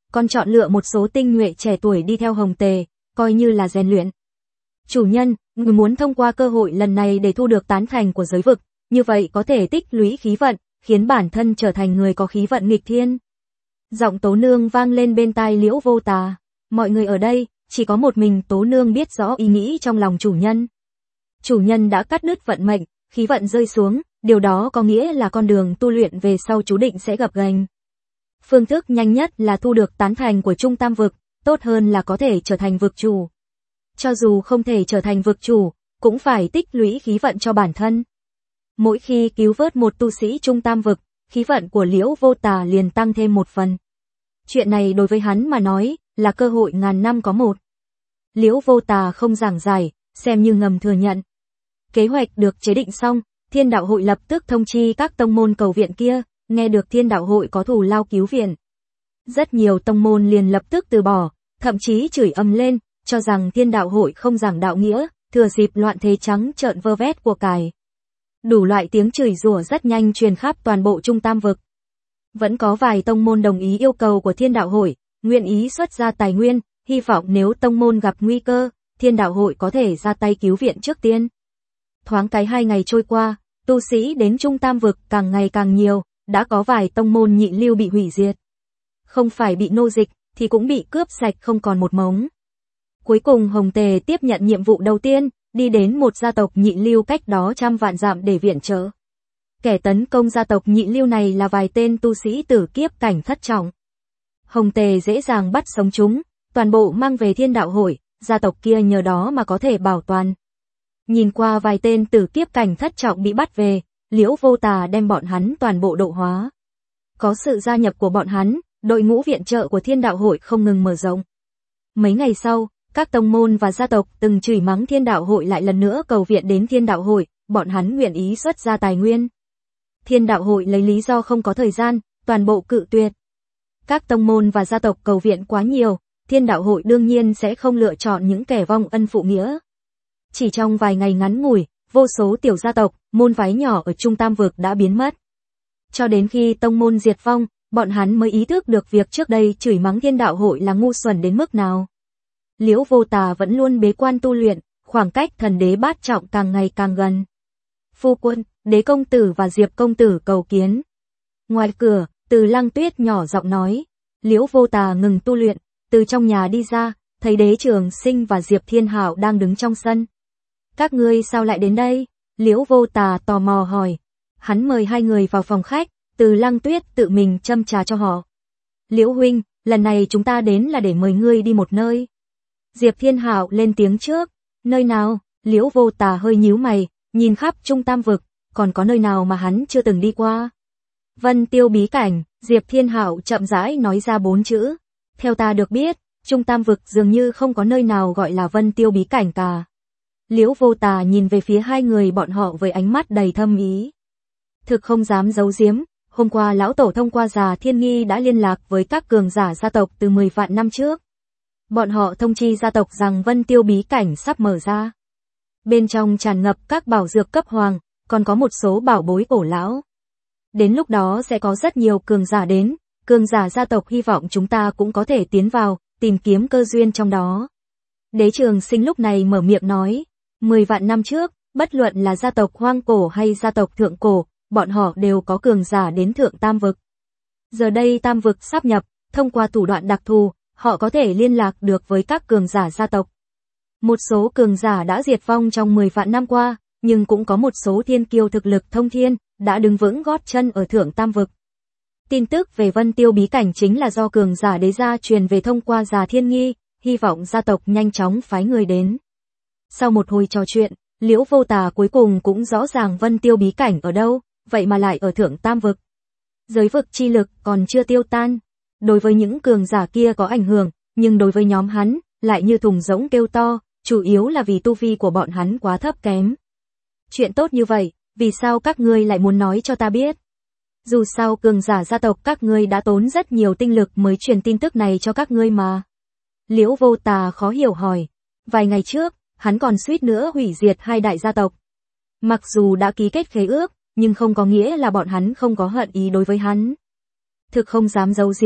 còn chọn lựa một số tinh nhuệ trẻ tuổi đi theo Hồng Tề, coi như là rèn luyện. Chủ nhân, người muốn thông qua cơ hội lần này để thu được tán thành của giới vực, như vậy có thể tích lũy khí vận, khiến bản thân trở thành người có khí vận nghịch thiên. Giọng Tố Nương vang lên bên tai Liễu Vô Tà. Mọi người ở đây, chỉ có một mình Tố Nương biết rõ ý nghĩ trong lòng chủ nhân. Chủ nhân đã cắt đứt vận mệnh, khí vận rơi xuống, điều đó có nghĩa là con đường tu luyện về sau chú định sẽ gập ghềnh. Phương thức nhanh nhất là thu được tán thành của Trung Tam vực, tốt hơn là có thể trở thành vực chủ. Cho dù không thể trở thành vực chủ, cũng phải tích lũy khí vận cho bản thân. Mỗi khi cứu vớt một tu sĩ Trung Tam vực, khí vận của Liễu Vô Tà liền tăng thêm một phần. Chuyện này đối với hắn mà nói, là cơ hội ngàn năm có một. Liễu Vô Tà không giảng giải, xem như ngầm thừa nhận. Kế hoạch được chế định xong, Thiên Đạo Hội lập tức thông chi các tông môn cầu viện kia, nghe được Thiên Đạo Hội có thù lao cứu viện. Rất nhiều tông môn liền lập tức từ bỏ, thậm chí chửi ầm lên, cho rằng Thiên Đạo Hội không giảng đạo nghĩa, thừa dịp loạn thế trắng trợn vơ vét của cải. Đủ loại tiếng chửi rủa rất nhanh truyền khắp toàn bộ Trung Tam vực. Vẫn có vài tông môn đồng ý yêu cầu của Thiên Đạo Hội, nguyện ý xuất ra tài nguyên, hy vọng nếu tông môn gặp nguy cơ, Thiên Đạo Hội có thể ra tay cứu viện trước tiên. Thoáng cái 2 ngày trôi qua, tu sĩ đến Trung Tam vực càng ngày càng nhiều, đã có vài tông môn nhị lưu bị hủy diệt. Không phải bị nô dịch, thì cũng bị cướp sạch không còn một mống. Cuối cùng Hồng Tề tiếp nhận nhiệm vụ đầu tiên, đi đến một gia tộc nhị lưu cách đó trăm vạn dặm để viện trợ. Kẻ tấn công gia tộc nhị lưu này là vài tên tu sĩ tử kiếp cảnh thất trọng. Hồng Tề dễ dàng bắt sống chúng, toàn bộ mang về Thiên Đạo Hội, gia tộc kia nhờ đó mà có thể bảo toàn. Nhìn qua vài tên tử kiếp cảnh thất trọng bị bắt về, Liễu Vô Tà đem bọn hắn toàn bộ độ hóa. Có sự gia nhập của bọn hắn, đội ngũ viện trợ của Thiên Đạo Hội không ngừng mở rộng. Mấy ngày sau, các tông môn và gia tộc từng chửi mắng Thiên Đạo Hội lại lần nữa cầu viện đến Thiên Đạo Hội, bọn hắn nguyện ý xuất ra tài nguyên. Thiên Đạo Hội lấy lý do không có thời gian, toàn bộ cự tuyệt. Các tông môn và gia tộc cầu viện quá nhiều, Thiên Đạo Hội đương nhiên sẽ không lựa chọn những kẻ vong ân phụ nghĩa. Chỉ trong vài ngày ngắn ngủi, vô số tiểu gia tộc, môn phái nhỏ ở Trung Tam vực đã biến mất. Cho đến khi tông môn diệt vong, bọn hắn mới ý thức được việc trước đây chửi mắng Thiên Đạo Hội là ngu xuẩn đến mức nào. Liễu Vô Tà vẫn luôn bế quan tu luyện, khoảng cách thần đế bát trọng càng ngày càng gần. Phu quân, Đế công tử và Diệp công tử cầu kiến. Ngoài cửa, Từ Lăng Tuyết nhỏ giọng nói. Liễu Vô Tà ngừng tu luyện, từ trong nhà đi ra, thấy Đế Trường Sinh và Diệp Thiên Hạo đang đứng trong sân. Các ngươi sao lại đến đây? Liễu Vô Tà tò mò hỏi. Hắn mời hai người vào phòng khách, Từ Lăng Tuyết tự mình châm trà cho họ. Liễu huynh, lần này chúng ta đến là để mời ngươi đi một nơi. Diệp Thiên Hạo lên tiếng trước. Nơi nào? Liễu Vô Tà hơi nhíu mày, nhìn khắp Trung Tam vực, còn có nơi nào mà hắn chưa từng đi qua? Vân Tiêu bí cảnh, Diệp Thiên Hạo chậm rãi nói ra 4 chữ. Theo ta được biết, Trung Tam vực dường như không có nơi nào gọi là Vân Tiêu bí cảnh cả. Liễu Vô Tà nhìn về phía hai người bọn họ với ánh mắt đầy thâm ý. Thực không dám giấu giếm, hôm qua lão tổ thông qua Già Thiên Nghi đã liên lạc với các cường giả gia tộc từ 10 vạn năm trước. Bọn họ thông chi gia tộc rằng Vân Tiêu bí cảnh sắp mở ra. Bên trong tràn ngập các bảo dược cấp hoàng, còn có một số bảo bối cổ lão. Đến lúc đó sẽ có rất nhiều cường giả đến, cường giả gia tộc hy vọng chúng ta cũng có thể tiến vào, tìm kiếm cơ duyên trong đó. Đế Trường Sinh lúc này mở miệng nói, 10 vạn năm trước, bất luận là gia tộc hoang cổ hay gia tộc thượng cổ, bọn họ đều có cường giả đến thượng tam vực. Giờ đây tam vực sáp nhập, thông qua thủ đoạn đặc thù, họ có thể liên lạc được với các cường giả gia tộc. Một số cường giả đã diệt vong trong 10 vạn năm qua, nhưng cũng có một số thiên kiêu thực lực thông thiên, đã đứng vững gót chân ở thượng tam vực. Tin tức về Vân Tiêu bí cảnh chính là do cường giả đế gia truyền về thông qua Già Thiên Nghi, hy vọng gia tộc nhanh chóng phái người đến. Sau một hồi trò chuyện, Liễu Vô Tà cuối cùng cũng rõ ràng Vân Tiêu bí cảnh ở đâu, vậy mà lại ở thượng tam vực. Giới vực chi lực còn chưa tiêu tan. Đối với những cường giả kia có ảnh hưởng, nhưng đối với nhóm hắn, lại như thùng rỗng kêu to, chủ yếu là vì tu vi của bọn hắn quá thấp kém. Chuyện tốt như vậy, vì sao các ngươi lại muốn nói cho ta biết? Dù sao cường giả gia tộc các ngươi đã tốn rất nhiều tinh lực mới truyền tin tức này cho các ngươi mà. Liễu Vô Tà khó hiểu hỏi. Vài ngày trước, hắn còn suýt nữa hủy diệt hai đại gia tộc. Mặc dù đã ký kết khế ước, nhưng không có nghĩa là bọn hắn không có hận ý đối với hắn. Thực không dám giấu giếm,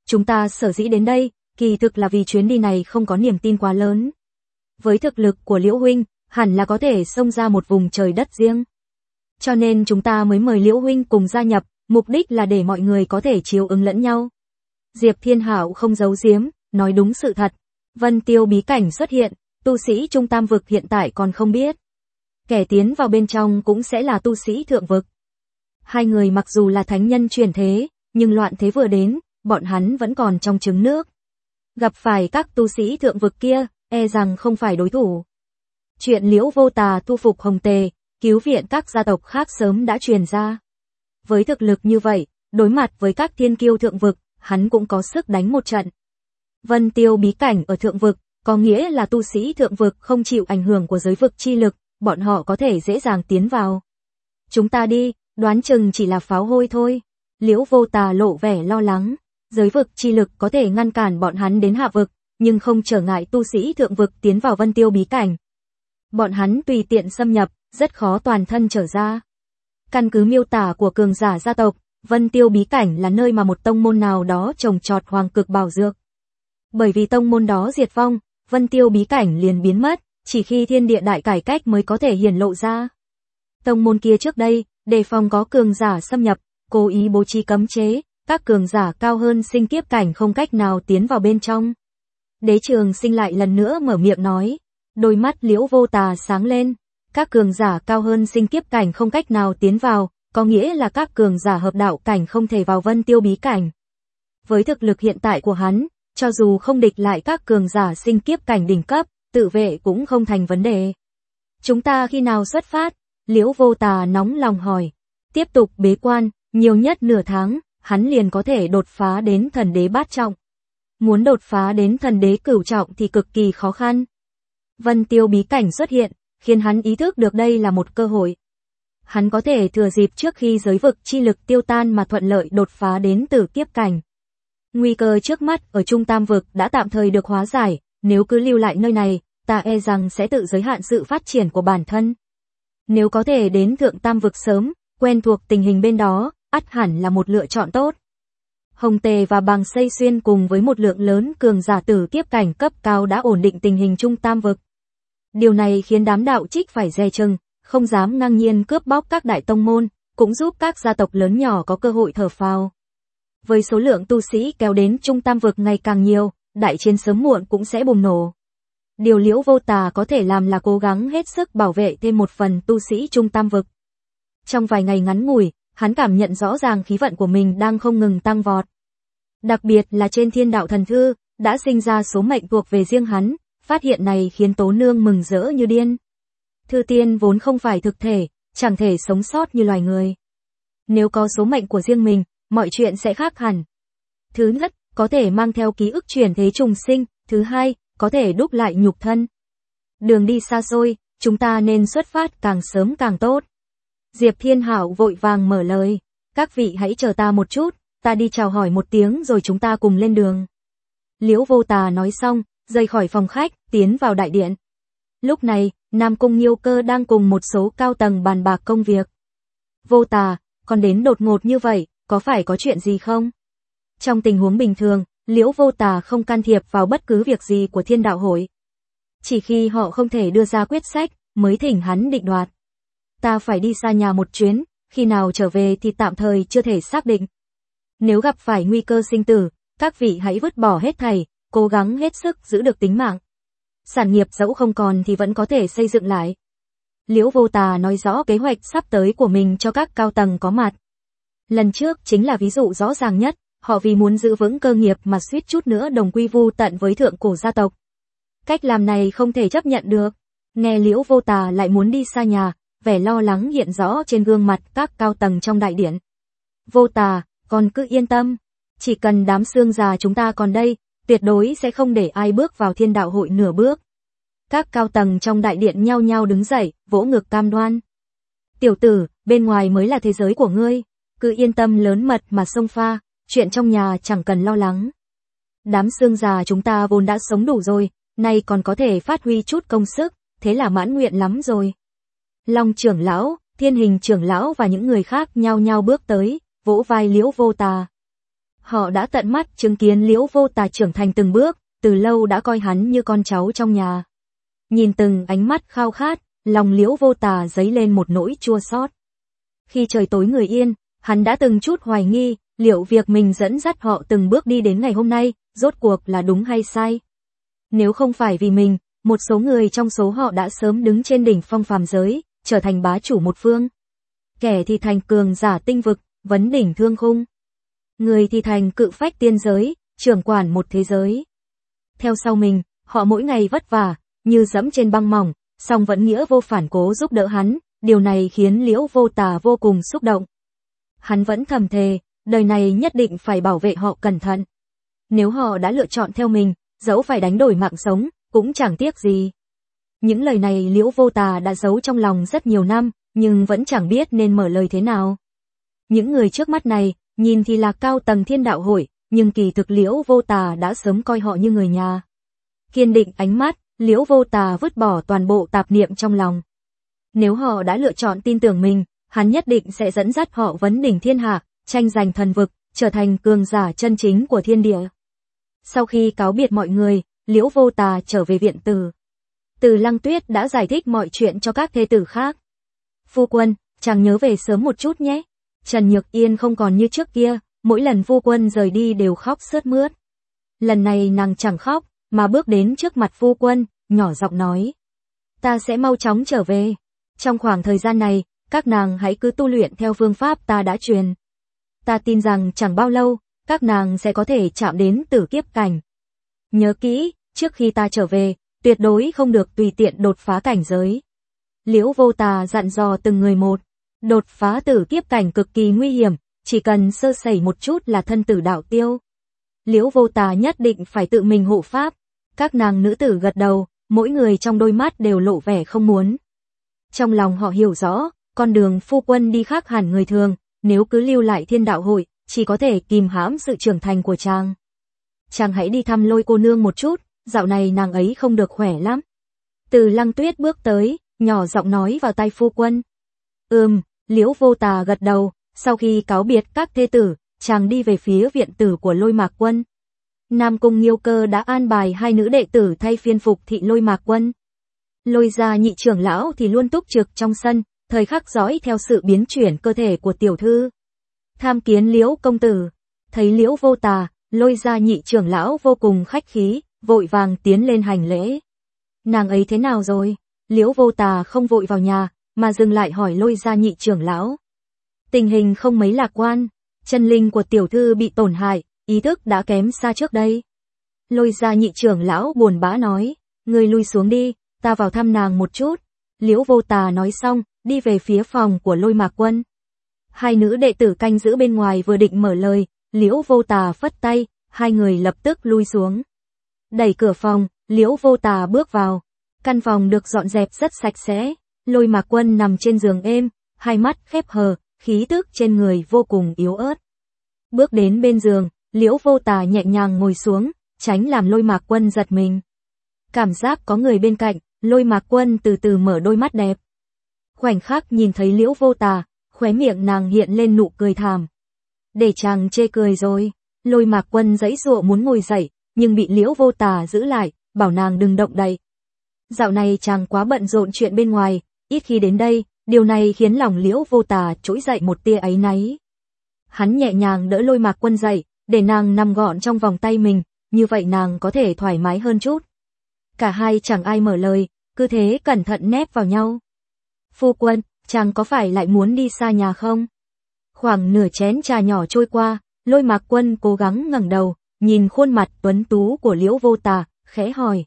chúng ta sở dĩ đến đây, kỳ thực là vì chuyến đi này không có niềm tin quá lớn. Với thực lực của Liễu huynh, hẳn là có thể xông ra một vùng trời đất riêng. Cho nên chúng ta mới mời Liễu huynh cùng gia nhập, mục đích là để mọi người có thể chiếu ứng lẫn nhau. Diệp Thiên Hạo không giấu giếm, nói đúng sự thật. Vân Tiêu bí cảnh xuất hiện, tu sĩ Trung Tam vực hiện tại còn không biết. Kẻ tiến vào bên trong cũng sẽ là tu sĩ thượng vực. Hai người mặc dù là thánh nhân chuyển thế, nhưng loạn thế vừa đến, bọn hắn vẫn còn trong trứng nước. Gặp phải các tu sĩ thượng vực kia, e rằng không phải đối thủ. Chuyện Liễu Vô Tà thu phục Hồng Tề, cứu viện các gia tộc khác sớm đã truyền ra. Với thực lực như vậy, đối mặt với các thiên kiêu thượng vực, hắn cũng có sức đánh một trận. Vân Tiêu bí cảnh ở thượng vực, có nghĩa là tu sĩ thượng vực không chịu ảnh hưởng của giới vực chi lực, bọn họ có thể dễ dàng tiến vào. Chúng ta đi, đoán chừng chỉ là pháo hôi thôi. Liễu Vô Tà lộ vẻ lo lắng, giới vực chi lực có thể ngăn cản bọn hắn đến hạ vực, nhưng không trở ngại tu sĩ thượng vực tiến vào Vân Tiêu bí cảnh. Bọn hắn tùy tiện xâm nhập, rất khó toàn thân trở ra. Căn cứ miêu tả của cường giả gia tộc, Vân Tiêu bí cảnh là nơi mà một tông môn nào đó trồng trọt hoàng cực bảo dược. Bởi vì tông môn đó diệt vong, Vân Tiêu bí cảnh liền biến mất, chỉ khi thiên địa đại cải cách mới có thể hiển lộ ra. Tông môn kia trước đây, đề phòng có cường giả xâm nhập, cố ý bố trí cấm chế, các cường giả cao hơn sinh kiếp cảnh không cách nào tiến vào bên trong. Đế Trường Sinh lại lần nữa mở miệng nói, đôi mắt Liễu Vô Tà sáng lên, các cường giả cao hơn sinh kiếp cảnh không cách nào tiến vào, có nghĩa là các cường giả hợp đạo cảnh không thể vào Vân Tiêu bí cảnh. Với thực lực hiện tại của hắn, cho dù không địch lại các cường giả sinh kiếp cảnh đỉnh cấp, tự vệ cũng không thành vấn đề. Chúng ta khi nào xuất phát? Liễu Vô Tà nóng lòng hỏi. Tiếp tục bế quan, nhiều nhất nửa tháng, hắn liền có thể đột phá đến thần đế bát trọng. Muốn đột phá đến thần đế cửu trọng thì cực kỳ khó khăn. Vân Tiêu bí cảnh xuất hiện, khiến hắn ý thức được đây là một cơ hội. Hắn có thể thừa dịp trước khi giới vực chi lực tiêu tan mà thuận lợi đột phá đến tử kiếp cảnh. Nguy cơ trước mắt ở Trung Tam vực đã tạm thời được hóa giải, nếu cứ lưu lại nơi này, ta e rằng sẽ tự giới hạn sự phát triển của bản thân. Nếu có thể đến Thượng Tam vực sớm, quen thuộc tình hình bên đó, ắt hẳn là một lựa chọn tốt. Hồng Tề và Bàng Xây Xuyên cùng với một lượng lớn cường giả tử kiếp cảnh cấp cao đã ổn định tình hình Trung Tam vực. Điều này khiến đám đạo trích phải dè chừng, không dám ngang nhiên cướp bóc các đại tông môn, cũng giúp các gia tộc lớn nhỏ có cơ hội thở phào. Với số lượng tu sĩ kéo đến Trung Tam vực ngày càng nhiều, đại chiến sớm muộn cũng sẽ bùng nổ. Điều Liễu Vô Tà có thể làm là cố gắng hết sức bảo vệ thêm một phần tu sĩ Trung Tam vực. Trong vài ngày ngắn ngủi, hắn cảm nhận rõ ràng khí vận của mình đang không ngừng tăng vọt. Đặc biệt là trên Thiên Đạo Thần Thư, đã sinh ra số mệnh thuộc về riêng hắn, phát hiện này khiến Tố Nương mừng rỡ như điên. Thư tiên vốn không phải thực thể, chẳng thể sống sót như loài người. Nếu có số mệnh của riêng mình, mọi chuyện sẽ khác hẳn. Thứ nhất, có thể mang theo ký ức chuyển thế trùng sinh, thứ hai, có thể đúc lại nhục thân. Đường đi xa xôi, chúng ta nên xuất phát càng sớm càng tốt. Diệp Thiên Hạo vội vàng mở lời, các vị hãy chờ ta một chút, ta đi chào hỏi một tiếng rồi chúng ta cùng lên đường. Liễu Vô Tà nói xong, rời khỏi phòng khách, tiến vào đại điện. Lúc này, Nam Cung Nghiêu Cơ đang cùng một số cao tầng bàn bạc công việc. Vô Tà, còn đến đột ngột như vậy, có phải có chuyện gì không? Trong tình huống bình thường, Liễu Vô Tà không can thiệp vào bất cứ việc gì của Thiên Đạo hội. Chỉ khi họ không thể đưa ra quyết sách, mới thỉnh hắn định đoạt. Ta phải đi xa nhà một chuyến, khi nào trở về thì tạm thời chưa thể xác định. Nếu gặp phải nguy cơ sinh tử, các vị hãy vứt bỏ hết thảy, cố gắng hết sức giữ được tính mạng. Sản nghiệp dẫu không còn thì vẫn có thể xây dựng lại. Liễu Vô Tà nói rõ kế hoạch sắp tới của mình cho các cao tầng có mặt. Lần trước chính là ví dụ rõ ràng nhất, họ vì muốn giữ vững cơ nghiệp mà suýt chút nữa đồng quy vu tận với thượng cổ gia tộc. Cách làm này không thể chấp nhận được. Nghe Liễu Vô Tà lại muốn đi xa nhà, vẻ lo lắng hiện rõ trên gương mặt các cao tầng trong đại điện. Vô Tà, con cứ yên tâm, chỉ cần đám xương già chúng ta còn đây, tuyệt đối sẽ không để ai bước vào Thiên Đạo hội nửa bước. Các cao tầng trong đại điện nhao nhao đứng dậy, vỗ ngực cam đoan. Tiểu tử, bên ngoài mới là thế giới của ngươi, cứ yên tâm lớn mật mà xông pha, chuyện trong nhà chẳng cần lo lắng. Đám xương già chúng ta vốn đã sống đủ rồi, nay còn có thể phát huy chút công sức, thế là mãn nguyện lắm rồi. Long trưởng lão, Thiên Hình trưởng lão và những người khác nhao nhao bước tới, vỗ vai Liễu Vô Tà. Họ đã tận mắt chứng kiến Liễu Vô Tà trưởng thành từng bước, từ lâu đã coi hắn như con cháu trong nhà. Nhìn từng ánh mắt khao khát, lòng Liễu Vô Tà dấy lên một nỗi chua xót. Khi trời tối người yên, hắn đã từng chút hoài nghi, liệu việc mình dẫn dắt họ từng bước đi đến ngày hôm nay, rốt cuộc là đúng hay sai. Nếu không phải vì mình, một số người trong số họ đã sớm đứng trên đỉnh phong phàm giới, trở thành bá chủ một phương. Kẻ thì thành cường giả tinh vực, vấn đỉnh thương khung. Người thì thành cự phách tiên giới, trưởng quản một thế giới. Theo sau mình, họ mỗi ngày vất vả, như dẫm trên băng mỏng, song vẫn nghĩa vô phản cố giúp đỡ hắn, điều này khiến Liễu Vô Tà vô cùng xúc động. Hắn vẫn thầm thề, đời này nhất định phải bảo vệ họ cẩn thận. Nếu họ đã lựa chọn theo mình, dẫu phải đánh đổi mạng sống, cũng chẳng tiếc gì. Những lời này Liễu Vô Tà đã giấu trong lòng rất nhiều năm, nhưng vẫn chẳng biết nên mở lời thế nào. Những người trước mắt này, nhìn thì là cao tầng Thiên Đạo Hội, nhưng kỳ thực Liễu Vô Tà đã sớm coi họ như người nhà. Kiên định ánh mắt, Liễu Vô Tà vứt bỏ toàn bộ tạp niệm trong lòng. Nếu họ đã lựa chọn tin tưởng mình, hắn nhất định sẽ dẫn dắt họ vấn đỉnh thiên hạ, tranh giành thần vực, trở thành cường giả chân chính của thiên địa. Sau khi cáo biệt mọi người, Liễu Vô Tà trở về viện tử. Từ Lăng Tuyết đã giải thích mọi chuyện cho các thê tử khác. Phu quân, chàng nhớ về sớm một chút nhé. Trần Nhược Yên không còn như trước kia, mỗi lần phu quân rời đi đều khóc sướt mướt. Lần này nàng chẳng khóc, mà bước đến trước mặt phu quân, nhỏ giọng nói. Ta sẽ mau chóng trở về. Trong khoảng thời gian này, các nàng hãy cứ tu luyện theo phương pháp ta đã truyền. Ta tin rằng chẳng bao lâu, các nàng sẽ có thể chạm đến tử kiếp cảnh. Nhớ kỹ, trước khi ta trở về, tuyệt đối không được tùy tiện đột phá cảnh giới. Liễu Vô Tà dặn dò từng người một. Đột phá tử kiếp cảnh cực kỳ nguy hiểm, chỉ cần sơ sẩy một chút là thân tử đạo tiêu. Liễu Vô Tà nhất định phải tự mình hộ pháp. Các nàng nữ tử gật đầu, mỗi người trong đôi mắt đều lộ vẻ không muốn. Trong lòng họ hiểu rõ, con đường phu quân đi khác hẳn người thường, nếu cứ lưu lại Thiên Đạo Hội, chỉ có thể kìm hãm sự trưởng thành của chàng. Chàng hãy đi thăm Lôi cô nương một chút, dạo này nàng ấy không được khỏe lắm. Từ Lăng Tuyết bước tới, nhỏ giọng nói vào tai phu quân. Liễu Vô Tà gật đầu, sau khi cáo biệt các thê tử, chàng đi về phía viện tử của Lôi Mạc Quân. Nam Cung Nghiêu Cơ đã an bài hai nữ đệ tử thay phiên phục thị Lôi Mạc Quân. Lôi gia nhị trưởng lão thì luôn túc trực trong sân, thời khắc dõi theo sự biến chuyển cơ thể của tiểu thư. Tham kiến Liễu công tử, thấy Liễu Vô Tà, Lôi gia nhị trưởng lão vô cùng khách khí, vội vàng tiến lên hành lễ. Nàng ấy thế nào rồi? Liễu Vô Tà không vội vào nhà, mà dừng lại hỏi Lôi gia nhị trưởng lão. Tình hình không mấy lạc quan, chân linh của tiểu thư bị tổn hại, ý thức đã kém xa trước đây. Lôi gia nhị trưởng lão buồn bã nói, ngươi lui xuống đi, ta vào thăm nàng một chút. Liễu Vô Tà nói xong, đi về phía phòng của Lôi Mạc Quân. Hai nữ đệ tử canh giữ bên ngoài vừa định mở lời, Liễu Vô Tà phất tay, hai người lập tức lui xuống. Đẩy cửa phòng, Liễu Vô Tà bước vào. Căn phòng được dọn dẹp rất sạch sẽ, Lôi Mạc Quân nằm trên giường êm, hai mắt khép hờ, khí tức trên người vô cùng yếu ớt. Bước đến bên giường, Liễu Vô Tà nhẹ nhàng ngồi xuống, tránh làm Lôi Mạc Quân giật mình. Cảm giác có người bên cạnh, Lôi Mạc Quân từ từ mở đôi mắt đẹp. Khoảnh khắc nhìn thấy Liễu Vô Tà, khóe miệng nàng hiện lên nụ cười thảm. Để chàng chê cười rồi. Lôi Mạc Quân giãy giụa muốn ngồi dậy, nhưng bị Liễu Vô Tà giữ lại, bảo nàng đừng động đậy. Dạo này chàng quá bận rộn chuyện bên ngoài, ít khi đến đây, điều này khiến lòng Liễu Vô Tà trỗi dậy một tia áy náy. Hắn nhẹ nhàng đỡ Lôi Mạc Quân dậy, để nàng nằm gọn trong vòng tay mình, như vậy nàng có thể thoải mái hơn chút. Cả hai chẳng ai mở lời, cứ thế cẩn thận nép vào nhau. Phu quân, chàng có phải lại muốn đi xa nhà không? Khoảng nửa chén trà nhỏ trôi qua, Lôi Mạc Quân cố gắng ngẩng đầu, nhìn khuôn mặt tuấn tú của Liễu Vô Tà, khẽ hỏi.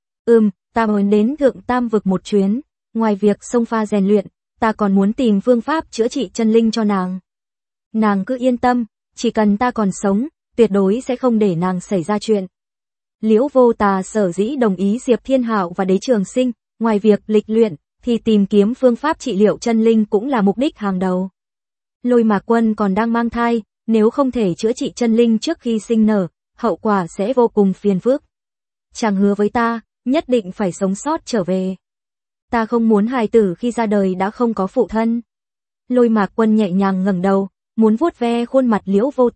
Ta muốn đến Thượng Tam Vực một chuyến, ngoài việc xông pha rèn luyện, ta còn muốn tìm phương pháp chữa trị chân linh cho nàng. Nàng cứ yên tâm, chỉ cần ta còn sống, tuyệt đối sẽ không để nàng xảy ra chuyện. Liễu Vô Tà sở dĩ đồng ý Diệp Thiên Hạo và Đế Trường Sinh, ngoài việc lịch luyện, thì tìm kiếm phương pháp trị liệu chân linh cũng là mục đích hàng đầu. Lôi Mạc Quân còn đang mang thai, nếu không thể chữa trị chân linh trước khi sinh nở, hậu quả sẽ vô cùng phiền phức. Chàng hứa với ta, nhất định phải sống sót trở về. Ta không muốn hài tử khi ra đời đã không có phụ thân. Lôi Mạc Quân nhẹ nhàng ngẩng đầu, muốn vuốt ve khuôn mặt Liễu Vô Tà,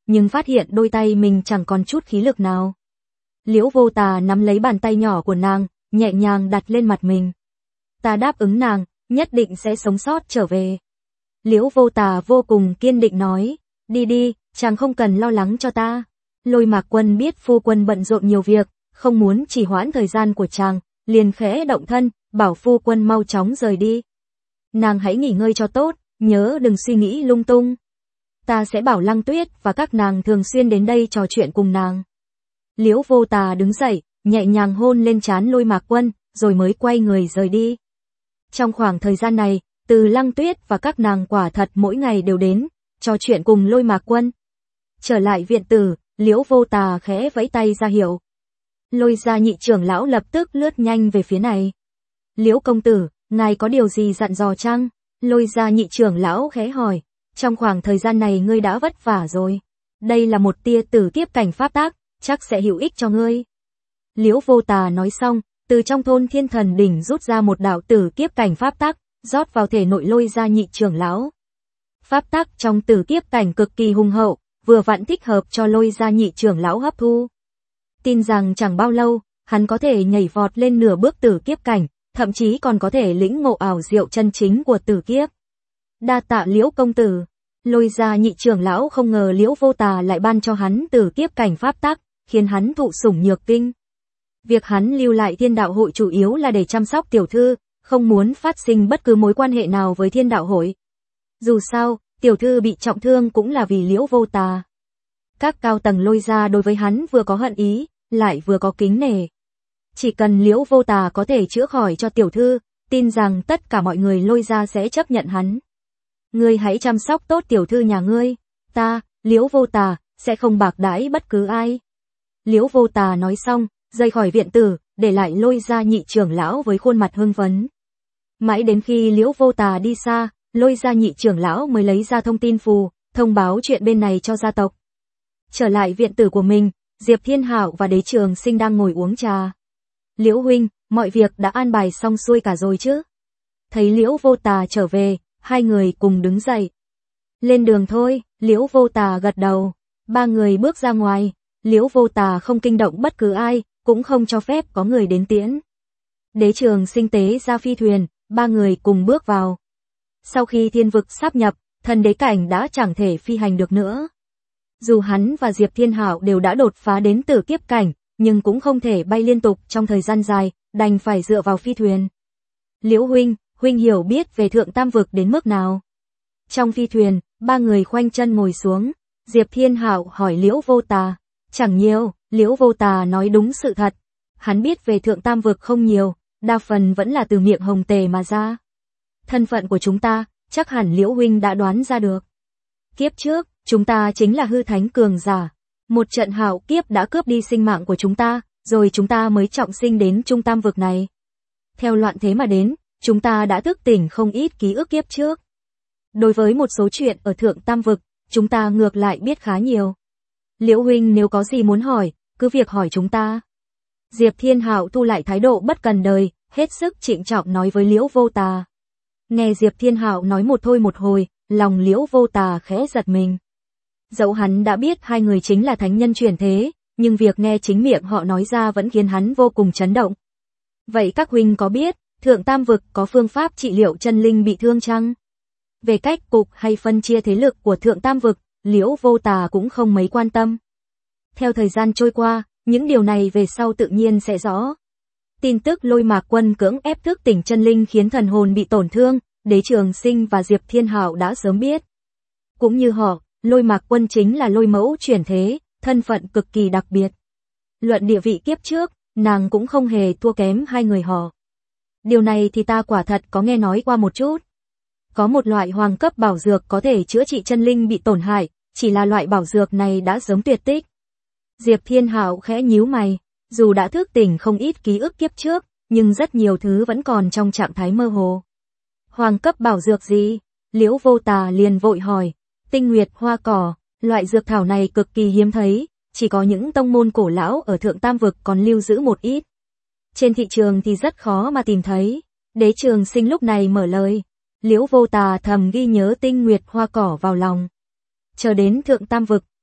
nhưng phát hiện đôi tay mình chẳng còn chút khí lực nào. Liễu Vô Tà nắm lấy bàn tay nhỏ của nàng, nhẹ nhàng đặt lên mặt mình. Ta đáp ứng nàng, nhất định sẽ sống sót trở về. Liễu Vô Tà vô cùng kiên định nói, đi đi, chàng không cần lo lắng cho ta. Lôi Mạc Quân biết phu quân bận rộn nhiều việc, không muốn trì hoãn thời gian của chàng, liền khẽ động thân, bảo phu quân mau chóng rời đi. Nàng hãy nghỉ ngơi cho tốt, nhớ đừng suy nghĩ lung tung. Ta sẽ bảo Lăng Tuyết và các nàng thường xuyên đến đây trò chuyện cùng nàng. Liễu Vô Tà đứng dậy, nhẹ nhàng hôn lên trán Lôi Mạc Quân, rồi mới quay người rời đi. Trong khoảng thời gian này, Từ Lăng Tuyết và các nàng quả thật mỗi ngày đều đến, trò chuyện cùng Lôi Mạc Quân. Trở lại viện tử, Liễu Vô Tà khẽ vẫy tay ra hiệu. Lôi gia nhị trưởng lão lập tức lướt nhanh về phía này. Liễu công tử, ngài có điều gì dặn dò chăng? Lôi gia nhị trưởng lão khẽ hỏi. Trong khoảng thời gian này ngươi đã vất vả rồi. Đây là một tia tử kiếp cảnh pháp tác, chắc sẽ hữu ích cho ngươi. Liễu Vô Tà nói xong, từ trong thôn Thiên Thần Đỉnh rút ra một đạo tử kiếp cảnh pháp tác, rót vào thể nội Lôi gia nhị trưởng lão. Pháp tác trong tử kiếp cảnh cực kỳ hùng hậu, vừa vặn thích hợp cho Lôi gia nhị trưởng lão hấp thu. Tin rằng chẳng bao lâu, hắn có thể nhảy vọt lên nửa bước tử kiếp cảnh, thậm chí còn có thể lĩnh ngộ ảo diệu chân chính của tử kiếp. Đa tạ Liễu công tử. Lôi gia nhị trưởng lão không ngờ Liễu Vô Tà lại ban cho hắn tử kiếp cảnh pháp tắc, khiến hắn thụ sủng nhược kinh. Việc hắn lưu lại Thiên Đạo Hội chủ yếu là để chăm sóc tiểu thư, không muốn phát sinh bất cứ mối quan hệ nào với Thiên Đạo Hội. Dù sao, tiểu thư bị trọng thương cũng là vì Liễu Vô Tà. Các cao tầng Lôi gia đối với hắn vừa có hận ý, lại vừa có kính nể. Chỉ cần Liễu Vô Tà có thể chữa khỏi cho tiểu thư, tin rằng tất cả mọi người Lôi gia sẽ chấp nhận hắn. Ngươi hãy chăm sóc tốt tiểu thư nhà ngươi, ta, Liễu Vô Tà, sẽ không bạc đãi bất cứ ai. Liễu Vô Tà nói xong, rời khỏi viện tử, để lại Lôi gia nhị trưởng lão với khuôn mặt hưng phấn. Mãi đến khi Liễu Vô Tà đi xa, Lôi gia nhị trưởng lão mới lấy ra thông tin phù, thông báo chuyện bên này cho gia tộc. Trở lại viện tử của mình, Diệp Thiên Hạo và Đế Trường Sinh đang ngồi uống trà. Liễu huynh, mọi việc đã an bài xong xuôi cả rồi chứ? Thấy Liễu Vô Tà trở về, hai người cùng đứng dậy. Lên đường thôi, Liễu Vô Tà gật đầu. Ba người bước ra ngoài, Liễu Vô Tà không kinh động bất cứ ai, cũng không cho phép có người đến tiễn. Đế Trường Sinh tế ra phi thuyền, ba người cùng bước vào. Sau khi thiên vực sáp nhập, thần đế cảnh đã chẳng thể phi hành được nữa. Dù hắn và Diệp Thiên Hạo đều đã đột phá đến tử kiếp cảnh, nhưng cũng không thể bay liên tục trong thời gian dài, đành phải dựa vào phi thuyền. Liễu huynh, huynh hiểu biết về Thượng Tam Vực đến mức nào? Trong phi thuyền, ba người khoanh chân ngồi xuống, Diệp Thiên Hạo hỏi Liễu Vô Tà. Chẳng nhiều, Liễu Vô Tà nói đúng sự thật. Hắn biết về Thượng Tam Vực không nhiều, đa phần vẫn là từ miệng Hồng Tề mà ra. Thân phận của chúng ta, chắc hẳn Liễu huynh đã đoán ra được. Kiếp trước, chúng ta chính là hư thánh cường giả. Một trận hạo kiếp đã cướp đi sinh mạng của chúng ta, rồi chúng ta mới trọng sinh đến Trung Tam Vực này. Theo loạn thế mà đến, chúng ta đã thức tỉnh không ít ký ức kiếp trước. Đối với một số chuyện ở Thượng Tam Vực, chúng ta ngược lại biết khá nhiều. Liễu huynh nếu có gì muốn hỏi, cứ việc hỏi chúng ta. Diệp Thiên Hạo thu lại thái độ bất cần đời, hết sức trịnh trọng nói với Liễu Vô Tà. Nghe Diệp Thiên Hạo nói một thôi một hồi, lòng Liễu Vô Tà khẽ giật mình. Dẫu hắn đã biết hai người chính là thánh nhân chuyển thế, nhưng việc nghe chính miệng họ nói ra vẫn khiến hắn vô cùng chấn động. Vậy các huynh có biết, Thượng Tam Vực có phương pháp trị liệu chân linh bị thương chăng? Về cách cục hay phân chia thế lực của Thượng Tam Vực, Liễu Vô Tà cũng không mấy quan tâm. Theo thời gian trôi qua, những điều này về sau tự nhiên sẽ rõ. Tin tức Lôi Mạc Quân cưỡng ép thức tỉnh chân linh khiến thần hồn bị tổn thương, Đế Trường Sinh và Diệp Thiên Hạo đã sớm biết. Cũng như họ, Lôi Mạc Quân chính là Lôi Mẫu chuyển thế, thân phận cực kỳ đặc biệt. Luận địa vị kiếp trước, nàng cũng không hề thua kém hai người họ. Điều này thì ta quả thật có nghe nói qua một chút. Có một loại hoàng cấp bảo dược có thể chữa trị chân linh bị tổn hại, chỉ là loại bảo dược này đã sớm tuyệt tích. Diệp Thiên Hạo khẽ nhíu mày, dù đã thức tỉnh không ít ký ức kiếp trước, nhưng rất nhiều thứ vẫn còn trong trạng thái mơ hồ. Hoàng cấp bảo dược gì? Liễu Vô Tà liền vội hỏi. Tinh Nguyệt Hoa Cỏ, loại dược thảo này cực kỳ hiếm thấy, chỉ có những tông môn cổ lão ở Thượng Tam Vực còn lưu giữ một ít. Trên thị trường thì rất khó mà tìm thấy. Đế Trường Sinh lúc này mở lời. Liễu Vô Tà thầm ghi nhớ Tinh Nguyệt Hoa Cỏ vào lòng. Chờ đến Thượng Tam Vực,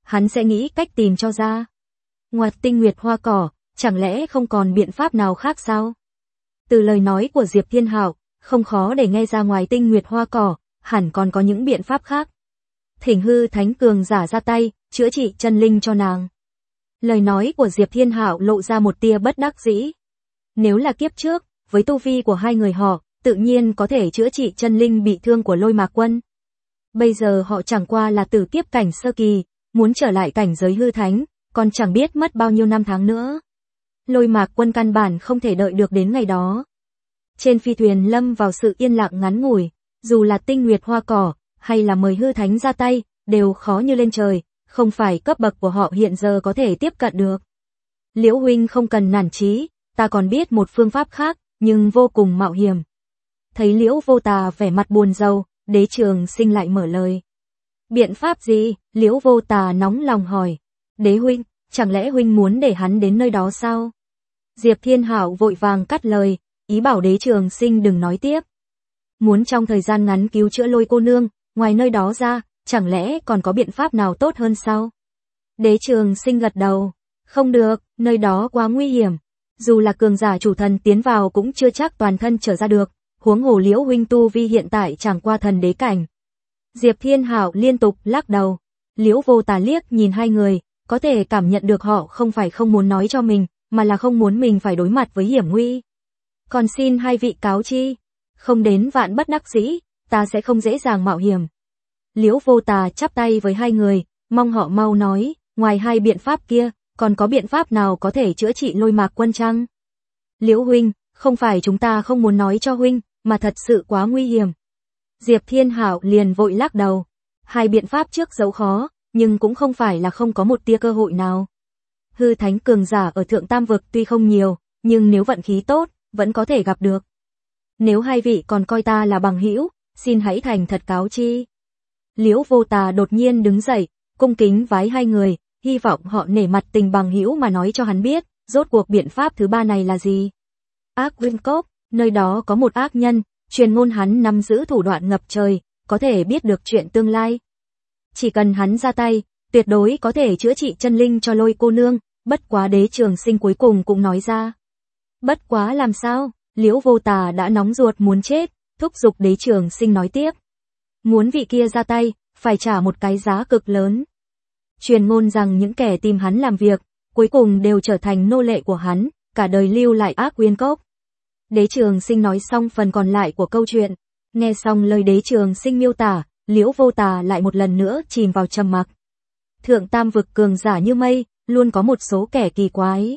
hắn sẽ nghĩ cách tìm cho ra. Ngoặt tinh nguyệt hoa cỏ, chẳng lẽ không còn biện pháp nào khác sao? Từ lời nói của Diệp Thiên Hạo, không khó để nghe ra ngoài tinh nguyệt hoa cỏ, hẳn còn có những biện pháp khác. Thỉnh hư thánh cường giả ra tay, chữa trị chân linh cho nàng. Lời nói của Diệp Thiên Hạo lộ ra một tia bất đắc dĩ. Nếu là kiếp trước, với tu vi của hai người họ, tự nhiên có thể chữa trị chân linh bị thương của Lôi Mạc Quân. Bây giờ họ chẳng qua là tử kiếp cảnh sơ kỳ, muốn trở lại cảnh giới hư thánh, còn chẳng biết mất bao nhiêu năm tháng nữa. Lôi Mạc Quân căn bản không thể đợi được đến ngày đó. Trên phi thuyền lâm vào sự yên lặng ngắn ngủi, dù là tinh nguyệt hoa cỏ, hay là mời hư thánh ra tay, đều khó như lên trời, không phải cấp bậc của họ hiện giờ có thể tiếp cận được. Liễu huynh không cần nản chí, ta còn biết một phương pháp khác, nhưng vô cùng mạo hiểm. Thấy Liễu Vô Tà vẻ mặt buồn rầu, Đế Trường Sinh lại mở lời. Biện pháp gì? Liễu Vô Tà nóng lòng hỏi. Đế huynh, chẳng lẽ huynh muốn để hắn đến nơi đó sao? Diệp Thiên Hạo vội vàng cắt lời, ý bảo Đế Trường Sinh đừng nói tiếp. Muốn trong thời gian ngắn cứu chữa Lôi cô nương, ngoài nơi đó ra, chẳng lẽ còn có biện pháp nào tốt hơn sao? Đế Trường Sinh gật đầu. Không được, nơi đó quá nguy hiểm. Dù là cường giả chủ thần tiến vào cũng chưa chắc toàn thân trở ra được, huống hồ Liễu huynh tu vi hiện tại chẳng qua thần đế cảnh. Diệp Thiên Hạo liên tục lắc đầu. Liễu Vô Tà liếc nhìn hai người, có thể cảm nhận được họ không phải không muốn nói cho mình, mà là không muốn mình phải đối mặt với hiểm nguy. Còn xin hai vị cáo chi, không đến vạn bất đắc dĩ, ta sẽ không dễ dàng mạo hiểm. Liễu Vô Tà chắp tay với hai người, mong họ mau nói, ngoài hai biện pháp kia, còn có biện pháp nào có thể chữa trị Lôi Mạc Quân chăng? Liễu huynh, không phải chúng ta không muốn nói cho huynh, mà thật sự quá nguy hiểm. Diệp Thiên Hạo liền vội lắc đầu. Hai biện pháp trước dẫu khó, nhưng cũng không phải là không có một tia cơ hội nào. Hư thánh cường giả ở Thượng Tam Vực tuy không nhiều, nhưng nếu vận khí tốt, vẫn có thể gặp được. Nếu hai vị còn coi ta là bằng hữu, xin hãy thành thật cáo chi. Liễu Vô Tà đột nhiên đứng dậy, cung kính vái hai người, hy vọng họ nể mặt tình bằng hữu mà nói cho hắn biết, rốt cuộc biện pháp thứ ba này là gì. Ác Nguyên Cốc, nơi đó có một ác nhân, truyền ngôn hắn nắm giữ thủ đoạn ngập trời, có thể biết được chuyện tương lai. Chỉ cần hắn ra tay, tuyệt đối có thể chữa trị chân linh cho Lôi cô nương, bất quá Đế Trường Sinh cuối cùng cũng nói ra. Bất quá làm sao? Liễu Vô Tà đã nóng ruột muốn chết, thúc giục Đế Trường Sinh nói tiếp. Muốn vị kia ra tay, phải trả một cái giá cực lớn. Truyền ngôn rằng những kẻ tìm hắn làm việc, cuối cùng đều trở thành nô lệ của hắn, cả đời lưu lại Ác Nguyên Cốc. Đế Trường Sinh nói xong phần còn lại của câu chuyện, nghe xong lời Đế Trường Sinh miêu tả, Liễu Vô Tà lại một lần nữa chìm vào trầm mặc. Thượng Tam Vực cường giả như mây, luôn có một số kẻ kỳ quái.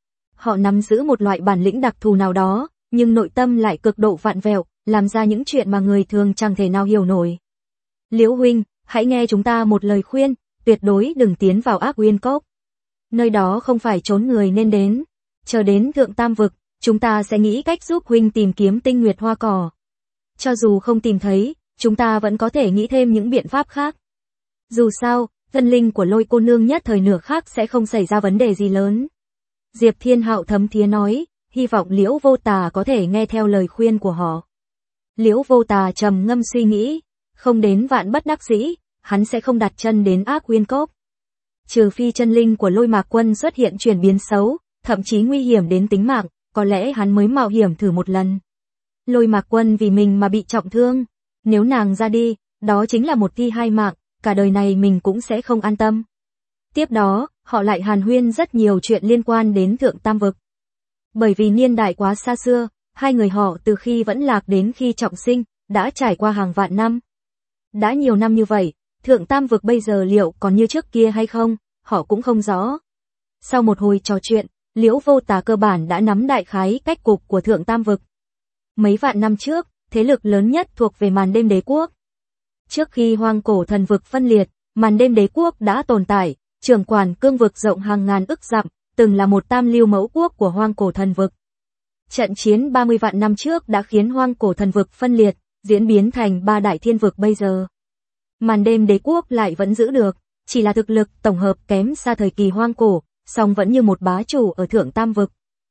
Họ nắm giữ một loại bản lĩnh đặc thù nào đó, nhưng nội tâm lại cực độ vặn vẹo, làm ra những chuyện mà người thường chẳng thể nào hiểu nổi. Liễu huynh, hãy nghe chúng ta một lời khuyên, tuyệt đối đừng tiến vào Ác Nguyên Cốc. Nơi đó không phải chốn người nên đến. Chờ đến Thượng Tam Vực, chúng ta sẽ nghĩ cách giúp huynh tìm kiếm tinh nguyệt hoa cỏ. Cho dù không tìm thấy, chúng ta vẫn có thể nghĩ thêm những biện pháp khác. Dù sao, thân linh của Lôi cô nương nhất thời nửa khác sẽ không xảy ra vấn đề gì lớn. Diệp Thiên Hạo thấm thía nói, hy vọng Liễu Vô Tà có thể nghe theo lời khuyên của họ. Liễu Vô Tà trầm ngâm suy nghĩ, không đến vạn bất đắc dĩ, hắn sẽ không đặt chân đến Ác Nguyên Cốc. Trừ phi chân linh của Lôi Mạc Quân xuất hiện chuyển biến xấu, thậm chí nguy hiểm đến tính mạng, có lẽ hắn mới mạo hiểm thử một lần. Lôi Mạc Quân vì mình mà bị trọng thương, nếu nàng ra đi, đó chính là một thi hai mạng, cả đời này mình cũng sẽ không an tâm. Tiếp đó, họ lại hàn huyên rất nhiều chuyện liên quan đến Thượng Tam Vực. Bởi vì niên đại quá xa xưa, hai người họ từ khi vẫn lạc đến khi trọng sinh, đã trải qua hàng vạn năm. Đã nhiều năm như vậy, Thượng Tam Vực bây giờ liệu còn như trước kia hay không, họ cũng không rõ. Sau một hồi trò chuyện, Liễu Vô Tà cơ bản đã nắm đại khái cách cục của Thượng Tam Vực. Mấy vạn năm trước, thế lực lớn nhất thuộc về Màn Đêm Đế Quốc. Trước khi Hoang Cổ Thần Vực phân liệt, Màn Đêm Đế Quốc đã tồn tại, trưởng quản cương vực rộng hàng ngàn ức dặm, từng là một tam lưu mẫu quốc của Hoang Cổ Thần Vực. Trận chiến 30 vạn năm trước đã khiến Hoang Cổ Thần Vực phân liệt, diễn biến thành ba đại thiên vực bây giờ. Màn Đêm Đế Quốc lại vẫn giữ được, chỉ là thực lực tổng hợp kém xa thời kỳ Hoang Cổ, song vẫn như một bá chủ ở Thượng Tam Vực.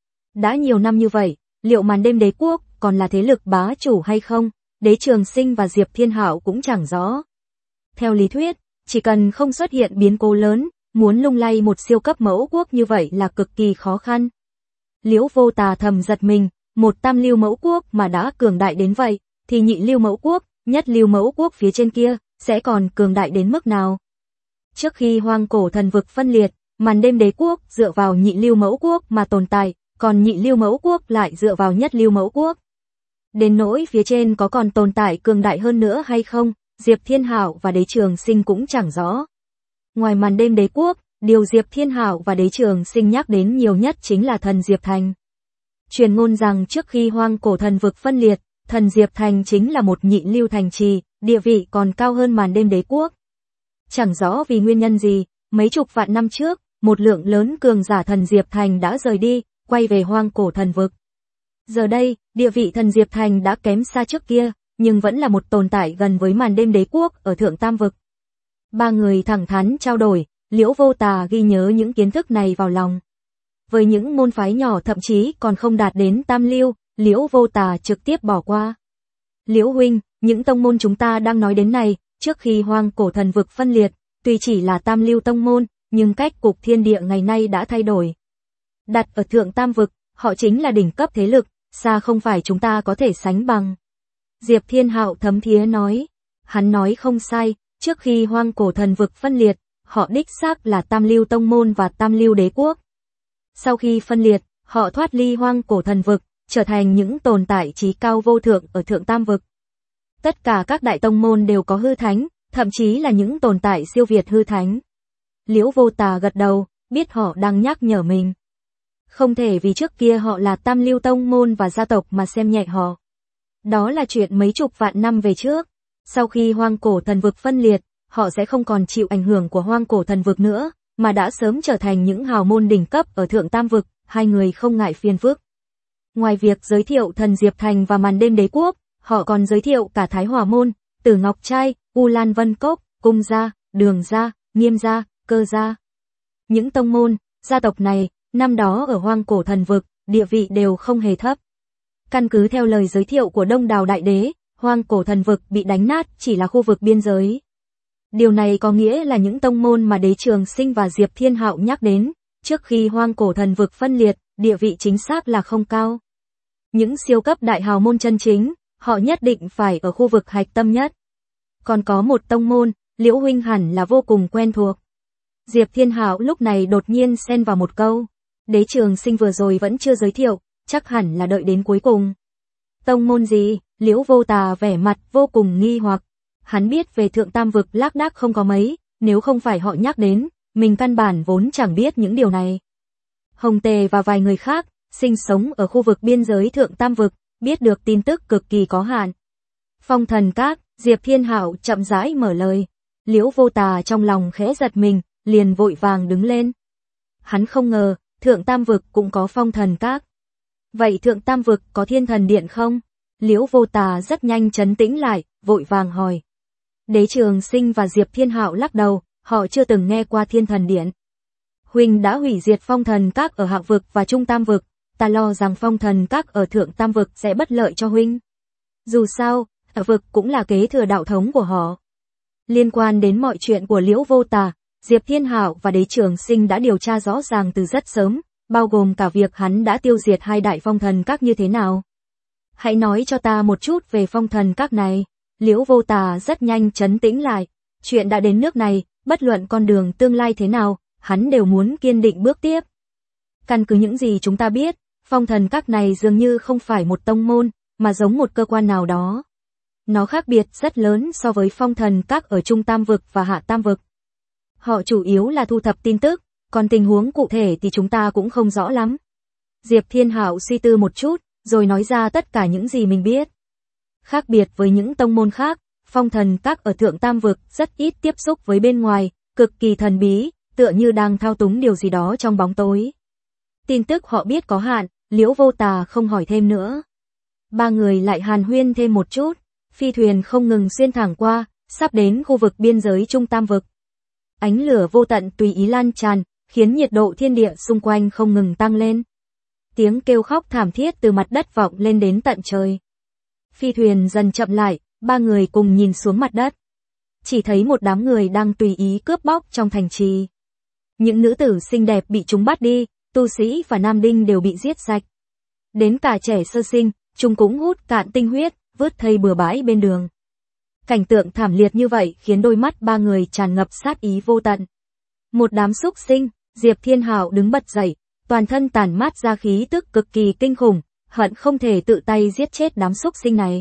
Đã nhiều năm như vậy, liệu Màn Đêm Đế Quốc còn là thế lực bá chủ hay không, Đế Trường Sinh và Diệp Thiên Hạo cũng chẳng rõ. Theo lý thuyết, chỉ cần không xuất hiện biến cố lớn, muốn lung lay một siêu cấp mẫu quốc như vậy là cực kỳ khó khăn. Liễu Vô Tà thầm giật mình, một tam lưu mẫu quốc mà đã cường đại đến vậy, thì nhị lưu mẫu quốc, nhất lưu mẫu quốc phía trên kia, sẽ còn cường đại đến mức nào? Trước khi hoang cổ thần vực phân liệt, màn đêm đế quốc dựa vào nhị lưu mẫu quốc mà tồn tại, còn nhị lưu mẫu quốc lại dựa vào nhất lưu mẫu quốc. Đến nỗi phía trên có còn tồn tại cường đại hơn nữa hay không, Diệp Thiên Hạo và Đế Trường Sinh cũng chẳng rõ. Ngoài màn đêm đế quốc, điều Diệp Thiên Hạo và Đế Trường Sinh nhắc đến nhiều nhất chính là thần Diệp Thành. Truyền ngôn rằng trước khi hoang cổ thần vực phân liệt, thần Diệp Thành chính là một nhị lưu thành trì, địa vị còn cao hơn màn đêm đế quốc. Chẳng rõ vì nguyên nhân gì, mấy chục vạn năm trước, một lượng lớn cường giả thần Diệp Thành đã rời đi, quay về hoang cổ thần vực. Giờ đây, địa vị thần Diệp Thành đã kém xa trước kia, nhưng vẫn là một tồn tại gần với màn đêm đế quốc ở thượng tam vực. Ba người thẳng thắn trao đổi, Liễu Vô Tà ghi nhớ những kiến thức này vào lòng. Với những môn phái nhỏ thậm chí còn không đạt đến tam lưu, Liễu Vô Tà trực tiếp bỏ qua. Liễu huynh, những tông môn chúng ta đang nói đến này, trước khi hoang cổ thần vực phân liệt, tuy chỉ là tam lưu tông môn, nhưng cách cục thiên địa ngày nay đã thay đổi. Đặt ở thượng tam vực, họ chính là đỉnh cấp thế lực, xa không phải chúng ta có thể sánh bằng. Diệp Thiên Hạo thấm thía nói. Hắn nói không sai, trước khi hoang cổ thần vực phân liệt, họ đích xác là tam lưu tông môn và tam lưu đế quốc. Sau khi phân liệt, họ thoát ly hoang cổ thần vực, trở thành những tồn tại trí cao vô thượng ở thượng tam vực. Tất cả các đại tông môn đều có hư thánh, thậm chí là những tồn tại siêu việt hư thánh. Liễu Vô Tà gật đầu, biết họ đang nhắc nhở mình. Không thể vì trước kia họ là tam lưu tông môn và gia tộc mà xem nhẹ họ. Đó là chuyện mấy chục vạn năm về trước. Sau khi hoang cổ thần vực phân liệt, họ sẽ không còn chịu ảnh hưởng của hoang cổ thần vực nữa, mà đã sớm trở thành những hào môn đỉnh cấp ở thượng tam vực, hai người không ngại phiền phức. Ngoài việc giới thiệu thần Diệp Thành và màn đêm đế quốc, họ còn giới thiệu cả Thái Hỏa môn, Tử Ngọc Trai, U Lan Vân Cốc, Cung gia, Đường gia, Nghiêm gia, Cơ gia. Những tông môn, gia tộc này, năm đó ở hoang cổ thần vực, địa vị đều không hề thấp. Căn cứ theo lời giới thiệu của Đông Đào Đại Đế, hoang cổ thần vực bị đánh nát chỉ là khu vực biên giới. Điều này có nghĩa là những tông môn mà Đế Trường Sinh và Diệp Thiên Hạo nhắc đến, trước khi hoang cổ thần vực phân liệt, địa vị chính xác là không cao. Những siêu cấp đại hào môn chân chính, họ nhất định phải ở khu vực hạch tâm nhất. Còn có một tông môn, Liễu huynh hẳn là vô cùng quen thuộc. Diệp Thiên Hạo lúc này đột nhiên xen vào một câu. Đế Trường Sinh vừa rồi vẫn chưa giới thiệu, chắc hẳn là đợi đến cuối cùng. Tông môn gì? Liễu Vô Tà vẻ mặt vô cùng nghi hoặc. Hắn biết về thượng tam vực lác đác không có mấy, nếu không phải họ nhắc đến, mình căn bản vốn chẳng biết những điều này. Hồng Tề và vài người khác, sinh sống ở khu vực biên giới thượng tam vực, biết được tin tức cực kỳ có hạn. Phong Thần Các, Diệp Thiên Hạo chậm rãi mở lời. Liễu Vô Tà trong lòng khẽ giật mình, liền vội vàng đứng lên. Hắn không ngờ, thượng tam vực cũng có Phong Thần Các. Vậy thượng tam vực có Thiên Thần Điện không? Liễu Vô Tà rất nhanh trấn tĩnh lại, vội vàng hỏi. Đế Trường Sinh và Diệp Thiên Hạo lắc đầu, họ chưa từng nghe qua Thiên Thần Điện. Huynh đã hủy diệt Phong Thần Các ở hạ vực và trung tam vực, ta lo rằng Phong Thần Các ở thượng tam vực sẽ bất lợi cho huynh. Dù sao, hạ vực cũng là kế thừa đạo thống của họ. Liên quan đến mọi chuyện của Liễu Vô Tà, Diệp Thiên Hạo và Đế Trường Sinh đã điều tra rõ ràng từ rất sớm, bao gồm cả việc hắn đã tiêu diệt hai đại Phong Thần Các như thế nào. Hãy nói cho ta một chút về Phong Thần Các này. Liễu Vô Tà rất nhanh trấn tĩnh lại. Chuyện đã đến nước này, bất luận con đường tương lai thế nào, hắn đều muốn kiên định bước tiếp. Căn cứ những gì chúng ta biết, Phong Thần Các này dường như không phải một tông môn, mà giống một cơ quan nào đó. Nó khác biệt rất lớn so với Phong Thần Các ở trung tam vực và hạ tam vực. Họ chủ yếu là thu thập tin tức, còn tình huống cụ thể thì chúng ta cũng không rõ lắm. Diệp Thiên Hạo suy tư một chút, rồi nói ra tất cả những gì mình biết. Khác biệt với những tông môn khác, Phong Thần Các ở thượng tam vực rất ít tiếp xúc với bên ngoài, cực kỳ thần bí, tựa như đang thao túng điều gì đó trong bóng tối. Tin tức họ biết có hạn, Liễu Vô Tà không hỏi thêm nữa. Ba người lại hàn huyên thêm một chút, phi thuyền không ngừng xuyên thẳng qua, sắp đến khu vực biên giới trung tam vực. Ánh lửa vô tận tùy ý lan tràn, khiến nhiệt độ thiên địa xung quanh không ngừng tăng lên. Tiếng kêu khóc thảm thiết từ mặt đất vọng lên đến tận trời. Phi thuyền dần chậm lại, ba người cùng nhìn xuống mặt đất. chỉ thấy một đám người đang tùy ý cướp bóc trong thành trì. Những nữ tử xinh đẹp bị chúng bắt đi, tu sĩ và nam đinh đều bị giết sạch. Đến cả trẻ sơ sinh, chúng cũng hút cạn tinh huyết, vứt thây bừa bãi bên đường. Cảnh tượng thảm liệt như vậy khiến đôi mắt ba người tràn ngập sát ý vô tận. Một đám súc sinh, Diệp Thiên Hạo đứng bật dậy, toàn thân tản mát ra khí tức cực kỳ kinh khủng, hận không thể tự tay giết chết đám súc sinh này.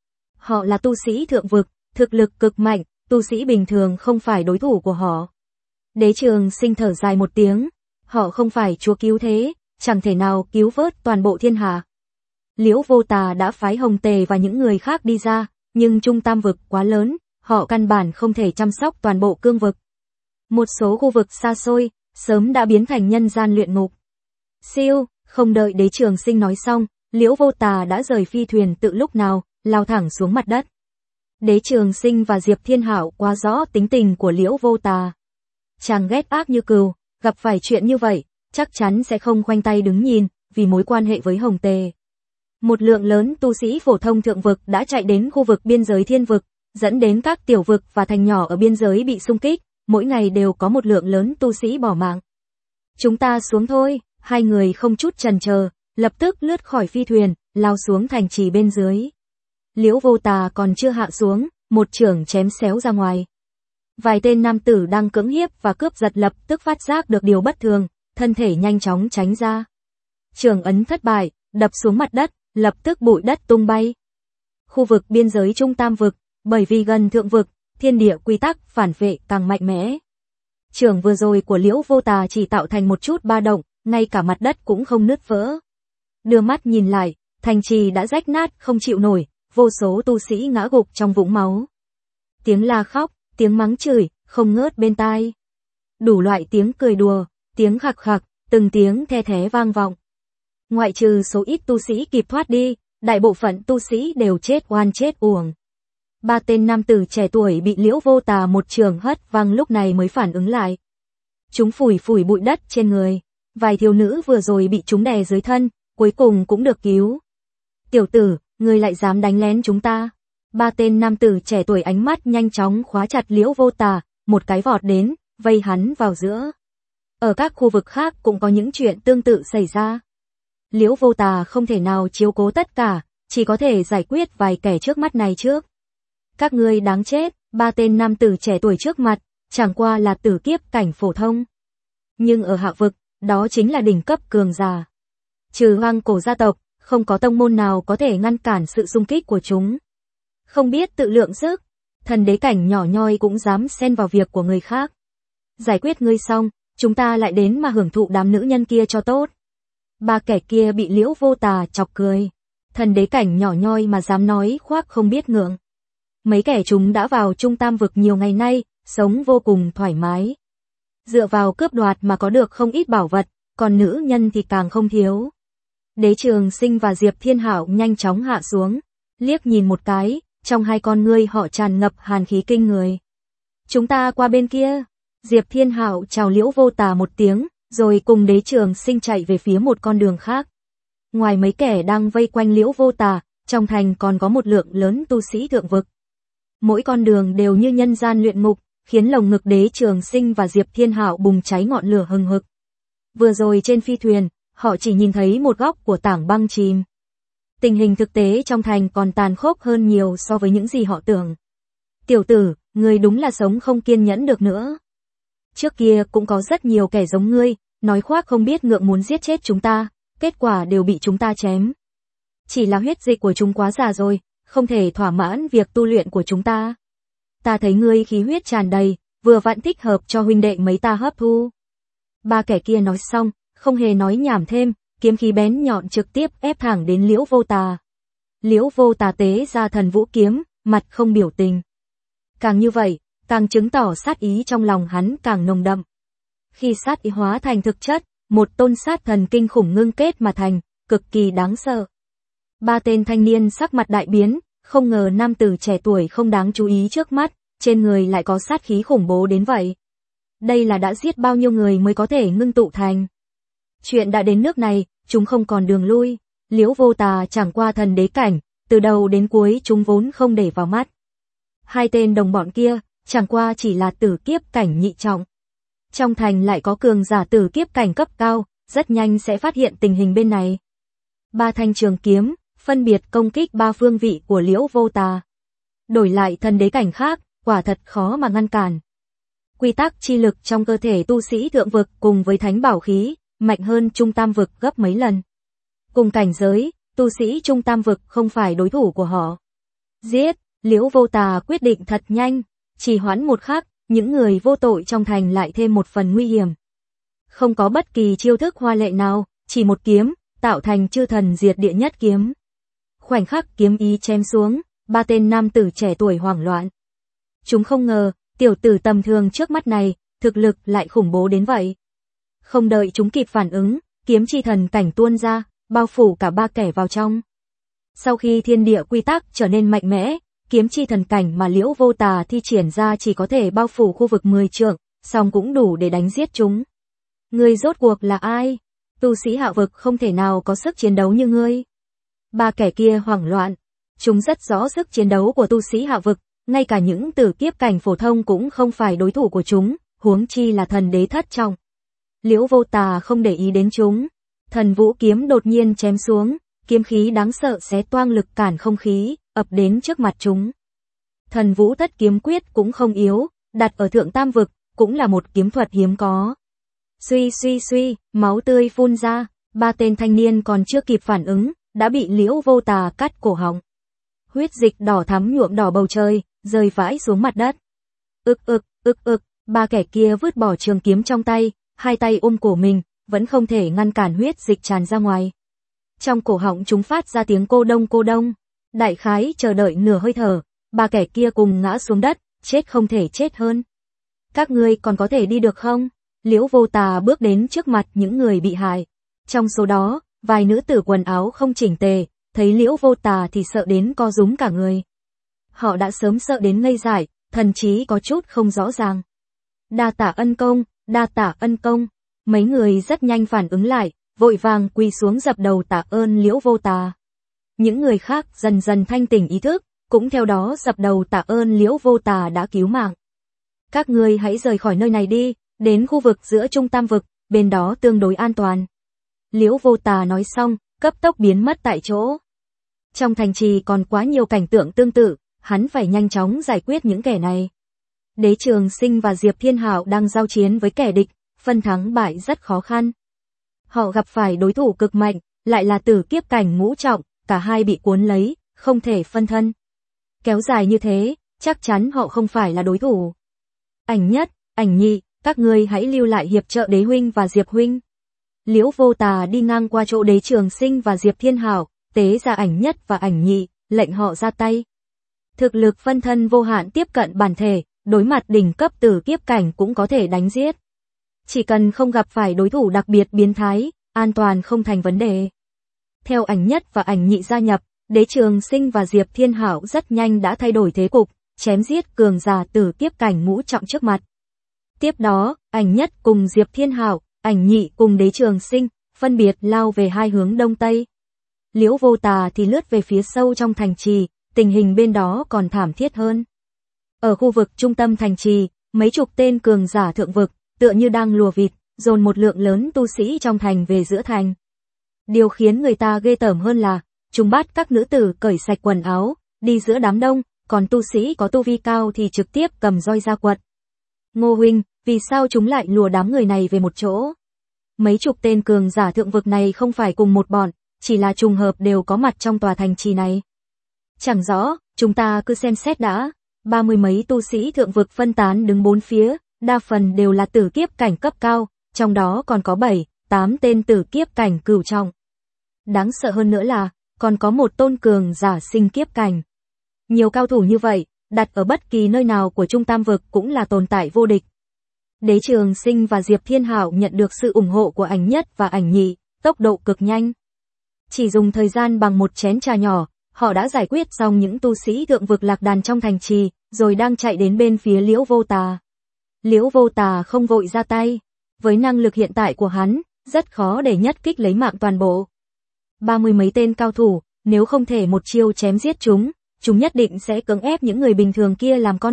Họ là tu sĩ thượng vực, thực lực cực mạnh, tu sĩ bình thường không phải đối thủ của họ. Đế Trường Sinh thở dài một tiếng, họ không phải chúa cứu thế, chẳng thể nào cứu vớt toàn bộ thiên hạ. Liễu Vô Tà đã phái Hồng Tề và những người khác đi ra, nhưng Trung Tam vực quá lớn, họ căn bản không thể chăm sóc toàn bộ cương vực. Một số khu vực xa xôi, sớm đã biến thành nhân gian luyện ngục. Siêu, không đợi Đế Trường Sinh nói xong, Liễu Vô Tà đã rời phi thuyền tự lúc nào, lao thẳng xuống mặt đất. Đế Trường Sinh và Diệp Thiên Hạo quá rõ tính tình của Liễu Vô Tà. Chàng ghét ác như cừu, gặp phải chuyện như vậy, chắc chắn sẽ không khoanh tay đứng nhìn, vì mối quan hệ với Hồng Tề. Một lượng lớn tu sĩ phổ thông thượng vực đã chạy đến khu vực biên giới thiên vực, dẫn đến các tiểu vực và thành nhỏ ở biên giới bị xung kích, mỗi ngày đều có một lượng lớn tu sĩ bỏ mạng. Chúng ta xuống thôi, hai người không chút chần chờ, lập tức lướt khỏi phi thuyền, lao xuống thành trì bên dưới. Liễu Vô Tà còn chưa hạ xuống, một chưởng chém xéo ra ngoài. Vài tên nam tử đang cưỡng hiếp và cướp giật lập tức phát giác được điều bất thường, thân thể nhanh chóng tránh ra. Chưởng ấn thất bại, đập xuống mặt đất, lập tức bụi đất tung bay. Khu vực biên giới Trung Tam vực, bởi vì gần thượng vực, thiên địa quy tắc phản vệ càng mạnh mẽ. Chưởng vừa rồi của Liễu Vô Tà chỉ tạo thành một chút ba động, ngay cả mặt đất cũng không nứt vỡ. Đưa mắt nhìn lại, thành trì đã rách nát không chịu nổi, vô số tu sĩ ngã gục trong vũng máu. Tiếng la khóc, tiếng mắng chửi, không ngớt bên tai. Đủ loại tiếng cười đùa, tiếng khạc khạc, từng tiếng the thé vang vọng. Ngoại trừ số ít tu sĩ kịp thoát đi, đại bộ phận tu sĩ đều chết oan chết uổng. Ba tên nam tử trẻ tuổi bị Liễu Vô Tà một chưởng hất văng lúc này mới phản ứng lại. Chúng phủi phủi bụi đất trên người. Vài thiếu nữ vừa rồi bị chúng đè dưới thân, cuối cùng cũng được cứu. Tiểu tử, ngươi lại dám đánh lén chúng ta. Ba tên nam tử trẻ tuổi ánh mắt nhanh chóng khóa chặt Liễu Vô Tà, một cái vọt đến, vây hắn vào giữa. Ở các khu vực khác cũng có những chuyện tương tự xảy ra. Liễu Vô Tà không thể nào chiếu cố tất cả, chỉ có thể giải quyết vài kẻ trước mắt này trước. Các ngươi đáng chết, ba tên nam tử trẻ tuổi trước mặt, chẳng qua là tử kiếp cảnh phổ thông. Nhưng ở hạ vực, đó chính là đỉnh cấp cường giả. Trừ Hoang Cổ gia tộc, không có tông môn nào có thể ngăn cản sự xung kích của chúng. Không biết tự lượng sức, thần đế cảnh nhỏ nhoi cũng dám xen vào việc của người khác. Giải quyết ngươi xong, chúng ta lại đến mà hưởng thụ đám nữ nhân kia cho tốt. Ba kẻ kia bị Liễu Vô Tà chọc cười. Thần đế cảnh nhỏ nhoi mà dám nói khoác không biết ngượng. Mấy kẻ chúng đã vào Trung Tam vực nhiều ngày nay, sống vô cùng thoải mái. Dựa vào cướp đoạt mà có được không ít bảo vật, còn nữ nhân thì càng không thiếu. Đế Trường Sinh và Diệp Thiên Hạo nhanh chóng hạ xuống, liếc nhìn một cái, trong hai con ngươi họ tràn ngập hàn khí kinh người. Chúng ta qua bên kia. Diệp Thiên Hạo chào Liễu Vô Tà một tiếng, rồi cùng Đế Trường Sinh chạy về phía một con đường khác. Ngoài mấy kẻ đang vây quanh Liễu Vô Tà, trong thành còn có một lượng lớn tu sĩ thượng vực. Mỗi con đường đều như nhân gian luyện ngục, khiến lồng ngực Đế Trường Sinh và Diệp Thiên Hạo bùng cháy ngọn lửa hừng hực. Vừa rồi trên phi thuyền, họ chỉ nhìn thấy một góc của tảng băng chìm. Tình hình thực tế trong thành còn tàn khốc hơn nhiều so với những gì họ tưởng. Tiểu tử, ngươi đúng là sống không kiên nhẫn được nữa. Trước kia cũng có rất nhiều kẻ giống ngươi, nói khoác không biết ngượng muốn giết chết chúng ta, kết quả đều bị chúng ta chém. Chỉ là huyết dịch của chúng quá già rồi, không thể thỏa mãn việc tu luyện của chúng ta. Ta thấy ngươi khí huyết tràn đầy, vừa vặn thích hợp cho huynh đệ mấy ta hấp thu. Ba kẻ kia nói xong, không hề nói nhảm thêm, kiếm khí bén nhọn trực tiếp ép thẳng đến Liễu Vô Tà. Liễu Vô Tà tế ra thần vũ kiếm, mặt không biểu tình. Càng như vậy, càng chứng tỏ sát ý trong lòng hắn càng nồng đậm. Khi sát ý hóa thành thực chất, một tôn sát thần kinh khủng ngưng kết mà thành, cực kỳ đáng sợ. Ba tên thanh niên sắc mặt đại biến, không ngờ nam tử trẻ tuổi không đáng chú ý trước mắt, trên người lại có sát khí khủng bố đến vậy. Đây là đã giết bao nhiêu người mới có thể ngưng tụ thành. Chuyện đã đến nước này, chúng không còn đường lui. Liễu Vô Tà chẳng qua thần đế cảnh, từ đầu đến cuối chúng vốn không để vào mắt. Hai tên đồng bọn kia, chẳng qua chỉ là tử kiếp cảnh nhị trọng. Trong thành lại có cường giả tử kiếp cảnh cấp cao, rất nhanh sẽ phát hiện tình hình bên này. 3 thanh trường kiếm, phân biệt công kích 3 phương vị của Liễu Vô Tà. Đổi lại thần đế cảnh khác, quả thật khó mà ngăn cản. Quy tắc chi lực trong cơ thể tu sĩ thượng vực cùng với thánh bảo khí, mạnh hơn trung tam vực gấp mấy lần. Cùng cảnh giới, tu sĩ trung tam vực không phải đối thủ của họ. Giết, Liễu Vô Tà quyết định thật nhanh, chỉ hoãn một khắc, những người vô tội trong thành lại thêm một phần nguy hiểm. Không có bất kỳ chiêu thức hoa lệ nào, chỉ một kiếm, tạo thành chư thần diệt địa nhất kiếm. Khoảnh khắc kiếm ý chém xuống, 3 tên nam tử trẻ tuổi hoảng loạn. Chúng không ngờ, tiểu tử tầm thường trước mắt này, thực lực lại khủng bố đến vậy. Không đợi chúng kịp phản ứng, kiếm chi thần cảnh tuôn ra, bao phủ cả 3 kẻ vào trong. Sau khi thiên địa quy tắc trở nên mạnh mẽ, kiếm chi thần cảnh mà Liễu Vô Tà thi triển ra chỉ có thể bao phủ khu vực 10 trượng, song cũng đủ để đánh giết chúng. Ngươi rốt cuộc là ai? Tu sĩ hạ vực không thể nào có sức chiến đấu như ngươi. 3 kẻ kia hoảng loạn. Chúng rất rõ sức chiến đấu của tu sĩ hạ vực, ngay cả những tử kiếp cảnh phổ thông cũng không phải đối thủ của chúng, huống chi là thần đế thất trọng. Liễu Vô Tà không để ý đến chúng. Thần vũ kiếm đột nhiên chém xuống, kiếm khí đáng sợ xé toang lực cản không khí, ập đến trước mặt chúng. Thần vũ thất kiếm quyết cũng không yếu, đặt ở thượng tam vực, cũng là một kiếm thuật hiếm có. Suy suy suy, máu tươi phun ra, 3 tên thanh niên còn chưa kịp phản ứng, đã bị Liễu Vô Tà cắt cổ họng. Huyết dịch đỏ thắm nhuộm đỏ bầu trời, rơi vãi xuống mặt đất. Ực, 3 kẻ kia vứt bỏ trường kiếm trong tay, 2 tay ôm cổ mình, vẫn không thể ngăn cản huyết dịch tràn ra ngoài. Trong cổ họng chúng phát ra tiếng cô đông, đại khái chờ đợi nửa hơi thở, 3 kẻ kia cùng ngã xuống đất, chết không thể chết hơn. Các ngươi còn có thể đi được không? Liễu Vô Tà bước đến trước mặt những người bị hại. Trong số đó, vài nữ tử quần áo không chỉnh tề, thấy Liễu Vô Tà thì sợ đến co rúm cả người. Họ đã sớm sợ đến ngây dại, thần trí có chút không rõ ràng. Đa tạ ân công. Mấy người rất nhanh phản ứng lại, vội vàng quỳ xuống dập đầu tạ ơn Liễu Vô Tà. Những người khác dần dần thanh tỉnh ý thức, cũng theo đó dập đầu tạ ơn Liễu Vô Tà đã cứu mạng. Các ngươi hãy rời khỏi nơi này đi, đến khu vực giữa trung tam vực, bên đó tương đối an toàn. Liễu Vô Tà nói xong, cấp tốc biến mất tại chỗ. Trong thành trì còn quá nhiều cảnh tượng tương tự, hắn phải nhanh chóng giải quyết những kẻ này. Đế Trường Sinh và Diệp Thiên Hạo đang giao chiến với kẻ địch, phân thắng bại rất khó khăn. Họ gặp phải đối thủ cực mạnh, lại là tử kiếp cảnh ngũ trọng, cả hai bị cuốn lấy, không thể phân thân. Kéo dài như thế, chắc chắn họ không phải là đối thủ. Ảnh Nhất, Ảnh Nhị, các ngươi hãy lưu lại hiệp trợ Đế huynh và Diệp huynh. Liễu Vô Tà đi ngang qua chỗ Đế Trường Sinh và Diệp Thiên Hạo, tế ra Ảnh Nhất và Ảnh Nhị, lệnh họ ra tay. Thực lực phân thân vô hạn tiếp cận bản thể, đối mặt đỉnh cấp tử kiếp cảnh cũng có thể đánh giết. Chỉ cần không gặp phải đối thủ đặc biệt biến thái, an toàn không thành vấn đề. Theo Ảnh Nhất và Ảnh Nhị gia nhập, Đế Trường Sinh và Diệp Thiên Hạo rất nhanh đã thay đổi thế cục, chém giết cường giả tử kiếp cảnh ngũ trọng trước mặt. Tiếp đó, Ảnh Nhất cùng Diệp Thiên Hạo, Ảnh Nhị cùng Đế Trường Sinh, phân biệt lao về hai hướng đông tây. Liễu Vô Tà thì lướt về phía sâu trong thành trì, tình hình bên đó còn thảm thiết hơn. Ở khu vực trung tâm thành trì, mấy chục tên cường giả thượng vực, tựa như đang lùa vịt, dồn một lượng lớn tu sĩ trong thành về giữa thành. Điều khiến người ta ghê tởm hơn là, chúng bắt các nữ tử cởi sạch quần áo, đi giữa đám đông, còn tu sĩ có tu vi cao thì trực tiếp cầm roi ra quật. Ngô huynh, vì sao chúng lại lùa đám người này về một chỗ? Mấy chục tên cường giả thượng vực này không phải cùng một bọn, chỉ là trùng hợp đều có mặt trong tòa thành trì này. Chẳng rõ, chúng ta cứ xem xét đã. 30 mấy tu sĩ thượng vực phân tán đứng bốn phía, đa phần đều là tử kiếp cảnh cấp cao, trong đó còn có 7-8 tên tử kiếp cảnh cửu trọng. Đáng sợ hơn nữa là, còn có một tôn cường giả sinh kiếp cảnh. Nhiều cao thủ như vậy, đặt ở bất kỳ nơi nào của trung tam vực cũng là tồn tại vô địch. Đế Trường Sinh và Diệp Thiên Hạo nhận được sự ủng hộ của Ảnh Nhất và Ảnh Nhị, tốc độ cực nhanh. Chỉ dùng thời gian bằng một chén trà nhỏ, họ đã giải quyết xong những tu sĩ thượng vực lạc đàn trong thành trì, rồi đang chạy đến bên phía Liễu Vô Tà. Liễu Vô Tà không vội ra tay. Với năng lực hiện tại của hắn, rất khó để nhất kích lấy mạng toàn bộ. 30 mấy tên cao thủ, nếu không thể một chiêu chém giết chúng nhất định sẽ cưỡng ép những người bình thường kia làm con tin,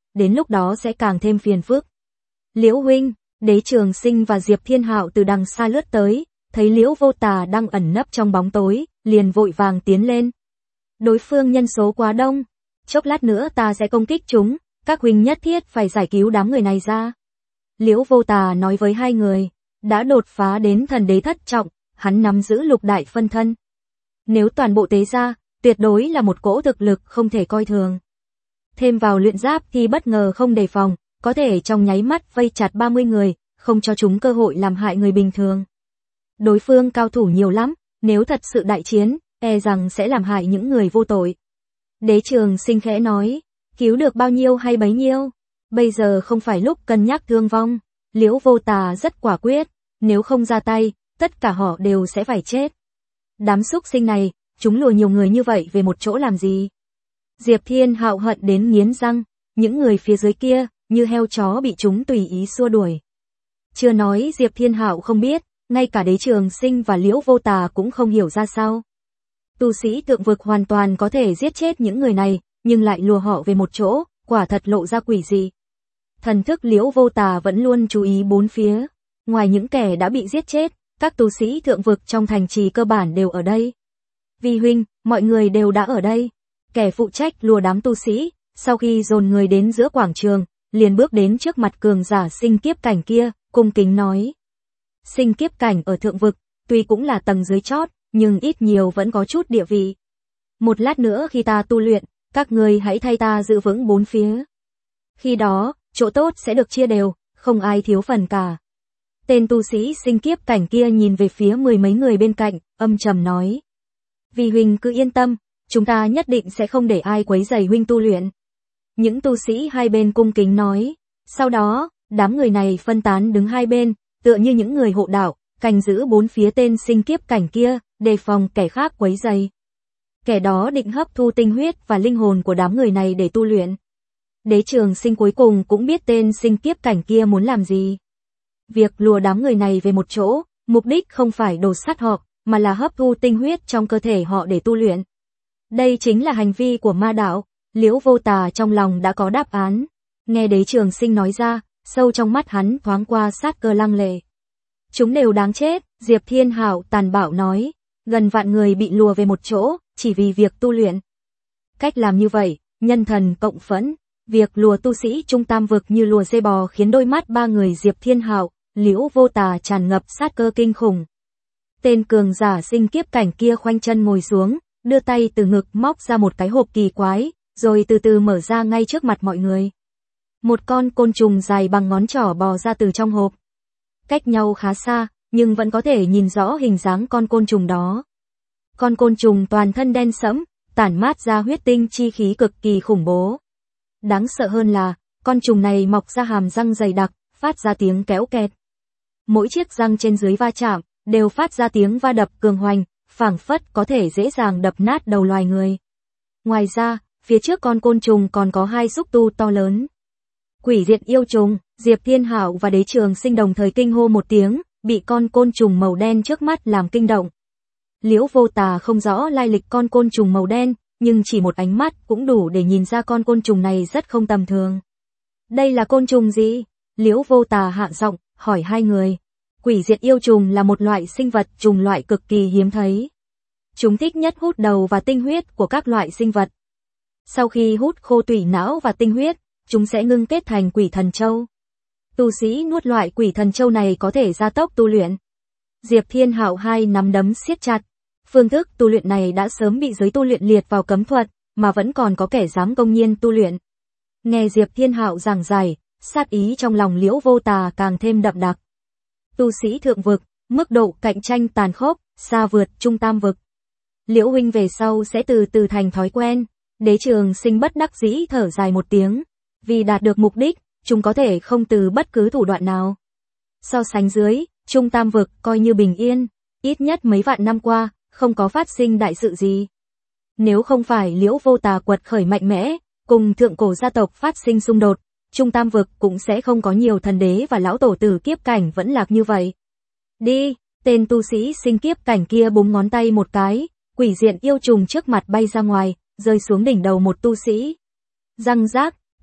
đến lúc đó sẽ càng thêm phiền phức. Liễu huynh, Đế Trường Sinh và Diệp Thiên Hạo từ đằng xa lướt tới, thấy Liễu Vô Tà đang ẩn nấp trong bóng tối, liền vội vàng tiến lên. Đối phương nhân số quá đông, chốc lát nữa ta sẽ công kích chúng, các huynh nhất thiết phải giải cứu đám người này ra. Liễu Vô Tà nói với hai người, đã đột phá đến thần đế thất trọng, hắn nắm giữ lục đại phân thân. Nếu toàn bộ tế ra, tuyệt đối là một cỗ thực lực không thể coi thường. Thêm vào luyện giáp thì bất ngờ không đề phòng, có thể trong nháy mắt vây chặt 30 người, không cho chúng cơ hội làm hại người bình thường. Đối phương cao thủ nhiều lắm, nếu thật sự đại chiến, e rằng sẽ làm hại những người vô tội. Đế Trường Sinh khẽ nói, cứu được bao nhiêu hay bấy nhiêu, bây giờ không phải lúc cân nhắc thương vong. Liễu Vô Tà rất quả quyết, nếu không ra tay, tất cả họ đều sẽ phải chết. Đám súc sinh này, chúng lùa nhiều người như vậy về một chỗ làm gì? Diệp Thiên Hạo hận đến nghiến răng, những người phía dưới kia, như heo chó bị chúng tùy ý xua đuổi. Chưa nói Diệp Thiên Hạo không biết, ngay cả Đế Trường Sinh và Liễu Vô Tà cũng không hiểu ra sao. Tu sĩ thượng vực hoàn toàn có thể giết chết những người này, nhưng lại lùa họ về một chỗ, quả thật lộ ra quỷ dị. Thần thức Liễu Vô Tà vẫn luôn chú ý bốn phía, ngoài những kẻ đã bị giết chết, các tu sĩ thượng vực trong thành trì cơ bản đều ở đây. Vi huynh, mọi người đều đã ở đây. Kẻ phụ trách lùa đám tu sĩ, sau khi dồn người đến giữa quảng trường, liền bước đến trước mặt cường giả sinh kiếp cảnh kia, cung kính nói. Sinh kiếp cảnh ở thượng vực, tuy cũng là tầng dưới chót, nhưng ít nhiều vẫn có chút địa vị. Một lát nữa khi ta tu luyện, các ngươi hãy thay ta giữ vững bốn phía. Khi đó, chỗ tốt sẽ được chia đều, không ai thiếu phần cả. Tên tu sĩ sinh kiếp cảnh kia nhìn về phía mười mấy người bên cạnh, âm trầm nói. Vi huynh cứ yên tâm, chúng ta nhất định sẽ không để ai quấy rầy huynh tu luyện. Những tu sĩ hai bên cung kính nói. Sau đó, đám người này phân tán đứng hai bên, tựa như những người hộ đạo, canh giữ bốn phía tên sinh kiếp cảnh kia, đề phòng kẻ khác quấy rầy. Kẻ đó định hấp thu tinh huyết và linh hồn của đám người này để tu luyện. Đế Trường Sinh cuối cùng cũng biết tên sinh kiếp cảnh kia muốn làm gì. Việc lùa đám người này về một chỗ, mục đích không phải đồ sát họ, mà là hấp thu tinh huyết trong cơ thể họ để tu luyện. Đây chính là hành vi của ma đạo. Liễu Vô Tà trong lòng đã có đáp án. Nghe Đế Trường Sinh nói ra, sâu trong mắt hắn thoáng qua sát cơ lăng lệ. Chúng đều đáng chết, Diệp Thiên Hạo tàn bạo nói. Gần vạn người bị lùa về một chỗ, chỉ vì việc tu luyện. Cách làm như vậy, nhân thần cộng phẫn. Việc lùa tu sĩ trung tam vực như lùa dê bò khiến đôi mắt ba người Diệp Thiên Hạo, Liễu Vô Tà tràn ngập sát cơ kinh khủng. Tên cường giả sinh kiếp cảnh kia khoanh chân ngồi xuống, đưa tay từ ngực móc ra một cái hộp kỳ quái, rồi từ từ mở ra ngay trước mặt mọi người. Một con côn trùng dài bằng ngón trỏ bò ra từ trong hộp. Cách nhau khá xa, nhưng vẫn có thể nhìn rõ hình dáng con côn trùng đó. Con côn trùng toàn thân đen sẫm, tản mát ra huyết tinh chi khí cực kỳ khủng bố. Đáng sợ hơn là, con trùng này mọc ra hàm răng dày đặc, phát ra tiếng kéo kẹt. Mỗi chiếc răng trên dưới va chạm, đều phát ra tiếng va đập cường hoành, phảng phất có thể dễ dàng đập nát đầu loài người. Ngoài ra, phía trước con côn trùng còn có hai xúc tu to lớn. Quỷ Diệt Yêu Trùng, Diệp Thiên Hạo và Đế Trường Sinh đồng thời kinh hô một tiếng, bị con côn trùng màu đen trước mắt làm kinh động. Liễu Vô Tà không rõ lai lịch con côn trùng màu đen, nhưng chỉ một ánh mắt cũng đủ để nhìn ra con côn trùng này rất không tầm thường. Đây là côn trùng gì? Liễu Vô Tà hạ giọng, hỏi hai người. Quỷ Diệt Yêu Trùng là một loại sinh vật trùng loại cực kỳ hiếm thấy. Chúng thích nhất hút đầu và tinh huyết của các loại sinh vật. Sau khi hút khô tủy não và tinh huyết, chúng sẽ ngưng kết thành quỷ thần châu. Tu sĩ nuốt loại quỷ thần châu này có thể gia tốc tu luyện. Diệp Thiên Hạo hai nắm đấm siết chặt. Phương thức tu luyện này đã sớm bị giới tu luyện liệt vào cấm thuật, mà vẫn còn có kẻ dám công nhiên tu luyện. Nghe Diệp Thiên Hạo giảng giải, sát ý trong lòng Liễu Vô Tà càng thêm đậm đặc. Tu sĩ thượng vực, mức độ cạnh tranh tàn khốc, xa vượt trung tam vực. Liễu huynh về sau sẽ từ từ thành thói quen. Đế Trường Sinh bất đắc dĩ thở dài một tiếng. Vì đạt được mục đích, chúng có thể không từ bất cứ thủ đoạn nào. So sánh dưới, trung tam vực coi như bình yên, ít nhất mấy vạn năm qua, không có phát sinh đại sự gì. Nếu không phải Liễu Vô Tà quật khởi mạnh mẽ, cùng thượng cổ gia tộc phát sinh xung đột, trung tam vực cũng sẽ không có nhiều thần đế và lão tổ tử kiếp cảnh vẫn lạc như vậy. Đi, tên tu sĩ sinh kiếp cảnh kia búng ngón tay một cái, quỷ diện yêu trùng trước mặt bay ra ngoài, rơi xuống đỉnh đầu một tu sĩ. Răng rác,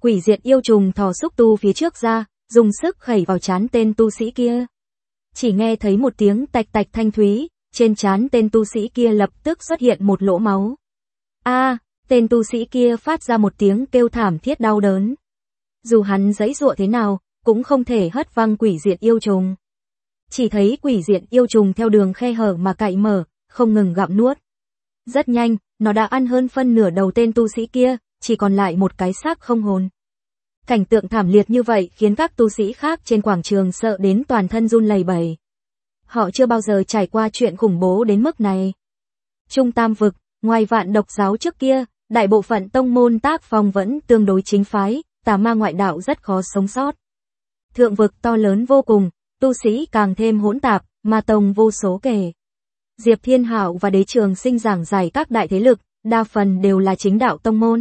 Quỷ diệt yêu trùng thò xúc tu phía trước ra, dùng sức khẩy vào trán tên tu sĩ kia. Chỉ nghe thấy một tiếng tạch tạch thanh thúy, trên trán tên tu sĩ kia lập tức xuất hiện một lỗ máu. Tên tu sĩ kia phát ra một tiếng kêu thảm thiết đau đớn. Dù hắn giãy giụa thế nào, cũng không thể hất văng quỷ diệt yêu trùng. Chỉ thấy quỷ diệt yêu trùng theo đường khe hở mà cạy mở, không ngừng gặm nuốt. Rất nhanh, nó đã ăn hơn phân nửa đầu tên tu sĩ kia, chỉ còn lại một cái xác không hồn. Cảnh tượng thảm liệt như vậy khiến các tu sĩ khác trên quảng trường sợ đến toàn thân run lẩy bẩy. Họ chưa bao giờ trải qua chuyện khủng bố đến mức này. Trung Tam vực, ngoài Vạn Độc giáo trước kia, đại bộ phận tông môn tác phong vẫn tương đối chính phái, tà ma ngoại đạo rất khó sống sót. Thượng vực to lớn vô cùng, tu sĩ càng thêm hỗn tạp, ma tông vô số kể. Diệp Thiên Hạo và Đế Trường Sinh giảng giải các đại thế lực, đa phần đều là chính đạo tông môn.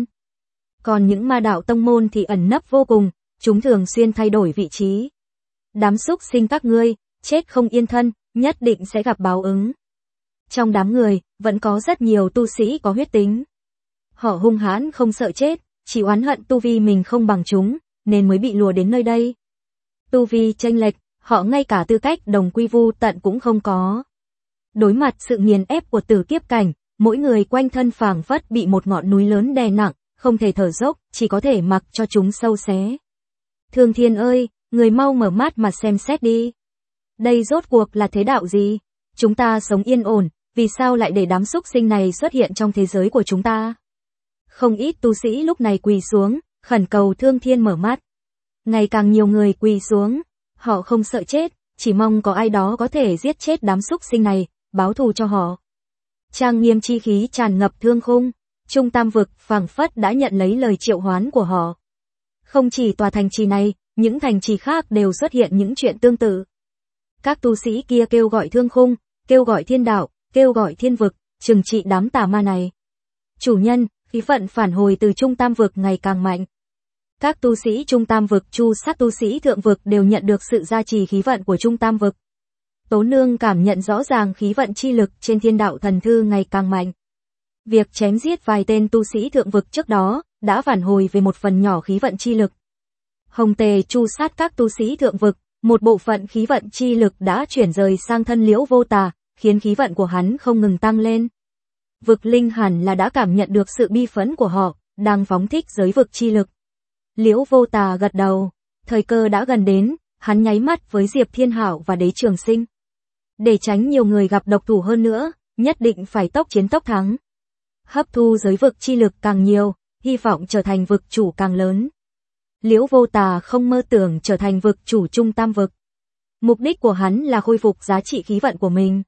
Còn những ma đạo tông môn thì ẩn nấp vô cùng, chúng thường xuyên thay đổi vị trí. Đám súc sinh các ngươi, chết không yên thân, nhất định sẽ gặp báo ứng. Trong đám người, vẫn có rất nhiều tu sĩ có huyết tính. Họ hung hãn không sợ chết, chỉ oán hận tu vi mình không bằng chúng, nên mới bị lùa đến nơi đây. Tu vi chênh lệch, họ ngay cả tư cách đồng quy vu tận cũng không có. Đối mặt sự nghiền ép của tử kiếp cảnh, mỗi người quanh thân phảng phất bị một ngọn núi lớn đè nặng, không thể thở dốc, chỉ có thể mặc cho chúng sâu xé. Thương Thiên ơi, người mau mở mắt mà xem xét đi. Đây rốt cuộc là thế đạo gì? Chúng ta sống yên ổn, vì sao lại để đám súc sinh này xuất hiện trong thế giới của chúng ta? Không ít tu sĩ lúc này quỳ xuống, khẩn cầu Thương Thiên mở mắt. Ngày càng nhiều người quỳ xuống, họ không sợ chết, chỉ mong có ai đó có thể giết chết đám súc sinh này, báo thù cho họ. Trang nghiêm chi khí tràn ngập thương khung, Trung Tam vực phảng phất đã nhận lấy lời triệu hoán của họ. Không chỉ tòa thành trì này, những thành trì khác đều xuất hiện những chuyện tương tự. Các tu sĩ kia kêu gọi thương khung, kêu gọi thiên đạo, kêu gọi thiên vực, trừng trị đám tà ma này. Chủ nhân, khí vận phản hồi từ Trung Tam vực ngày càng mạnh. Các tu sĩ Trung Tam vực chu sát tu sĩ thượng vực đều nhận được sự gia trì khí vận của Trung Tam vực. Tố Nương cảm nhận rõ ràng khí vận chi lực trên thiên đạo thần thư ngày càng mạnh. Việc chém giết vài tên tu sĩ thượng vực trước đó, đã phản hồi về một phần nhỏ khí vận chi lực. Hồng Tề chu sát các tu sĩ thượng vực, một bộ phận khí vận chi lực đã chuyển rời sang thân Liễu Vô Tà, khiến khí vận của hắn không ngừng tăng lên. Vực Linh hẳn là đã cảm nhận được sự bi phẫn của họ, đang phóng thích giới vực chi lực. Liễu Vô Tà gật đầu, thời cơ đã gần đến, hắn nháy mắt với Diệp Thiên Hạo và Đế Trường Sinh. Để tránh nhiều người gặp độc thủ hơn nữa, nhất định phải tốc chiến tốc thắng. Hấp thu giới vực chi lực càng nhiều, hy vọng trở thành vực chủ càng lớn. Liễu Vô Tà không mơ tưởng trở thành vực chủ Trung Tam vực. Mục đích của hắn là khôi phục giá trị khí vận của mình.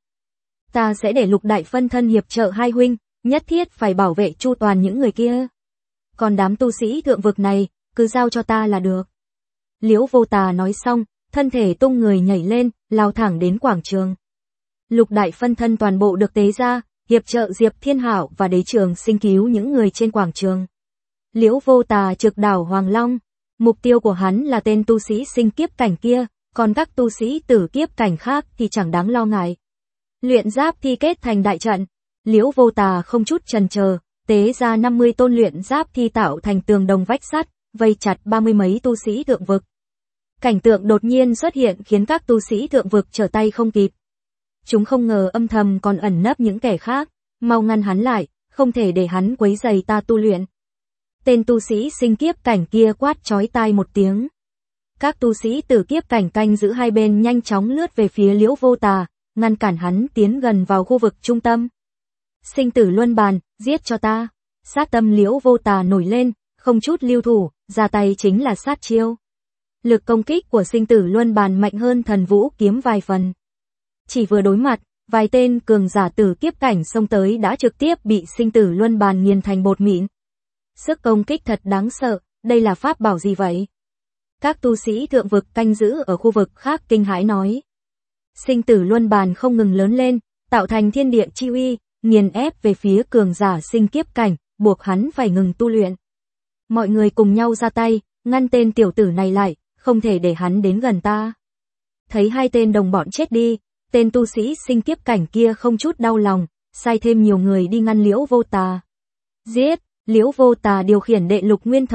Ta sẽ để Lục Đại phân thân hiệp trợ hai huynh, nhất thiết phải bảo vệ chu toàn những người kia. Còn đám tu sĩ thượng vực này, cứ giao cho ta là được. Liễu Vô Tà nói xong, thân thể tung người nhảy lên, lao thẳng đến quảng trường. Lục Đại phân thân toàn bộ được tế ra, hiệp trợ Diệp Thiên Hạo và Đế Trường Sinh cứu những người trên quảng trường. Liễu Vô Tà trực đảo Hoàng Long, mục tiêu của hắn là tên tu sĩ sinh kiếp cảnh kia, còn các tu sĩ tử kiếp cảnh khác thì chẳng đáng lo ngại. Luyện giáp thi kết thành đại trận, Liễu Vô Tà không chút chần chờ, tế ra 50 tôn luyện giáp thi tạo thành tường đồng vách sắt, vây chặt 30 mấy tu sĩ thượng vực. Cảnh tượng đột nhiên xuất hiện khiến các tu sĩ thượng vực trở tay không kịp. Chúng không ngờ âm thầm còn ẩn nấp những kẻ khác, mau ngăn hắn lại, không thể để hắn quấy rầy ta tu luyện. Tên tu sĩ sinh kiếp cảnh kia quát chói tai một tiếng. Các tu sĩ tử kiếp cảnh canh giữ hai bên nhanh chóng lướt về phía Liễu Vô Tà, ngăn cản hắn tiến gần vào khu vực trung tâm. Sinh tử luân bàn, giết cho ta. Sát tâm Liễu Vô Tà nổi lên, không chút lưu thủ, ra tay chính là sát chiêu. Lực công kích của sinh tử luân bàn mạnh hơn thần vũ kiếm vài phần. Chỉ vừa đối mặt, vài tên cường giả tử kiếp cảnh xông tới đã trực tiếp bị sinh tử luân bàn nghiền thành bột mịn. Sức công kích thật đáng sợ, đây là pháp bảo gì vậy? Các tu sĩ thượng vực canh giữ ở khu vực khác kinh hãi nói. Sinh tử luân bàn không ngừng lớn lên, tạo thành thiên địa chi uy, nghiền ép về phía cường giả sinh kiếp cảnh, buộc hắn phải ngừng tu luyện. Mọi người cùng nhau ra tay, ngăn tên tiểu tử này lại, không thể để hắn đến gần ta. Thấy hai tên đồng bọn chết đi, tên tu sĩ sinh kiếp cảnh kia không chút đau lòng, sai thêm nhiều người đi ngăn Liễu Vô Tà. Giết! Liễu Vô Tà điều khiển đệ lục nguyên thần,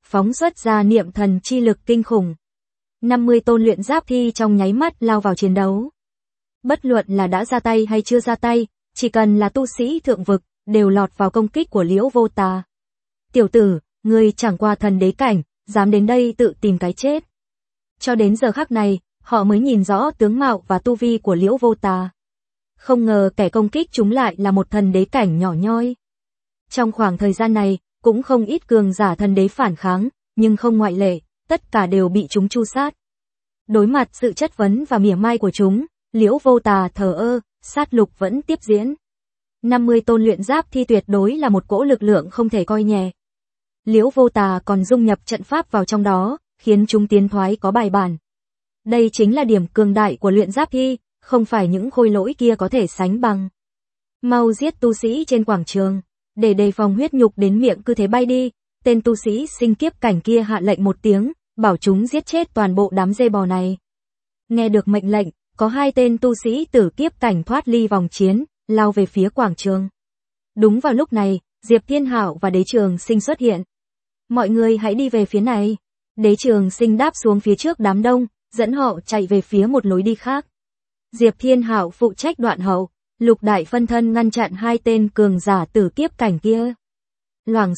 phóng xuất ra niệm thần chi lực kinh khủng. 50 tôn luyện giáp thi trong nháy mắt lao vào chiến đấu. Bất luận là đã ra tay hay chưa ra tay, chỉ cần là tu sĩ thượng vực, đều lọt vào công kích của Liễu Vô Tà. Tiểu tử, ngươi chẳng qua thần đế cảnh, dám đến đây tự tìm cái chết. Cho đến giờ khắc này, họ mới nhìn rõ tướng mạo và tu vi của Liễu Vô Tà. Không ngờ kẻ công kích chúng lại là một thần đế cảnh nhỏ nhoi. Trong khoảng thời gian này, cũng không ít cường giả thần đế phản kháng, nhưng không ngoại lệ, tất cả đều bị chúng tru sát. Đối mặt sự chất vấn và mỉa mai của chúng, Liễu Vô Tà thờ ơ, sát lục vẫn tiếp diễn. 50 tôn luyện giáp thi tuyệt đối là một cỗ lực lượng không thể coi nhẹ. Liễu Vô Tà còn dung nhập trận pháp vào trong đó, khiến chúng tiến thoái có bài bản. Đây chính là điểm cường đại của luyện giáp thi, không phải những khôi lỗi kia có thể sánh bằng. Mau giết tu sĩ trên quảng trường, để đề phòng huyết nhục đến miệng cứ thế bay đi. Tên tu sĩ sinh kiếp cảnh kia hạ lệnh một tiếng, bảo chúng giết chết toàn bộ đám dê bò này. Nghe được mệnh lệnh, có 2 tên tu sĩ tử kiếp cảnh thoát ly vòng chiến, lao về phía quảng trường. Đúng vào lúc này, Diệp Thiên Hạo và Đế Trường Sinh xuất hiện. Mọi người hãy đi về phía này. Đế Trường Sinh đáp xuống phía trước đám đông, dẫn họ chạy về phía một lối đi khác. Diệp Thiên Hạo phụ trách đoạn hậu, Lục Đại phân thân ngăn chặn 2 tên cường giả tử kiếp cảnh kia. Loảng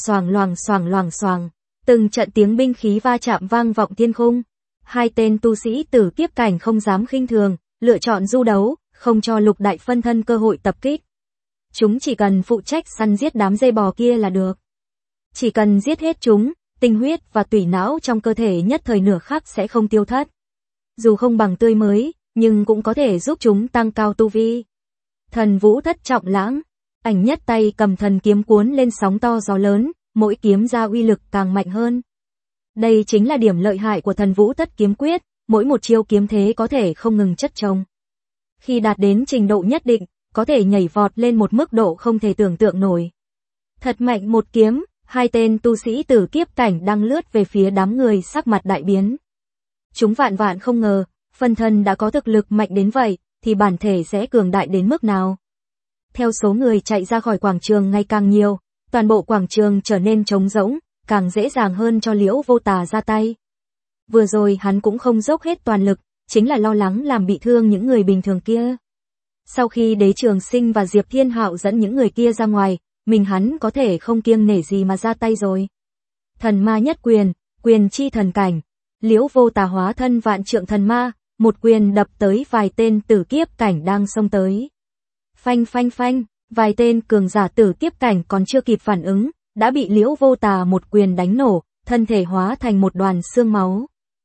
xoàng, từng trận tiếng binh khí va chạm vang vọng thiên khung. 2 tên tu sĩ tử kiếp cảnh không dám khinh thường, lựa chọn du đấu, không cho Lục Đại phân thân cơ hội tập kích. Chúng chỉ cần phụ trách săn giết đám dê bò kia là được. Chỉ cần giết hết chúng, tinh huyết và tủy não trong cơ thể nhất thời nửa khắc sẽ không tiêu thất. Dù không bằng tươi mới, nhưng cũng có thể giúp chúng tăng cao tu vi. Thần Vũ Thất Trọng Lãng, Ảnh Nhất tay cầm thần kiếm cuốn lên sóng to gió lớn, mỗi kiếm ra uy lực càng mạnh hơn. Đây chính là điểm lợi hại của Thần Vũ Thất Kiếm Quyết, mỗi một chiêu kiếm thế có thể không ngừng chất chồng. Khi đạt đến trình độ nhất định, có thể nhảy vọt lên một mức độ không thể tưởng tượng nổi. Thật mạnh một kiếm, 2 tên tu sĩ tử kiếp cảnh đang lướt về phía đám người, sắc mặt đại biến. Chúng vạn không ngờ, phân thân đã có thực lực mạnh đến vậy, thì bản thể sẽ cường đại đến mức nào. Theo số người chạy ra khỏi quảng trường ngày càng nhiều, toàn bộ quảng trường trở nên trống rỗng, càng dễ dàng hơn cho Liễu Vô Tà ra tay. Vừa rồi hắn cũng không dốc hết toàn lực, chính là lo lắng làm bị thương những người bình thường kia. Sau khi Đế Trường Sinh và Diệp Thiên Hạo dẫn những người kia ra ngoài, mình hắn có thể không kiêng nể gì mà ra tay rồi. Thần ma nhất quyền, quyền chi thần cảnh. Liễu Vô Tà hóa thân vạn trượng thần ma, một quyền đập tới vài tên tử kiếp cảnh đang xông tới. Phanh, vài tên cường giả tử kiếp cảnh còn chưa kịp phản ứng, đã bị Liễu Vô Tà một quyền đánh nổ, thân thể hóa thành một đoàn xương máu.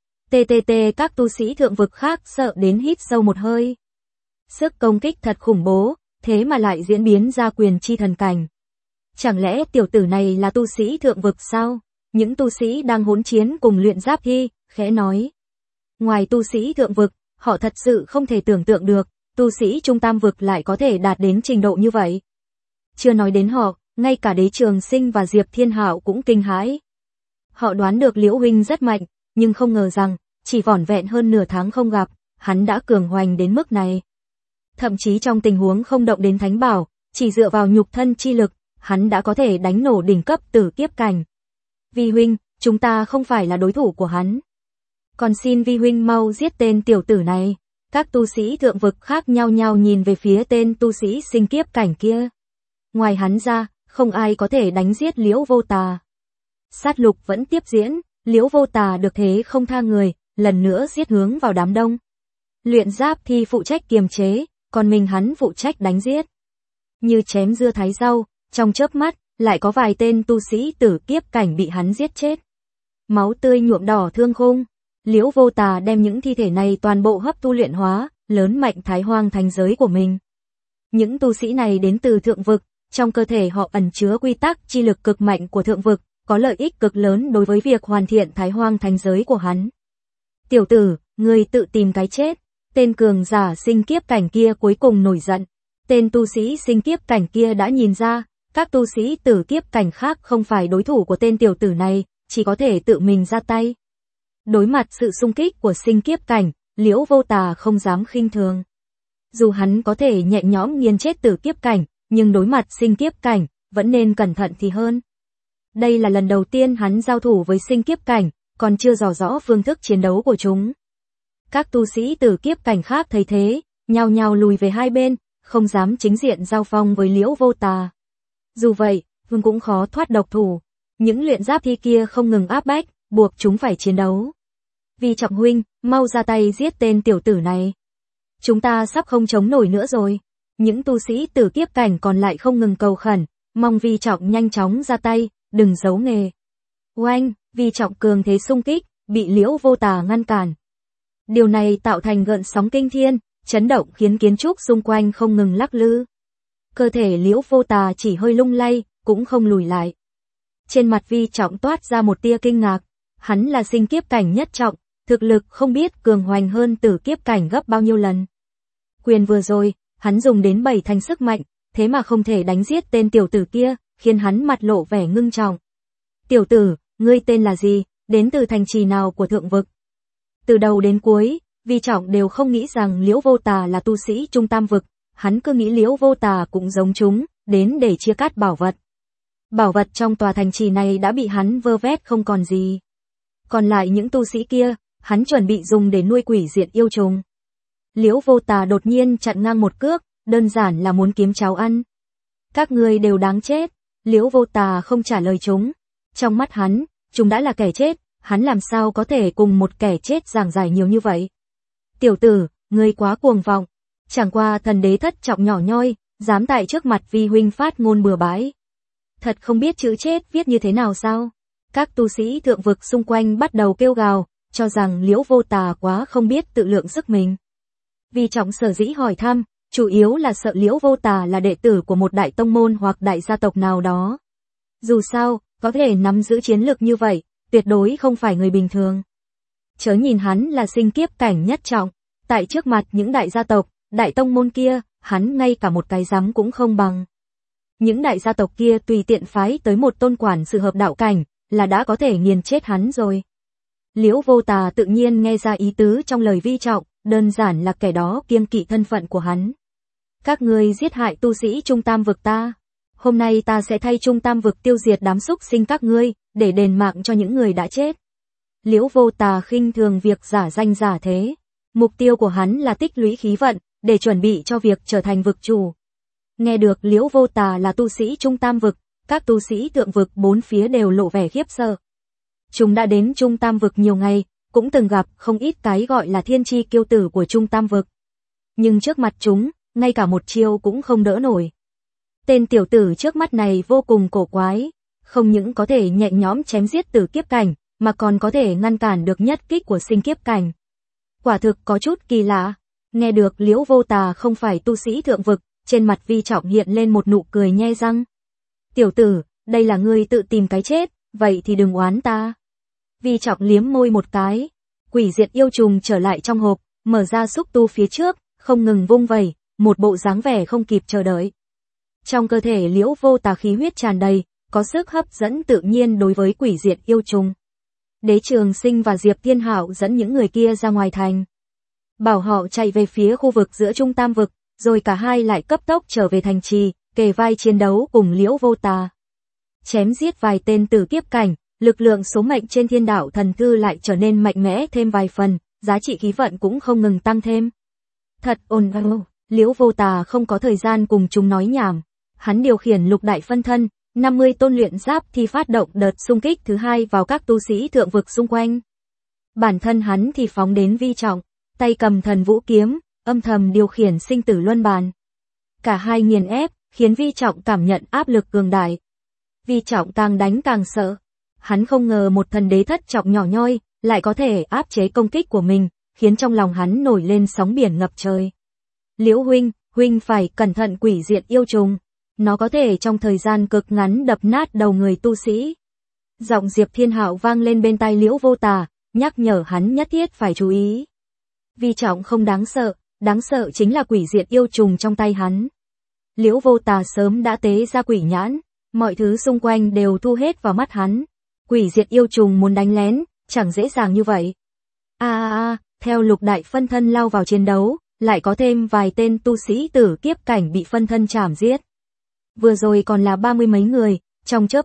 Các tu sĩ thượng vực khác sợ đến hít sâu một hơi. Sức công kích thật khủng bố, thế mà lại diễn biến ra quyền chi thần cảnh. Chẳng lẽ tiểu tử này là tu sĩ thượng vực sao? Những tu sĩ đang hỗn chiến cùng luyện giáp thi, khẽ nói. Ngoài tu sĩ thượng vực, họ thật sự không thể tưởng tượng được, tu sĩ trung tam vực lại có thể đạt đến trình độ như vậy. Chưa nói đến họ, ngay cả Đế Trường Sinh và Diệp Thiên Hạo cũng kinh hãi. Họ đoán được Liễu huynh rất mạnh, nhưng không ngờ rằng, chỉ vỏn vẹn hơn nửa tháng không gặp, hắn đã cường hoành đến mức này. Thậm chí trong tình huống không động đến thánh bảo, chỉ dựa vào nhục thân chi lực, hắn đã có thể đánh nổ đỉnh cấp tử kiếp cảnh. Vi huynh, chúng ta không phải là đối thủ của hắn. Còn xin Vi huynh mau giết tên tiểu tử này. Các tu sĩ thượng vực khác nhau nhìn về phía tên tu sĩ sinh kiếp cảnh kia. Ngoài hắn ra, không ai có thể đánh giết Liễu Vô Tà. Sát lục vẫn tiếp diễn, Liễu Vô Tà được thế không tha người, lần nữa giết hướng vào đám đông. Luyện giáp thi phụ trách kiềm chế, còn mình hắn phụ trách đánh giết. Như chém dưa thái rau, trong chớp mắt, lại có vài tên tu sĩ tử kiếp cảnh bị hắn giết chết. Máu tươi nhuộm đỏ thương khung. Liễu Vô Tà đem những thi thể này toàn bộ hấp thu luyện hóa, lớn mạnh Thái Hoang Thánh giới của mình. Những tu sĩ này đến từ thượng vực, trong cơ thể họ ẩn chứa quy tắc chi lực cực mạnh của thượng vực, có lợi ích cực lớn đối với việc hoàn thiện Thái Hoang Thánh giới của hắn. Tiểu tử, ngươi tự tìm cái chết. Tên cường giả sinh kiếp cảnh kia cuối cùng nổi giận. Tên tu sĩ sinh kiếp cảnh kia đã nhìn ra, các tu sĩ tử kiếp cảnh khác không phải đối thủ của tên tiểu tử này, chỉ có thể tự mình ra tay. Đối mặt sự xung kích của sinh kiếp cảnh, Liễu Vô Tà không dám khinh thường. Dù hắn có thể nhẹ nhõm nghiền chết tử kiếp cảnh, nhưng đối mặt sinh kiếp cảnh, vẫn nên cẩn thận thì hơn. Đây là lần đầu tiên hắn giao thủ với sinh kiếp cảnh, còn chưa rõ phương thức chiến đấu của chúng. Các tu sĩ tử kiếp cảnh khác thấy thế, nhao nhao lùi về hai bên, không dám chính diện giao phong với Liễu Vô Tà. Dù vậy, Vương cũng khó thoát độc thủ. Những luyện giáp thi kia không ngừng áp bách, buộc chúng phải chiến đấu. Vi Trọng huynh, mau ra tay giết tên tiểu tử này. Chúng ta sắp không chống nổi nữa rồi. Những tu sĩ tử kiếp cảnh còn lại không ngừng cầu khẩn, mong Vi Trọng nhanh chóng ra tay, đừng giấu nghề. Oanh, Vi Trọng cường thế xung kích, bị Liễu Vô Tà ngăn cản. Điều này tạo thành gợn sóng kinh thiên, chấn động khiến kiến trúc xung quanh không ngừng lắc lư. Cơ thể Liễu Vô Tà chỉ hơi lung lay, cũng không lùi lại. Trên mặt Vi Trọng toát ra một tia kinh ngạc, hắn là sinh kiếp cảnh nhất trọng, thực lực không biết cường hoành hơn tử kiếp cảnh gấp bao nhiêu lần. Quyền vừa rồi, hắn dùng đến 7 thành sức mạnh, thế mà không thể đánh giết tên tiểu tử kia, khiến hắn mặt lộ vẻ ngưng trọng. Tiểu tử, ngươi tên là gì, đến từ thành trì nào của thượng vực? Từ đầu đến cuối, Vi Trọng đều không nghĩ rằng Liễu Vô Tà là tu sĩ trung tam vực, hắn cứ nghĩ Liễu Vô Tà cũng giống chúng, đến để chia cắt bảo vật. Bảo vật trong tòa thành trì này đã bị hắn vơ vét không còn gì. Còn lại những tu sĩ kia, hắn chuẩn bị dùng để nuôi quỷ diệt yêu trùng. Liễu Vô Tà đột nhiên chặn ngang một cước, đơn giản là muốn kiếm cháo ăn. Các ngươi đều đáng chết. Liễu Vô Tà không trả lời chúng. Trong mắt hắn, chúng đã là kẻ chết, hắn làm sao có thể cùng một kẻ chết giảng giải nhiều như vậy. Tiểu tử, ngươi quá cuồng vọng. Chẳng qua thần đế thất trọng nhỏ nhoi, dám tại trước mặt Vi huynh phát ngôn bừa bãi. Thật không biết chữ chết viết như thế nào sao? Các tu sĩ thượng vực xung quanh bắt đầu kêu gào, cho rằng Liễu Vô Tà quá không biết tự lượng sức mình. Vi Trọng sở dĩ hỏi thăm, chủ yếu là sợ Liễu Vô Tà là đệ tử của một đại tông môn hoặc đại gia tộc nào đó. Dù sao, có thể nắm giữ chiến lược như vậy, tuyệt đối không phải người bình thường. Chớ nhìn hắn là sinh kiếp cảnh nhất trọng, tại trước mặt những đại gia tộc, đại tông môn kia, hắn ngay cả một cái giám cũng không bằng. Những đại gia tộc kia tùy tiện phái tới một tôn quản sự hợp đạo cảnh, là đã có thể nghiền chết hắn rồi. Liễu Vô Tà tự nhiên nghe ra ý tứ trong lời Vi Trọng, đơn giản là kẻ đó kiêng kỵ thân phận của hắn. Các ngươi giết hại tu sĩ trung tam vực ta. Hôm nay ta sẽ thay trung tam vực tiêu diệt đám súc sinh các ngươi, để đền mạng cho những người đã chết. Liễu Vô Tà khinh thường việc giả danh giả thế. Mục tiêu của hắn là tích lũy khí vận, để chuẩn bị cho việc trở thành vực chủ. Nghe được Liễu Vô Tà là tu sĩ trung tam vực, các tu sĩ thượng vực bốn phía đều lộ vẻ khiếp sợ. Chúng đã đến trung tam vực nhiều ngày, cũng từng gặp không ít cái gọi là thiên chi kiêu tử của trung tam vực. Nhưng trước mặt chúng, ngay cả một chiêu cũng không đỡ nổi. Tên tiểu tử trước mắt này vô cùng cổ quái, không những có thể nhẹ nhõm chém giết tử kiếp cảnh, mà còn có thể ngăn cản được nhất kích của sinh kiếp cảnh. Quả thực có chút kỳ lạ. Nghe được Liễu Vô Tà không phải tu sĩ thượng vực, trên mặt Vi Trọng hiện lên một nụ cười nhe răng. Tiểu tử, đây là ngươi tự tìm cái chết, vậy thì đừng oán ta. Vi Trọng liếm môi một cái, quỷ diệt yêu trùng trở lại trong hộp, mở ra xúc tu phía trước, không ngừng vung vẩy, một bộ dáng vẻ không kịp chờ đợi. Trong cơ thể Liễu Vô Tà khí huyết tràn đầy, có sức hấp dẫn tự nhiên đối với quỷ diệt yêu trùng. Đế Trường Sinh và Diệp Thiên Hạo dẫn những người kia ra ngoài thành. Bảo họ chạy về phía khu vực giữa trung tam vực, rồi cả hai lại cấp tốc trở về thành trì, kề vai chiến đấu cùng Liễu Vô Tà. Chém giết vài tên tử kiếp cảnh, lực lượng số mệnh trên thiên đạo thần thư lại trở nên mạnh mẽ thêm vài phần, giá trị khí vận cũng không ngừng tăng thêm. Thật ồn ào, Liễu Vô Tà không có thời gian cùng chúng nói nhảm. Hắn điều khiển lục đại phân thân, 50 tôn luyện giáp thì phát động đợt xung kích thứ hai vào các tu sĩ thượng vực xung quanh. Bản thân hắn thì phóng đến Vi Trọng, tay cầm thần vũ kiếm, âm thầm điều khiển sinh tử luân bàn. Cả hai nghiền ép, khiến Vi Trọng cảm nhận áp lực cường đại. Vi Trọng càng đánh càng sợ. Hắn không ngờ một thần đế thất trọng nhỏ nhoi, lại có thể áp chế công kích của mình, khiến trong lòng hắn nổi lên sóng biển ngập trời. Liễu huynh, huynh phải cẩn thận quỷ diệt yêu trùng. Nó có thể trong thời gian cực ngắn đập nát đầu người tu sĩ. Giọng Diệp Thiên Hạo vang lên bên tai Liễu Vô Tà, nhắc nhở hắn nhất thiết phải chú ý. Vi Trọng không đáng sợ chính là quỷ diệt yêu trùng trong tay hắn. Liễu Vô Tà sớm đã tế ra quỷ nhãn, mọi thứ xung quanh đều thu hết vào mắt hắn. Quỷ diệt yêu trùng muốn đánh lén, chẳng dễ dàng như vậy. Theo lục đại phân thân lao vào chiến đấu, lại có thêm vài tên tu sĩ tử kiếp cảnh bị phân thân chảm giết. Vừa rồi còn là 30 mấy người, trong chớp mắt,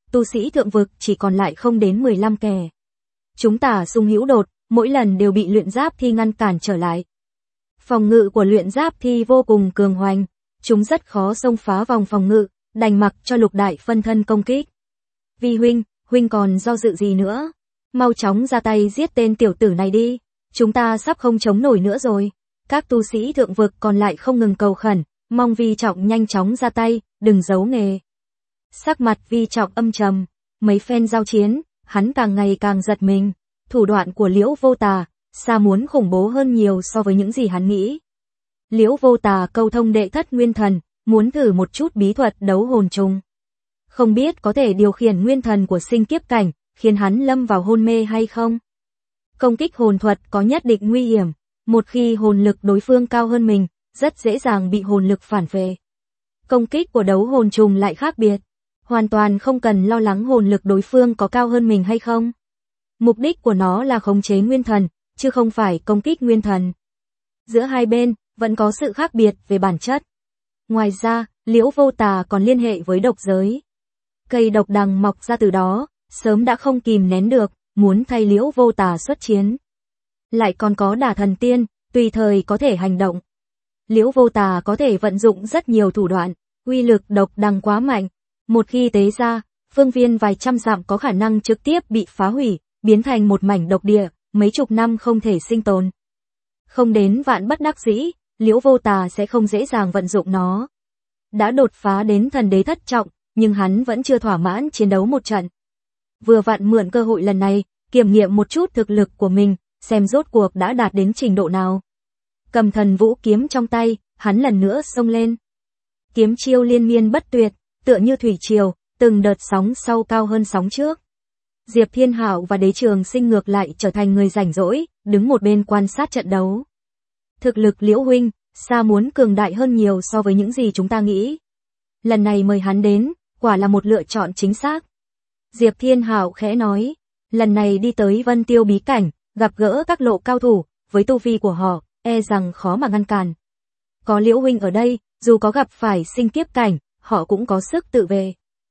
tu sĩ thượng vực chỉ còn lại không đến 15 kẻ. Chúng tả xung hữu đột, mỗi lần đều bị luyện giáp thi ngăn cản trở lại. Phòng ngự của luyện giáp thi vô cùng cường hoành, chúng rất khó xông phá vòng phòng ngự, đành mặc cho lục đại phân thân công kích. Vi huynh còn do dự gì nữa? Mau chóng ra tay giết tên tiểu tử này đi, chúng ta sắp không chống nổi nữa rồi. Các tu sĩ thượng vực còn lại không ngừng cầu khẩn, mong Vi Trọng nhanh chóng ra tay, đừng giấu nghề. Sắc mặt Vi Trọng âm trầm, mấy phen giao chiến, hắn càng ngày càng giật mình, thủ đoạn của Liễu Vô Tà, xa muốn khủng bố hơn nhiều so với những gì hắn nghĩ. Liễu Vô Tà câu thông đệ thất nguyên thần, muốn thử một chút bí thuật đấu hồn trùng. Không biết có thể điều khiển nguyên thần của sinh kiếp cảnh, khiến hắn lâm vào hôn mê hay không? Công kích hồn thuật có nhất định nguy hiểm, một khi hồn lực đối phương cao hơn mình, rất dễ dàng bị hồn lực phản phệ. Công kích của đấu hồn trùng lại khác biệt, hoàn toàn không cần lo lắng hồn lực đối phương có cao hơn mình hay không. Mục đích của nó là khống chế nguyên thần, chứ không phải công kích nguyên thần. Giữa hai bên, vẫn có sự khác biệt về bản chất. Ngoài ra, Liễu Vô Tà còn liên hệ với độc giới. Cây độc đằng mọc ra từ đó, sớm đã không kìm nén được, muốn thay Liễu Vô Tà xuất chiến. Lại còn có Đả Thần Tiên, tùy thời có thể hành động. Liễu Vô Tà có thể vận dụng rất nhiều thủ đoạn, uy lực độc đằng quá mạnh. Một khi tế ra, phương viên vài trăm dặm có khả năng trực tiếp bị phá hủy, biến thành một mảnh độc địa, mấy chục năm không thể sinh tồn. Không đến vạn bất đắc dĩ, Liễu Vô Tà sẽ không dễ dàng vận dụng nó. Đã đột phá đến thần đế thất trọng, nhưng hắn vẫn chưa thỏa mãn chiến đấu một trận. Vừa vặn mượn cơ hội lần này, kiểm nghiệm một chút thực lực của mình, xem rốt cuộc đã đạt đến trình độ nào. Cầm Thần Vũ kiếm trong tay, hắn lần nữa xông lên. Kiếm chiêu liên miên bất tuyệt, tựa như thủy triều, từng đợt sóng sau cao hơn sóng trước. Diệp Thiên Hạo và Đế Trường Sinh ngược lại trở thành người rảnh rỗi, đứng một bên quan sát trận đấu. Thực lực Liễu huynh, xa muốn cường đại hơn nhiều so với những gì chúng ta nghĩ. Lần này mời hắn đến, quả là một lựa chọn chính xác. Diệp Thiên Hạo khẽ nói, lần này đi tới Vân Tiêu bí cảnh, gặp gỡ các lộ cao thủ, với tu vi của họ, e rằng khó mà ngăn cản. Có Liễu huynh ở đây, dù có gặp phải sinh kiếp cảnh, họ cũng có sức tự vệ.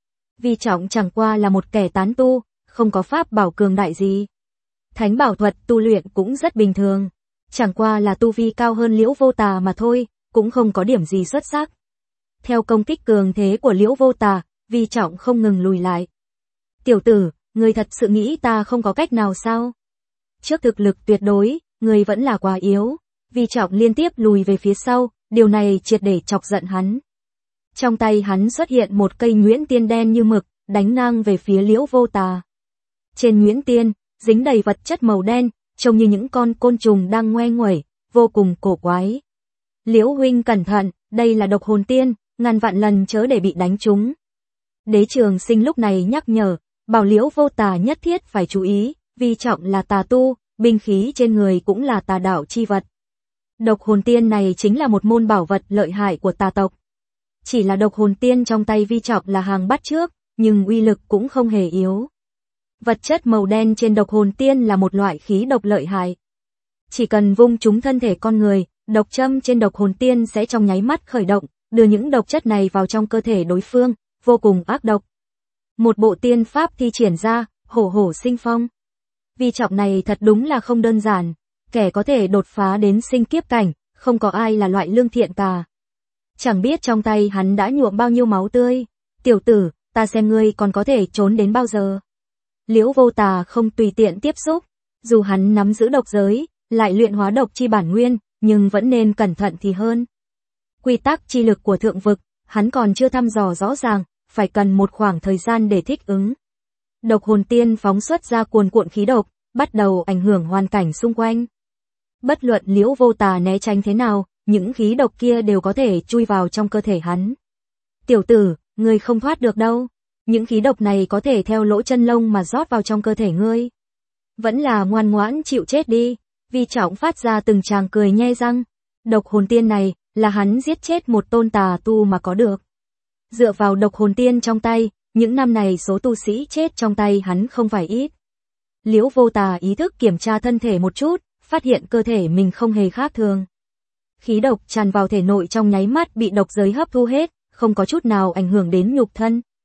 Vi Trọng chẳng qua là một kẻ tán tu, không có pháp bảo cường đại gì. Thánh bảo thuật tu luyện cũng rất bình thường, chẳng qua là tu vi cao hơn Liễu Vô Tà mà thôi, cũng không có điểm gì xuất sắc. Theo công kích cường thế của Liễu Vô Tà, Vi Trọng không ngừng lùi lại. Tiểu tử, ngươi thật sự nghĩ ta không có cách nào sao? Trước thực lực tuyệt đối, ngươi vẫn là quá yếu. Vi Trọng liên tiếp lùi về phía sau, điều này triệt để chọc giận hắn. Trong tay hắn xuất hiện một cây nhuyễn tiên đen như mực, đánh ngang về phía Liễu Vô Tà. Trên nhuyễn tiên, dính đầy vật chất màu đen, trông như những con côn trùng đang ngoe nguẩy, vô cùng cổ quái. Liễu huynh cẩn thận, đây là độc hồn tiên, ngàn vạn lần chớ để bị đánh trúng. Đế Trường Sinh lúc này nhắc nhở, bảo Liễu Vô Tà nhất thiết phải chú ý, Vi Trọng là tà tu, binh khí trên người cũng là tà đạo chi vật. Độc hồn tiên này chính là một môn bảo vật lợi hại của tà tộc. Chỉ là độc hồn tiên trong tay Vi Trọng là hàng bắt trước, nhưng uy lực cũng không hề yếu. Vật chất màu đen trên độc hồn tiên là một loại khí độc lợi hại. Chỉ cần vung trúng thân thể con người, độc châm trên độc hồn tiên sẽ trong nháy mắt khởi động, đưa những độc chất này vào trong cơ thể đối phương, vô cùng ác độc. Một bộ tiên pháp thi triển ra, hổ hổ sinh phong. Vi Trọng này thật đúng là không đơn giản, kẻ có thể đột phá đến sinh kiếp cảnh, không có ai là loại lương thiện cả. Chẳng biết trong tay hắn đã nhuộm bao nhiêu máu tươi. Tiểu tử, ta xem ngươi còn có thể trốn đến bao giờ. Liễu Vô Tà không tùy tiện tiếp xúc, dù hắn nắm giữ độc giới, lại luyện hóa độc chi bản nguyên, nhưng vẫn nên cẩn thận thì hơn. Quy tắc chi lực của thượng vực, hắn còn chưa thăm dò rõ ràng, phải cần một khoảng thời gian để thích ứng. Độc hồn tiên phóng xuất ra cuồn cuộn khí độc, bắt đầu ảnh hưởng hoàn cảnh xung quanh. Bất luận Liễu Vô Tà né tránh thế nào, những khí độc kia đều có thể chui vào trong cơ thể hắn. Tiểu tử, ngươi không thoát được đâu. Những khí độc này có thể theo lỗ chân lông mà rót vào trong cơ thể ngươi. Vẫn là ngoan ngoãn chịu chết đi. Vi Trọng phát ra từng tràng cười nhe răng. Độc hồn tiên này là hắn giết chết một tôn tà tu mà có được. Dựa vào độc hồn tiên trong tay, những năm này số tu sĩ chết trong tay hắn không phải ít. Liễu Vô Tà ý thức kiểm tra thân thể một chút, phát hiện cơ thể mình không hề khác thường. Khí độc tràn vào thể nội trong nháy mắt bị độc giới hấp thu hết, không có chút nào ảnh hưởng đến nhục thân.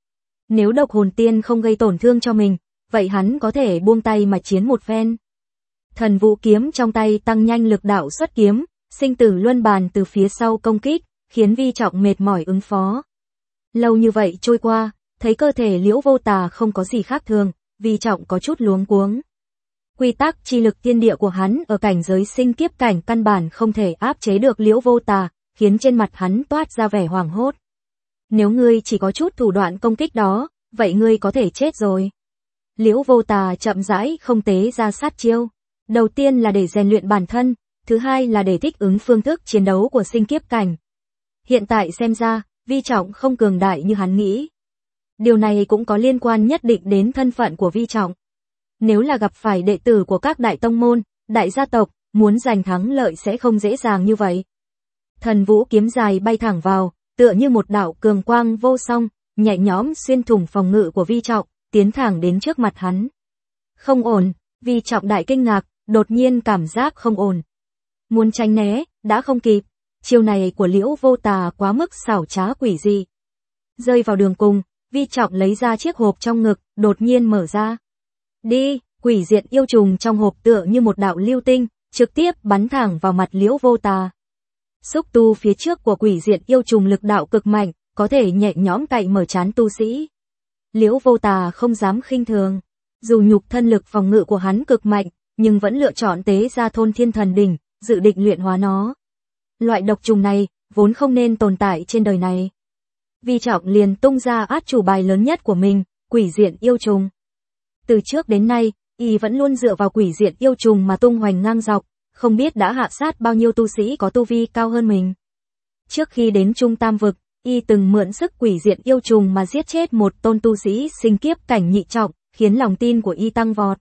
Nếu độc hồn tiên không gây tổn thương cho mình, vậy hắn có thể buông tay mà chiến một phen. Thần vũ kiếm trong tay tăng nhanh lực đạo xuất kiếm, sinh tử luân bàn từ phía sau công kích, khiến Vi Trọng mệt mỏi ứng phó. Lâu như vậy trôi qua, thấy cơ thể Liễu Vô Tà không có gì khác thường, Vi Trọng có chút luống cuống. Quy tắc chi lực thiên địa của hắn ở cảnh giới sinh kiếp cảnh căn bản không thể áp chế được Liễu Vô Tà, khiến trên mặt hắn toát ra vẻ hoảng hốt. Nếu ngươi chỉ có chút thủ đoạn công kích đó, vậy ngươi có thể chết rồi. Liễu Vô Tà chậm rãi không tế ra sát chiêu. Đầu tiên là để rèn luyện bản thân, thứ hai là để thích ứng phương thức chiến đấu của sinh kiếp cảnh. Hiện tại xem ra, Vi Trọng không cường đại như hắn nghĩ. Điều này cũng có liên quan nhất định đến thân phận của Vi Trọng. Nếu là gặp phải đệ tử của các đại tông môn, đại gia tộc, muốn giành thắng lợi sẽ không dễ dàng như vậy. Thần vũ kiếm dài bay thẳng vào, tựa như một đạo cường quang vô song, nhẹ nhõm xuyên thủng phòng ngự của Vi Trọng, tiến thẳng đến trước mặt hắn. Không ổn, Vi Trọng đại kinh ngạc, đột nhiên cảm giác không ổn. Muốn tránh né, đã không kịp. Chiêu này của Liễu Vô Tà quá mức xảo trá quỷ dị. Rơi vào đường cùng, Vi Trọng lấy ra chiếc hộp trong ngực, đột nhiên mở ra. Đi, quỷ diệt yêu trùng trong hộp tựa như một đạo lưu tinh, trực tiếp bắn thẳng vào mặt Liễu Vô Tà. Xúc tu phía trước của quỷ diệt yêu trùng lực đạo cực mạnh, có thể nhẹ nhõm cạy mở trán tu sĩ. Liễu Vô Tà không dám khinh thường. Dù nhục thân lực phòng ngự của hắn cực mạnh, nhưng vẫn lựa chọn tế ra thôn thiên thần đỉnh, dự định luyện hóa nó. Loại độc trùng này, vốn không nên tồn tại trên đời này. Vi Trọng liền tung ra át chủ bài lớn nhất của mình, quỷ diệt yêu trùng. Từ trước đến nay, y vẫn luôn dựa vào quỷ diệt yêu trùng mà tung hoành ngang dọc, không biết đã hạ sát bao nhiêu tu sĩ có tu vi cao hơn mình. Trước khi đến Trung Tam Vực, y từng mượn sức quỷ diệt yêu trùng mà giết chết một tôn tu sĩ sinh kiếp cảnh nhị trọng, khiến lòng tin của y tăng vọt.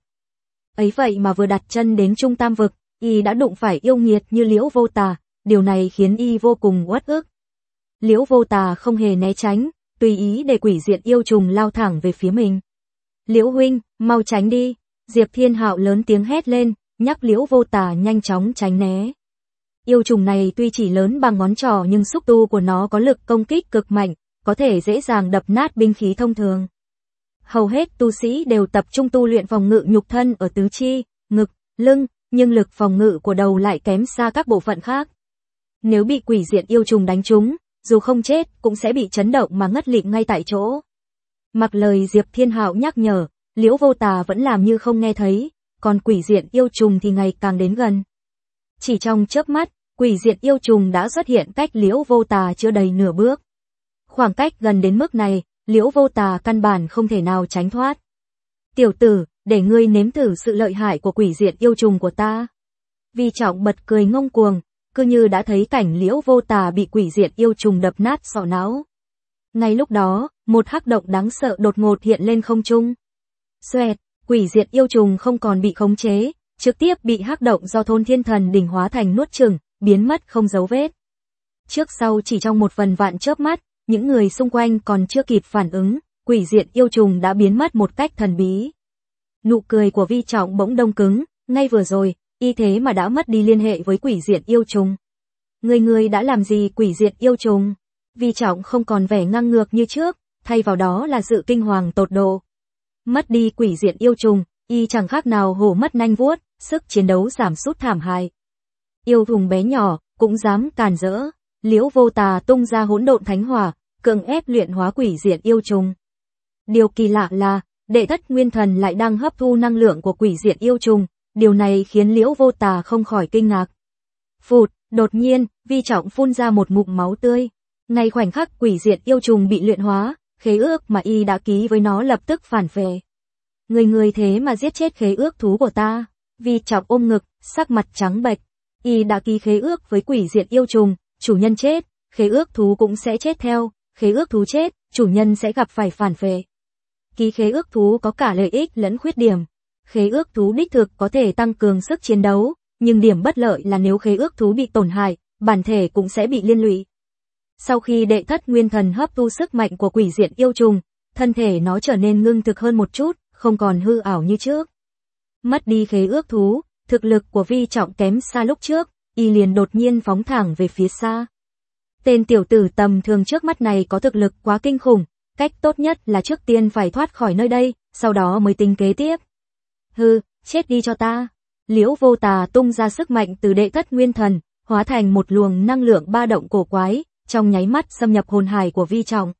Ấy vậy mà vừa đặt chân đến Trung Tam Vực, y đã đụng phải yêu nghiệt như Liễu Vô Tà, điều này khiến y vô cùng uất ức. Liễu Vô Tà không hề né tránh, tùy ý để quỷ diệt yêu trùng lao thẳng về phía mình. Liễu huynh, mau tránh đi, Diệp Thiên Hạo lớn tiếng hét lên, nhắc Liễu Vô Tà nhanh chóng tránh né. Yêu trùng này tuy chỉ lớn bằng ngón trỏ nhưng xúc tu của nó có lực công kích cực mạnh, có thể dễ dàng đập nát binh khí thông thường. Hầu hết tu sĩ đều tập trung tu luyện phòng ngự nhục thân ở tứ chi, ngực, lưng, nhưng lực phòng ngự của đầu lại kém xa các bộ phận khác. Nếu bị quỷ diệt yêu trùng đánh trúng, dù không chết cũng sẽ bị chấn động mà ngất lịm ngay tại chỗ. Mặc lời Diệp Thiên Hạo nhắc nhở, Liễu Vô Tà vẫn làm như không nghe thấy, còn quỷ diệt yêu trùng thì ngày càng đến gần. Chỉ trong chớp mắt, quỷ diệt yêu trùng đã xuất hiện cách Liễu Vô Tà chưa đầy nửa bước. Khoảng cách gần đến mức này, Liễu Vô Tà căn bản không thể nào tránh thoát. Tiểu tử, để ngươi nếm thử sự lợi hại của quỷ diệt yêu trùng của ta. Vi Trọng bật cười ngông cuồng, cứ như đã thấy cảnh Liễu Vô Tà bị quỷ diệt yêu trùng đập nát sọ não. Ngay lúc đó, một hắc động đáng sợ đột ngột hiện lên không trung. Xoẹt, quỷ diệt yêu trùng không còn bị khống chế, trực tiếp bị hắc động do thôn thiên thần đỉnh hóa thành nuốt chửng, biến mất không dấu vết. Trước sau chỉ trong một vần vạn chớp mắt, những người xung quanh còn chưa kịp phản ứng, quỷ diệt yêu trùng đã biến mất một cách thần bí. Nụ cười của Vi Trọng bỗng đông cứng, ngay vừa rồi, y thế mà đã mất đi liên hệ với quỷ diệt yêu trùng. Ngươi đã làm gì quỷ diệt yêu trùng? Vi Trọng không còn vẻ ngang ngược như trước, thay vào đó là sự kinh hoàng tột độ. Mất đi quỷ diệt yêu trùng, y chẳng khác nào hổ mất nanh vuốt, sức chiến đấu giảm sút thảm hại. Yêu trùng bé nhỏ, cũng dám càn rỡ. Liễu Vô Tà tung ra hỗn độn thánh hỏa, cưỡng ép luyện hóa quỷ diệt yêu trùng. Điều kỳ lạ là, Đệ Thất Nguyên Thần lại đang hấp thu năng lượng của quỷ diệt yêu trùng, điều này khiến Liễu Vô Tà không khỏi kinh ngạc. Phụt, đột nhiên, Vi Trọng phun ra một ngụm máu tươi. Ngay khoảnh khắc quỷ diệt yêu trùng bị luyện hóa, khế ước mà y đã ký với nó lập tức phản phệ. Người thế mà giết chết khế ước thú của ta. Vi Trọng ôm ngực, sắc mặt trắng bệch. Y đã ký khế ước với quỷ diệt yêu trùng, chủ nhân chết, khế ước thú cũng sẽ chết theo, khế ước thú chết, chủ nhân sẽ gặp phải phản phệ. Ký khế ước thú có cả lợi ích lẫn khuyết điểm. Khế ước thú đích thực có thể tăng cường sức chiến đấu, nhưng điểm bất lợi là nếu khế ước thú bị tổn hại, bản thể cũng sẽ bị liên lụy. Sau khi Đệ Thất Nguyên Thần hấp thu sức mạnh của quỷ diệt yêu trùng, thân thể nó trở nên ngưng thực hơn một chút, không còn hư ảo như trước. Mất đi khế ước thú, thực lực của Vi Trọng kém xa lúc trước, y liền đột nhiên phóng thẳng về phía xa. Tên tiểu tử tầm thường trước mắt này có thực lực quá kinh khủng, cách tốt nhất là trước tiên phải thoát khỏi nơi đây, sau đó mới tính kế tiếp. Hừ, chết đi cho ta. Liễu Vô Tà tung ra sức mạnh từ đệ thất nguyên thần, hóa thành một luồng năng lượng ba động cổ quái, trong nháy mắt xâm nhập hồn hải của Vi Trọng.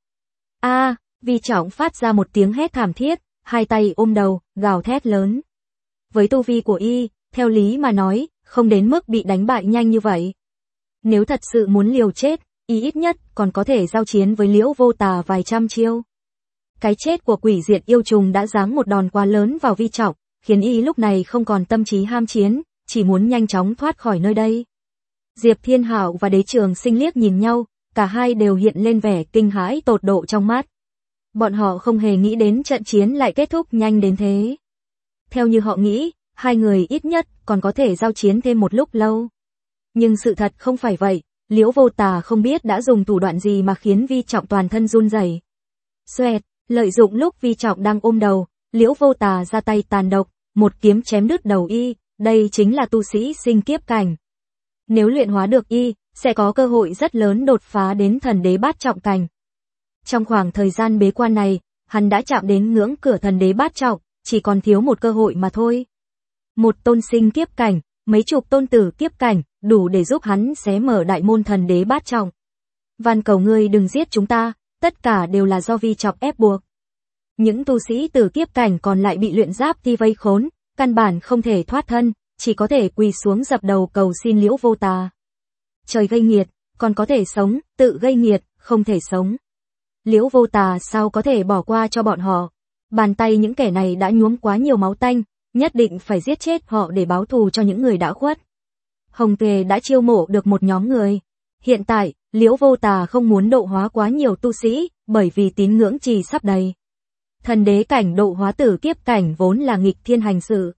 Vi Trọng phát ra một tiếng hét thảm thiết, hai tay ôm đầu, gào thét lớn. Với tu vi của y, theo lý mà nói, không đến mức bị đánh bại nhanh như vậy. Nếu thật sự muốn liều chết, y ít nhất còn có thể giao chiến với Liễu Vô Tà vài trăm chiêu. Cái chết của quỷ diệt yêu trùng đã giáng một đòn quá lớn vào Vi Trọng, khiến y lúc này không còn tâm trí ham chiến, chỉ muốn nhanh chóng thoát khỏi nơi đây. Diệp Thiên Hạo và Đế Trường Sinh liếc nhìn nhau, cả hai đều hiện lên vẻ kinh hãi tột độ trong mắt. Bọn họ không hề nghĩ đến trận chiến lại kết thúc nhanh đến thế. Theo như họ nghĩ, hai người ít nhất còn có thể giao chiến thêm một lúc lâu. Nhưng sự thật không phải vậy, Liễu Vô Tà không biết đã dùng thủ đoạn gì mà khiến Vi Trọng toàn thân run rẩy. Xoẹt, lợi dụng lúc Vi Trọng đang ôm đầu, Liễu Vô Tà ra tay tàn độc, một kiếm chém đứt đầu y, đây chính là tu sĩ sinh kiếp cảnh. Nếu luyện hóa được y, sẽ có cơ hội rất lớn đột phá đến thần đế bát trọng cảnh. Trong khoảng thời gian bế quan này, hắn đã chạm đến ngưỡng cửa thần đế bát trọng, chỉ còn thiếu một cơ hội mà thôi. Một tôn sinh kiếp cảnh, mấy chục tôn tử kiếp cảnh, đủ để giúp hắn xé mở đại môn thần đế bát trọng. Van cầu ngươi đừng giết chúng ta, tất cả đều là do Vi Trọng ép buộc. Những tu sĩ tử kiếp cảnh còn lại bị luyện giáp thi vây khốn, căn bản không thể thoát thân, chỉ có thể quỳ xuống dập đầu cầu xin Liễu Vô Tà. Trời gây nghiệt, còn có thể sống, tự gây nghiệt, không thể sống. Liễu Vô Tà sao có thể bỏ qua cho bọn họ? Bàn tay những kẻ này đã nhuốm quá nhiều máu tanh, nhất định phải giết chết họ để báo thù cho những người đã khuất. Hồng Tề đã chiêu mộ được một nhóm người. Hiện tại, Liễu Vô Tà không muốn độ hóa quá nhiều tu sĩ, bởi vì tín ngưỡng trì sắp đầy. Thần đế cảnh độ hóa tử kiếp cảnh vốn là nghịch thiên hành sự.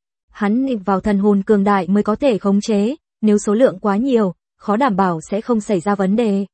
Hắn nghịch vào thần hồn cường đại mới có thể khống chế, nếu số lượng quá nhiều, khó đảm bảo sẽ không xảy ra vấn đề.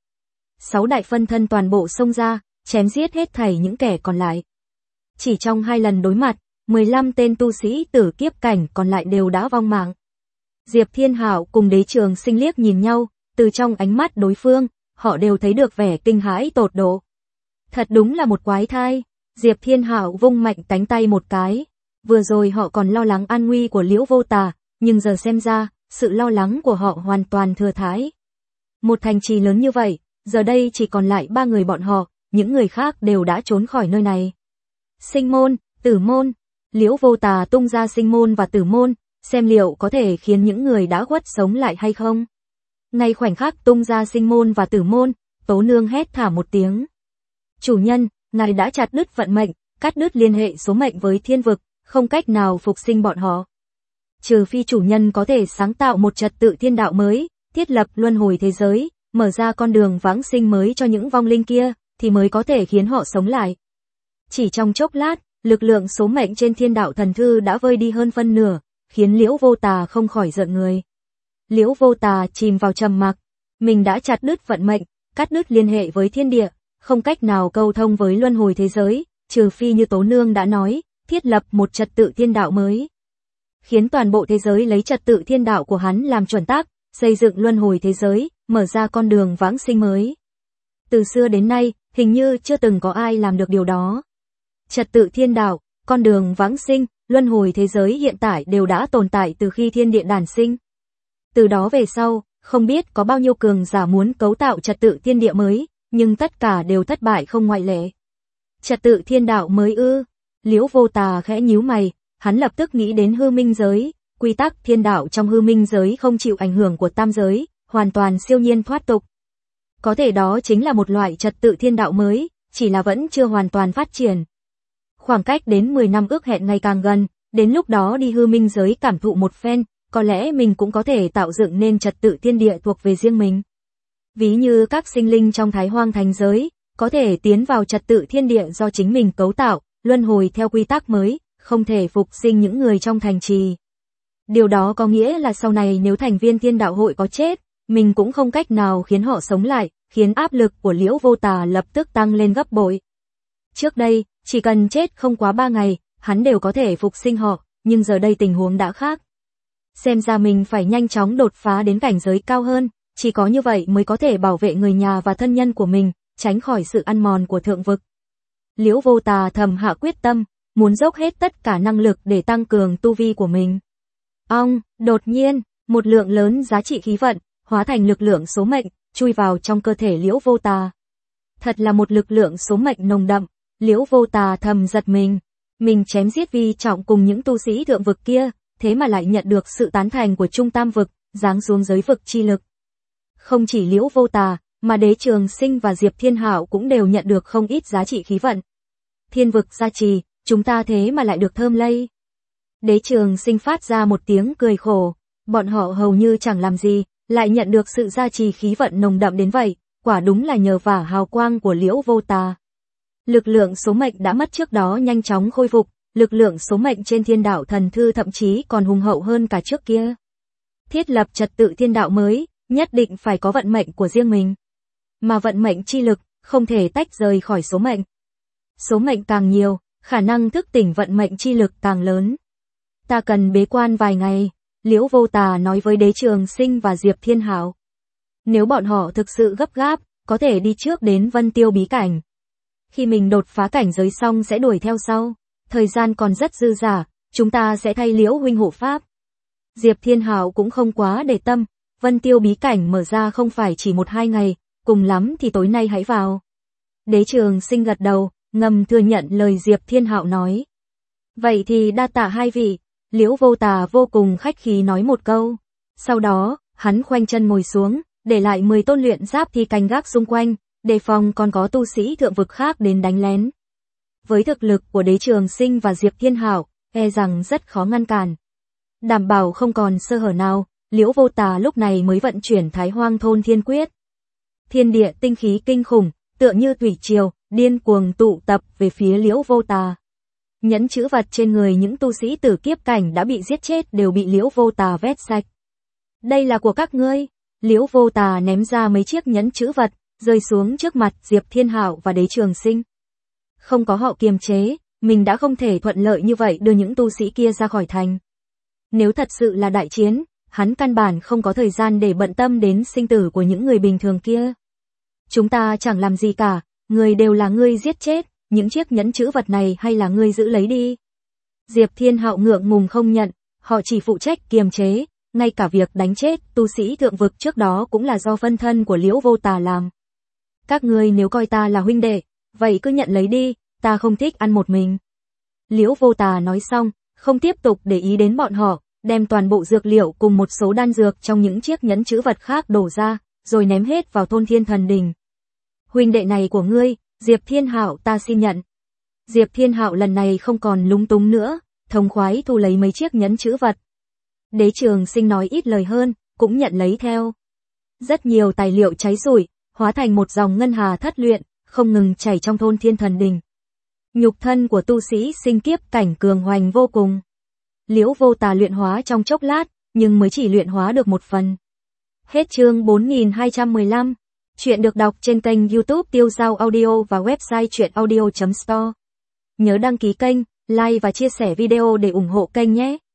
6 đại phân thân toàn bộ xông ra, chém giết hết thảy những kẻ còn lại. Chỉ trong 2 lần đối mặt, 15 tên tu sĩ tử kiếp cảnh còn lại đều đã vong mạng. Diệp Thiên Hạo cùng Đế Trường Sinh liếc nhìn nhau, từ trong ánh mắt đối phương, họ đều thấy được vẻ kinh hãi tột độ. Thật đúng là một quái thai. Diệp Thiên Hạo vung mạnh cánh tay một cái. Vừa rồi họ còn lo lắng an nguy của Liễu Vô Tà, nhưng giờ xem ra, sự lo lắng của họ hoàn toàn thừa thãi. Một thành trì lớn như vậy, giờ đây chỉ còn lại 3 người bọn họ, những người khác đều đã trốn khỏi nơi này. Sinh môn, tử môn. Liễu Vô Tà tung ra sinh môn và tử môn, xem liệu có thể khiến những người đã khuất sống lại hay không. Ngay khoảnh khắc tung ra sinh môn và tử môn, Tố Nương hét thả một tiếng. Chủ nhân, ngài đã chặt đứt vận mệnh, cắt đứt liên hệ số mệnh với thiên vực, không cách nào phục sinh bọn họ. Trừ phi chủ nhân có thể sáng tạo một trật tự thiên đạo mới, thiết lập luân hồi thế giới, mở ra con đường vãng sinh mới cho những vong linh kia, thì mới có thể khiến họ sống lại. Chỉ trong chốc lát, lực lượng số mệnh trên thiên đạo thần thư đã vơi đi hơn phân nửa, khiến Liễu Vô Tà không khỏi giận người. Liễu Vô Tà chìm vào trầm mặc, mình đã chặt đứt vận mệnh, cắt đứt liên hệ với thiên địa, không cách nào câu thông với luân hồi thế giới, trừ phi như Tố Nương đã nói, thiết lập một trật tự thiên đạo mới. Khiến toàn bộ thế giới lấy trật tự thiên đạo của hắn làm chuẩn tắc, xây dựng luân hồi thế giới, mở ra con đường vãng sinh mới. Từ xưa đến nay, hình như chưa từng có ai làm được điều đó. Trật tự thiên đạo, con đường vãng sinh, luân hồi thế giới hiện tại đều đã tồn tại từ khi thiên địa đản sinh. Từ đó về sau, không biết có bao nhiêu cường giả muốn cấu tạo trật tự thiên địa mới, nhưng tất cả đều thất bại không ngoại lệ. Trật tự thiên đạo mới ư? Liễu Vô Tà khẽ nhíu mày, hắn lập tức nghĩ đến hư minh giới, quy tắc thiên đạo trong hư minh giới không chịu ảnh hưởng của tam giới, hoàn toàn siêu nhiên thoát tục. Có thể đó chính là một loại trật tự thiên đạo mới, chỉ là vẫn chưa hoàn toàn phát triển. Khoảng cách đến 10 năm ước hẹn ngày càng gần, đến lúc đó đi hư minh giới cảm thụ một phen, có lẽ mình cũng có thể tạo dựng nên trật tự thiên địa thuộc về riêng mình. Ví như các sinh linh trong Thái Hoang Thánh giới, có thể tiến vào trật tự thiên địa do chính mình cấu tạo, luân hồi theo quy tắc mới, không thể phục sinh những người trong thành trì. Điều đó có nghĩa là sau này nếu thành viên thiên đạo hội có chết, mình cũng không cách nào khiến họ sống lại, khiến áp lực của Liễu Vô Tà lập tức tăng lên gấp bội. Trước đây, chỉ cần chết không quá 3 ngày, hắn đều có thể phục sinh họ, nhưng giờ đây tình huống đã khác. Xem ra mình phải nhanh chóng đột phá đến cảnh giới cao hơn, chỉ có như vậy mới có thể bảo vệ người nhà và thân nhân của mình, tránh khỏi sự ăn mòn của thượng vực. Liễu Vô Tà thầm hạ quyết tâm, muốn dốc hết tất cả năng lực để tăng cường tu vi của mình. Đột nhiên, một lượng lớn giá trị khí vận, hóa thành lực lượng số mệnh, chui vào trong cơ thể Liễu Vô Tà. Thật là một lực lượng số mệnh nồng đậm, Liễu Vô Tà thầm giật mình chém giết vi trọng cùng những tu sĩ thượng vực kia, thế mà lại nhận được sự tán thành của Trung Tam vực, giáng xuống giới vực chi lực. Không chỉ Liễu Vô Tà, mà Đế Trường Sinh và Diệp Thiên Hạo cũng đều nhận được không ít giá trị khí vận. Thiên vực gia trì, chúng ta thế mà lại được thơm lây. Đế Trường Sinh phát ra một tiếng cười khổ, bọn họ hầu như chẳng làm gì, lại nhận được sự gia trì khí vận nồng đậm đến vậy, quả đúng là nhờ vả hào quang của Liễu Vô Tà. Lực lượng số mệnh đã mất trước đó nhanh chóng khôi phục, lực lượng số mệnh trên Thiên Đạo Thần Thư thậm chí còn hùng hậu hơn cả trước kia. Thiết lập trật tự thiên đạo mới, nhất định phải có vận mệnh của riêng mình. Mà vận mệnh chi lực, không thể tách rời khỏi số mệnh. Số mệnh càng nhiều, khả năng thức tỉnh vận mệnh chi lực càng lớn. Ta cần bế quan vài ngày, Liễu Vô Tà nói với Đế Trường Sinh và Diệp Thiên Hạo. Nếu bọn họ thực sự gấp gáp, có thể đi trước đến Vân Tiêu bí cảnh. Khi mình đột phá cảnh giới xong sẽ đuổi theo sau. Thời gian còn rất dư dả, chúng ta sẽ thay Liễu huynh hộ pháp. Diệp Thiên Hạo cũng không quá để tâm, Vân Tiêu bí cảnh mở ra không phải chỉ 1-2 ngày, cùng lắm thì tối nay hãy vào. Đế Trường Sinh gật đầu, ngầm thừa nhận lời Diệp Thiên Hạo nói. Vậy thì đa tạ hai vị, Liễu Vô Tà vô cùng khách khí nói một câu. Sau đó, hắn khoanh chân ngồi xuống, để lại 10 tôn luyện giáp thi canh gác xung quanh, đề phòng còn có tu sĩ thượng vực khác đến đánh lén. Với thực lực của Đế Trường Sinh và Diệp Thiên Hạo, e rằng rất khó ngăn cản. Đảm bảo không còn sơ hở nào, Liễu Vô Tà lúc này mới vận chuyển Thái Hoang Thôn Thiên Quyết. Thiên địa tinh khí kinh khủng, tựa như thủy triều, điên cuồng tụ tập về phía Liễu Vô Tà. Nhẫn chữ vật trên người những tu sĩ tử kiếp cảnh đã bị giết chết đều bị Liễu Vô Tà vét sạch. Đây là của các ngươi. Liễu Vô Tà ném ra mấy chiếc nhẫn chữ vật, rơi xuống trước mặt Diệp Thiên Hạo và Đế Trường Sinh. Không có họ kiềm chế, mình đã không thể thuận lợi như vậy đưa những tu sĩ kia ra khỏi thành. Nếu thật sự là đại chiến, hắn căn bản không có thời gian để bận tâm đến sinh tử của những người bình thường kia. Chúng ta chẳng làm gì cả, người đều là ngươi giết chết, những chiếc nhẫn chữ vật này hay là ngươi giữ lấy đi. Diệp Thiên Hạo ngượng ngùng không nhận, họ chỉ phụ trách kiềm chế, ngay cả việc đánh chết tu sĩ thượng vực trước đó cũng là do phân thân của Liễu Vô Tà làm. Các ngươi nếu coi ta là huynh đệ, vậy cứ nhận lấy đi, ta không thích ăn một mình. Liễu Vô Tà nói xong, không tiếp tục để ý đến bọn họ, đem toàn bộ dược liệu cùng một số đan dược trong những chiếc nhẫn chữ vật khác đổ ra, rồi ném hết vào Thôn Thiên Thần Đình. Huynh đệ này của ngươi, Diệp Thiên Hạo ta xin nhận. Diệp Thiên Hạo lần này không còn lúng túng nữa, thống khoái thu lấy mấy chiếc nhẫn chữ vật. Đế Trường Sinh nói ít lời hơn, cũng nhận lấy theo. Rất nhiều tài liệu cháy rủi, hóa thành một dòng ngân hà thất luyện, không ngừng chảy trong Thôn Thiên Thần Đình. Nhục thân của tu sĩ sinh kiếp cảnh cường hoành vô cùng. Liễu Vô Tà luyện hóa trong chốc lát, nhưng mới chỉ luyện hóa được một phần. Hết chương 4215. Chuyện được đọc trên kênh YouTube Tiêu Dao Audio và website chuyenaudio.store. Nhớ đăng ký kênh, like và chia sẻ video để ủng hộ kênh nhé.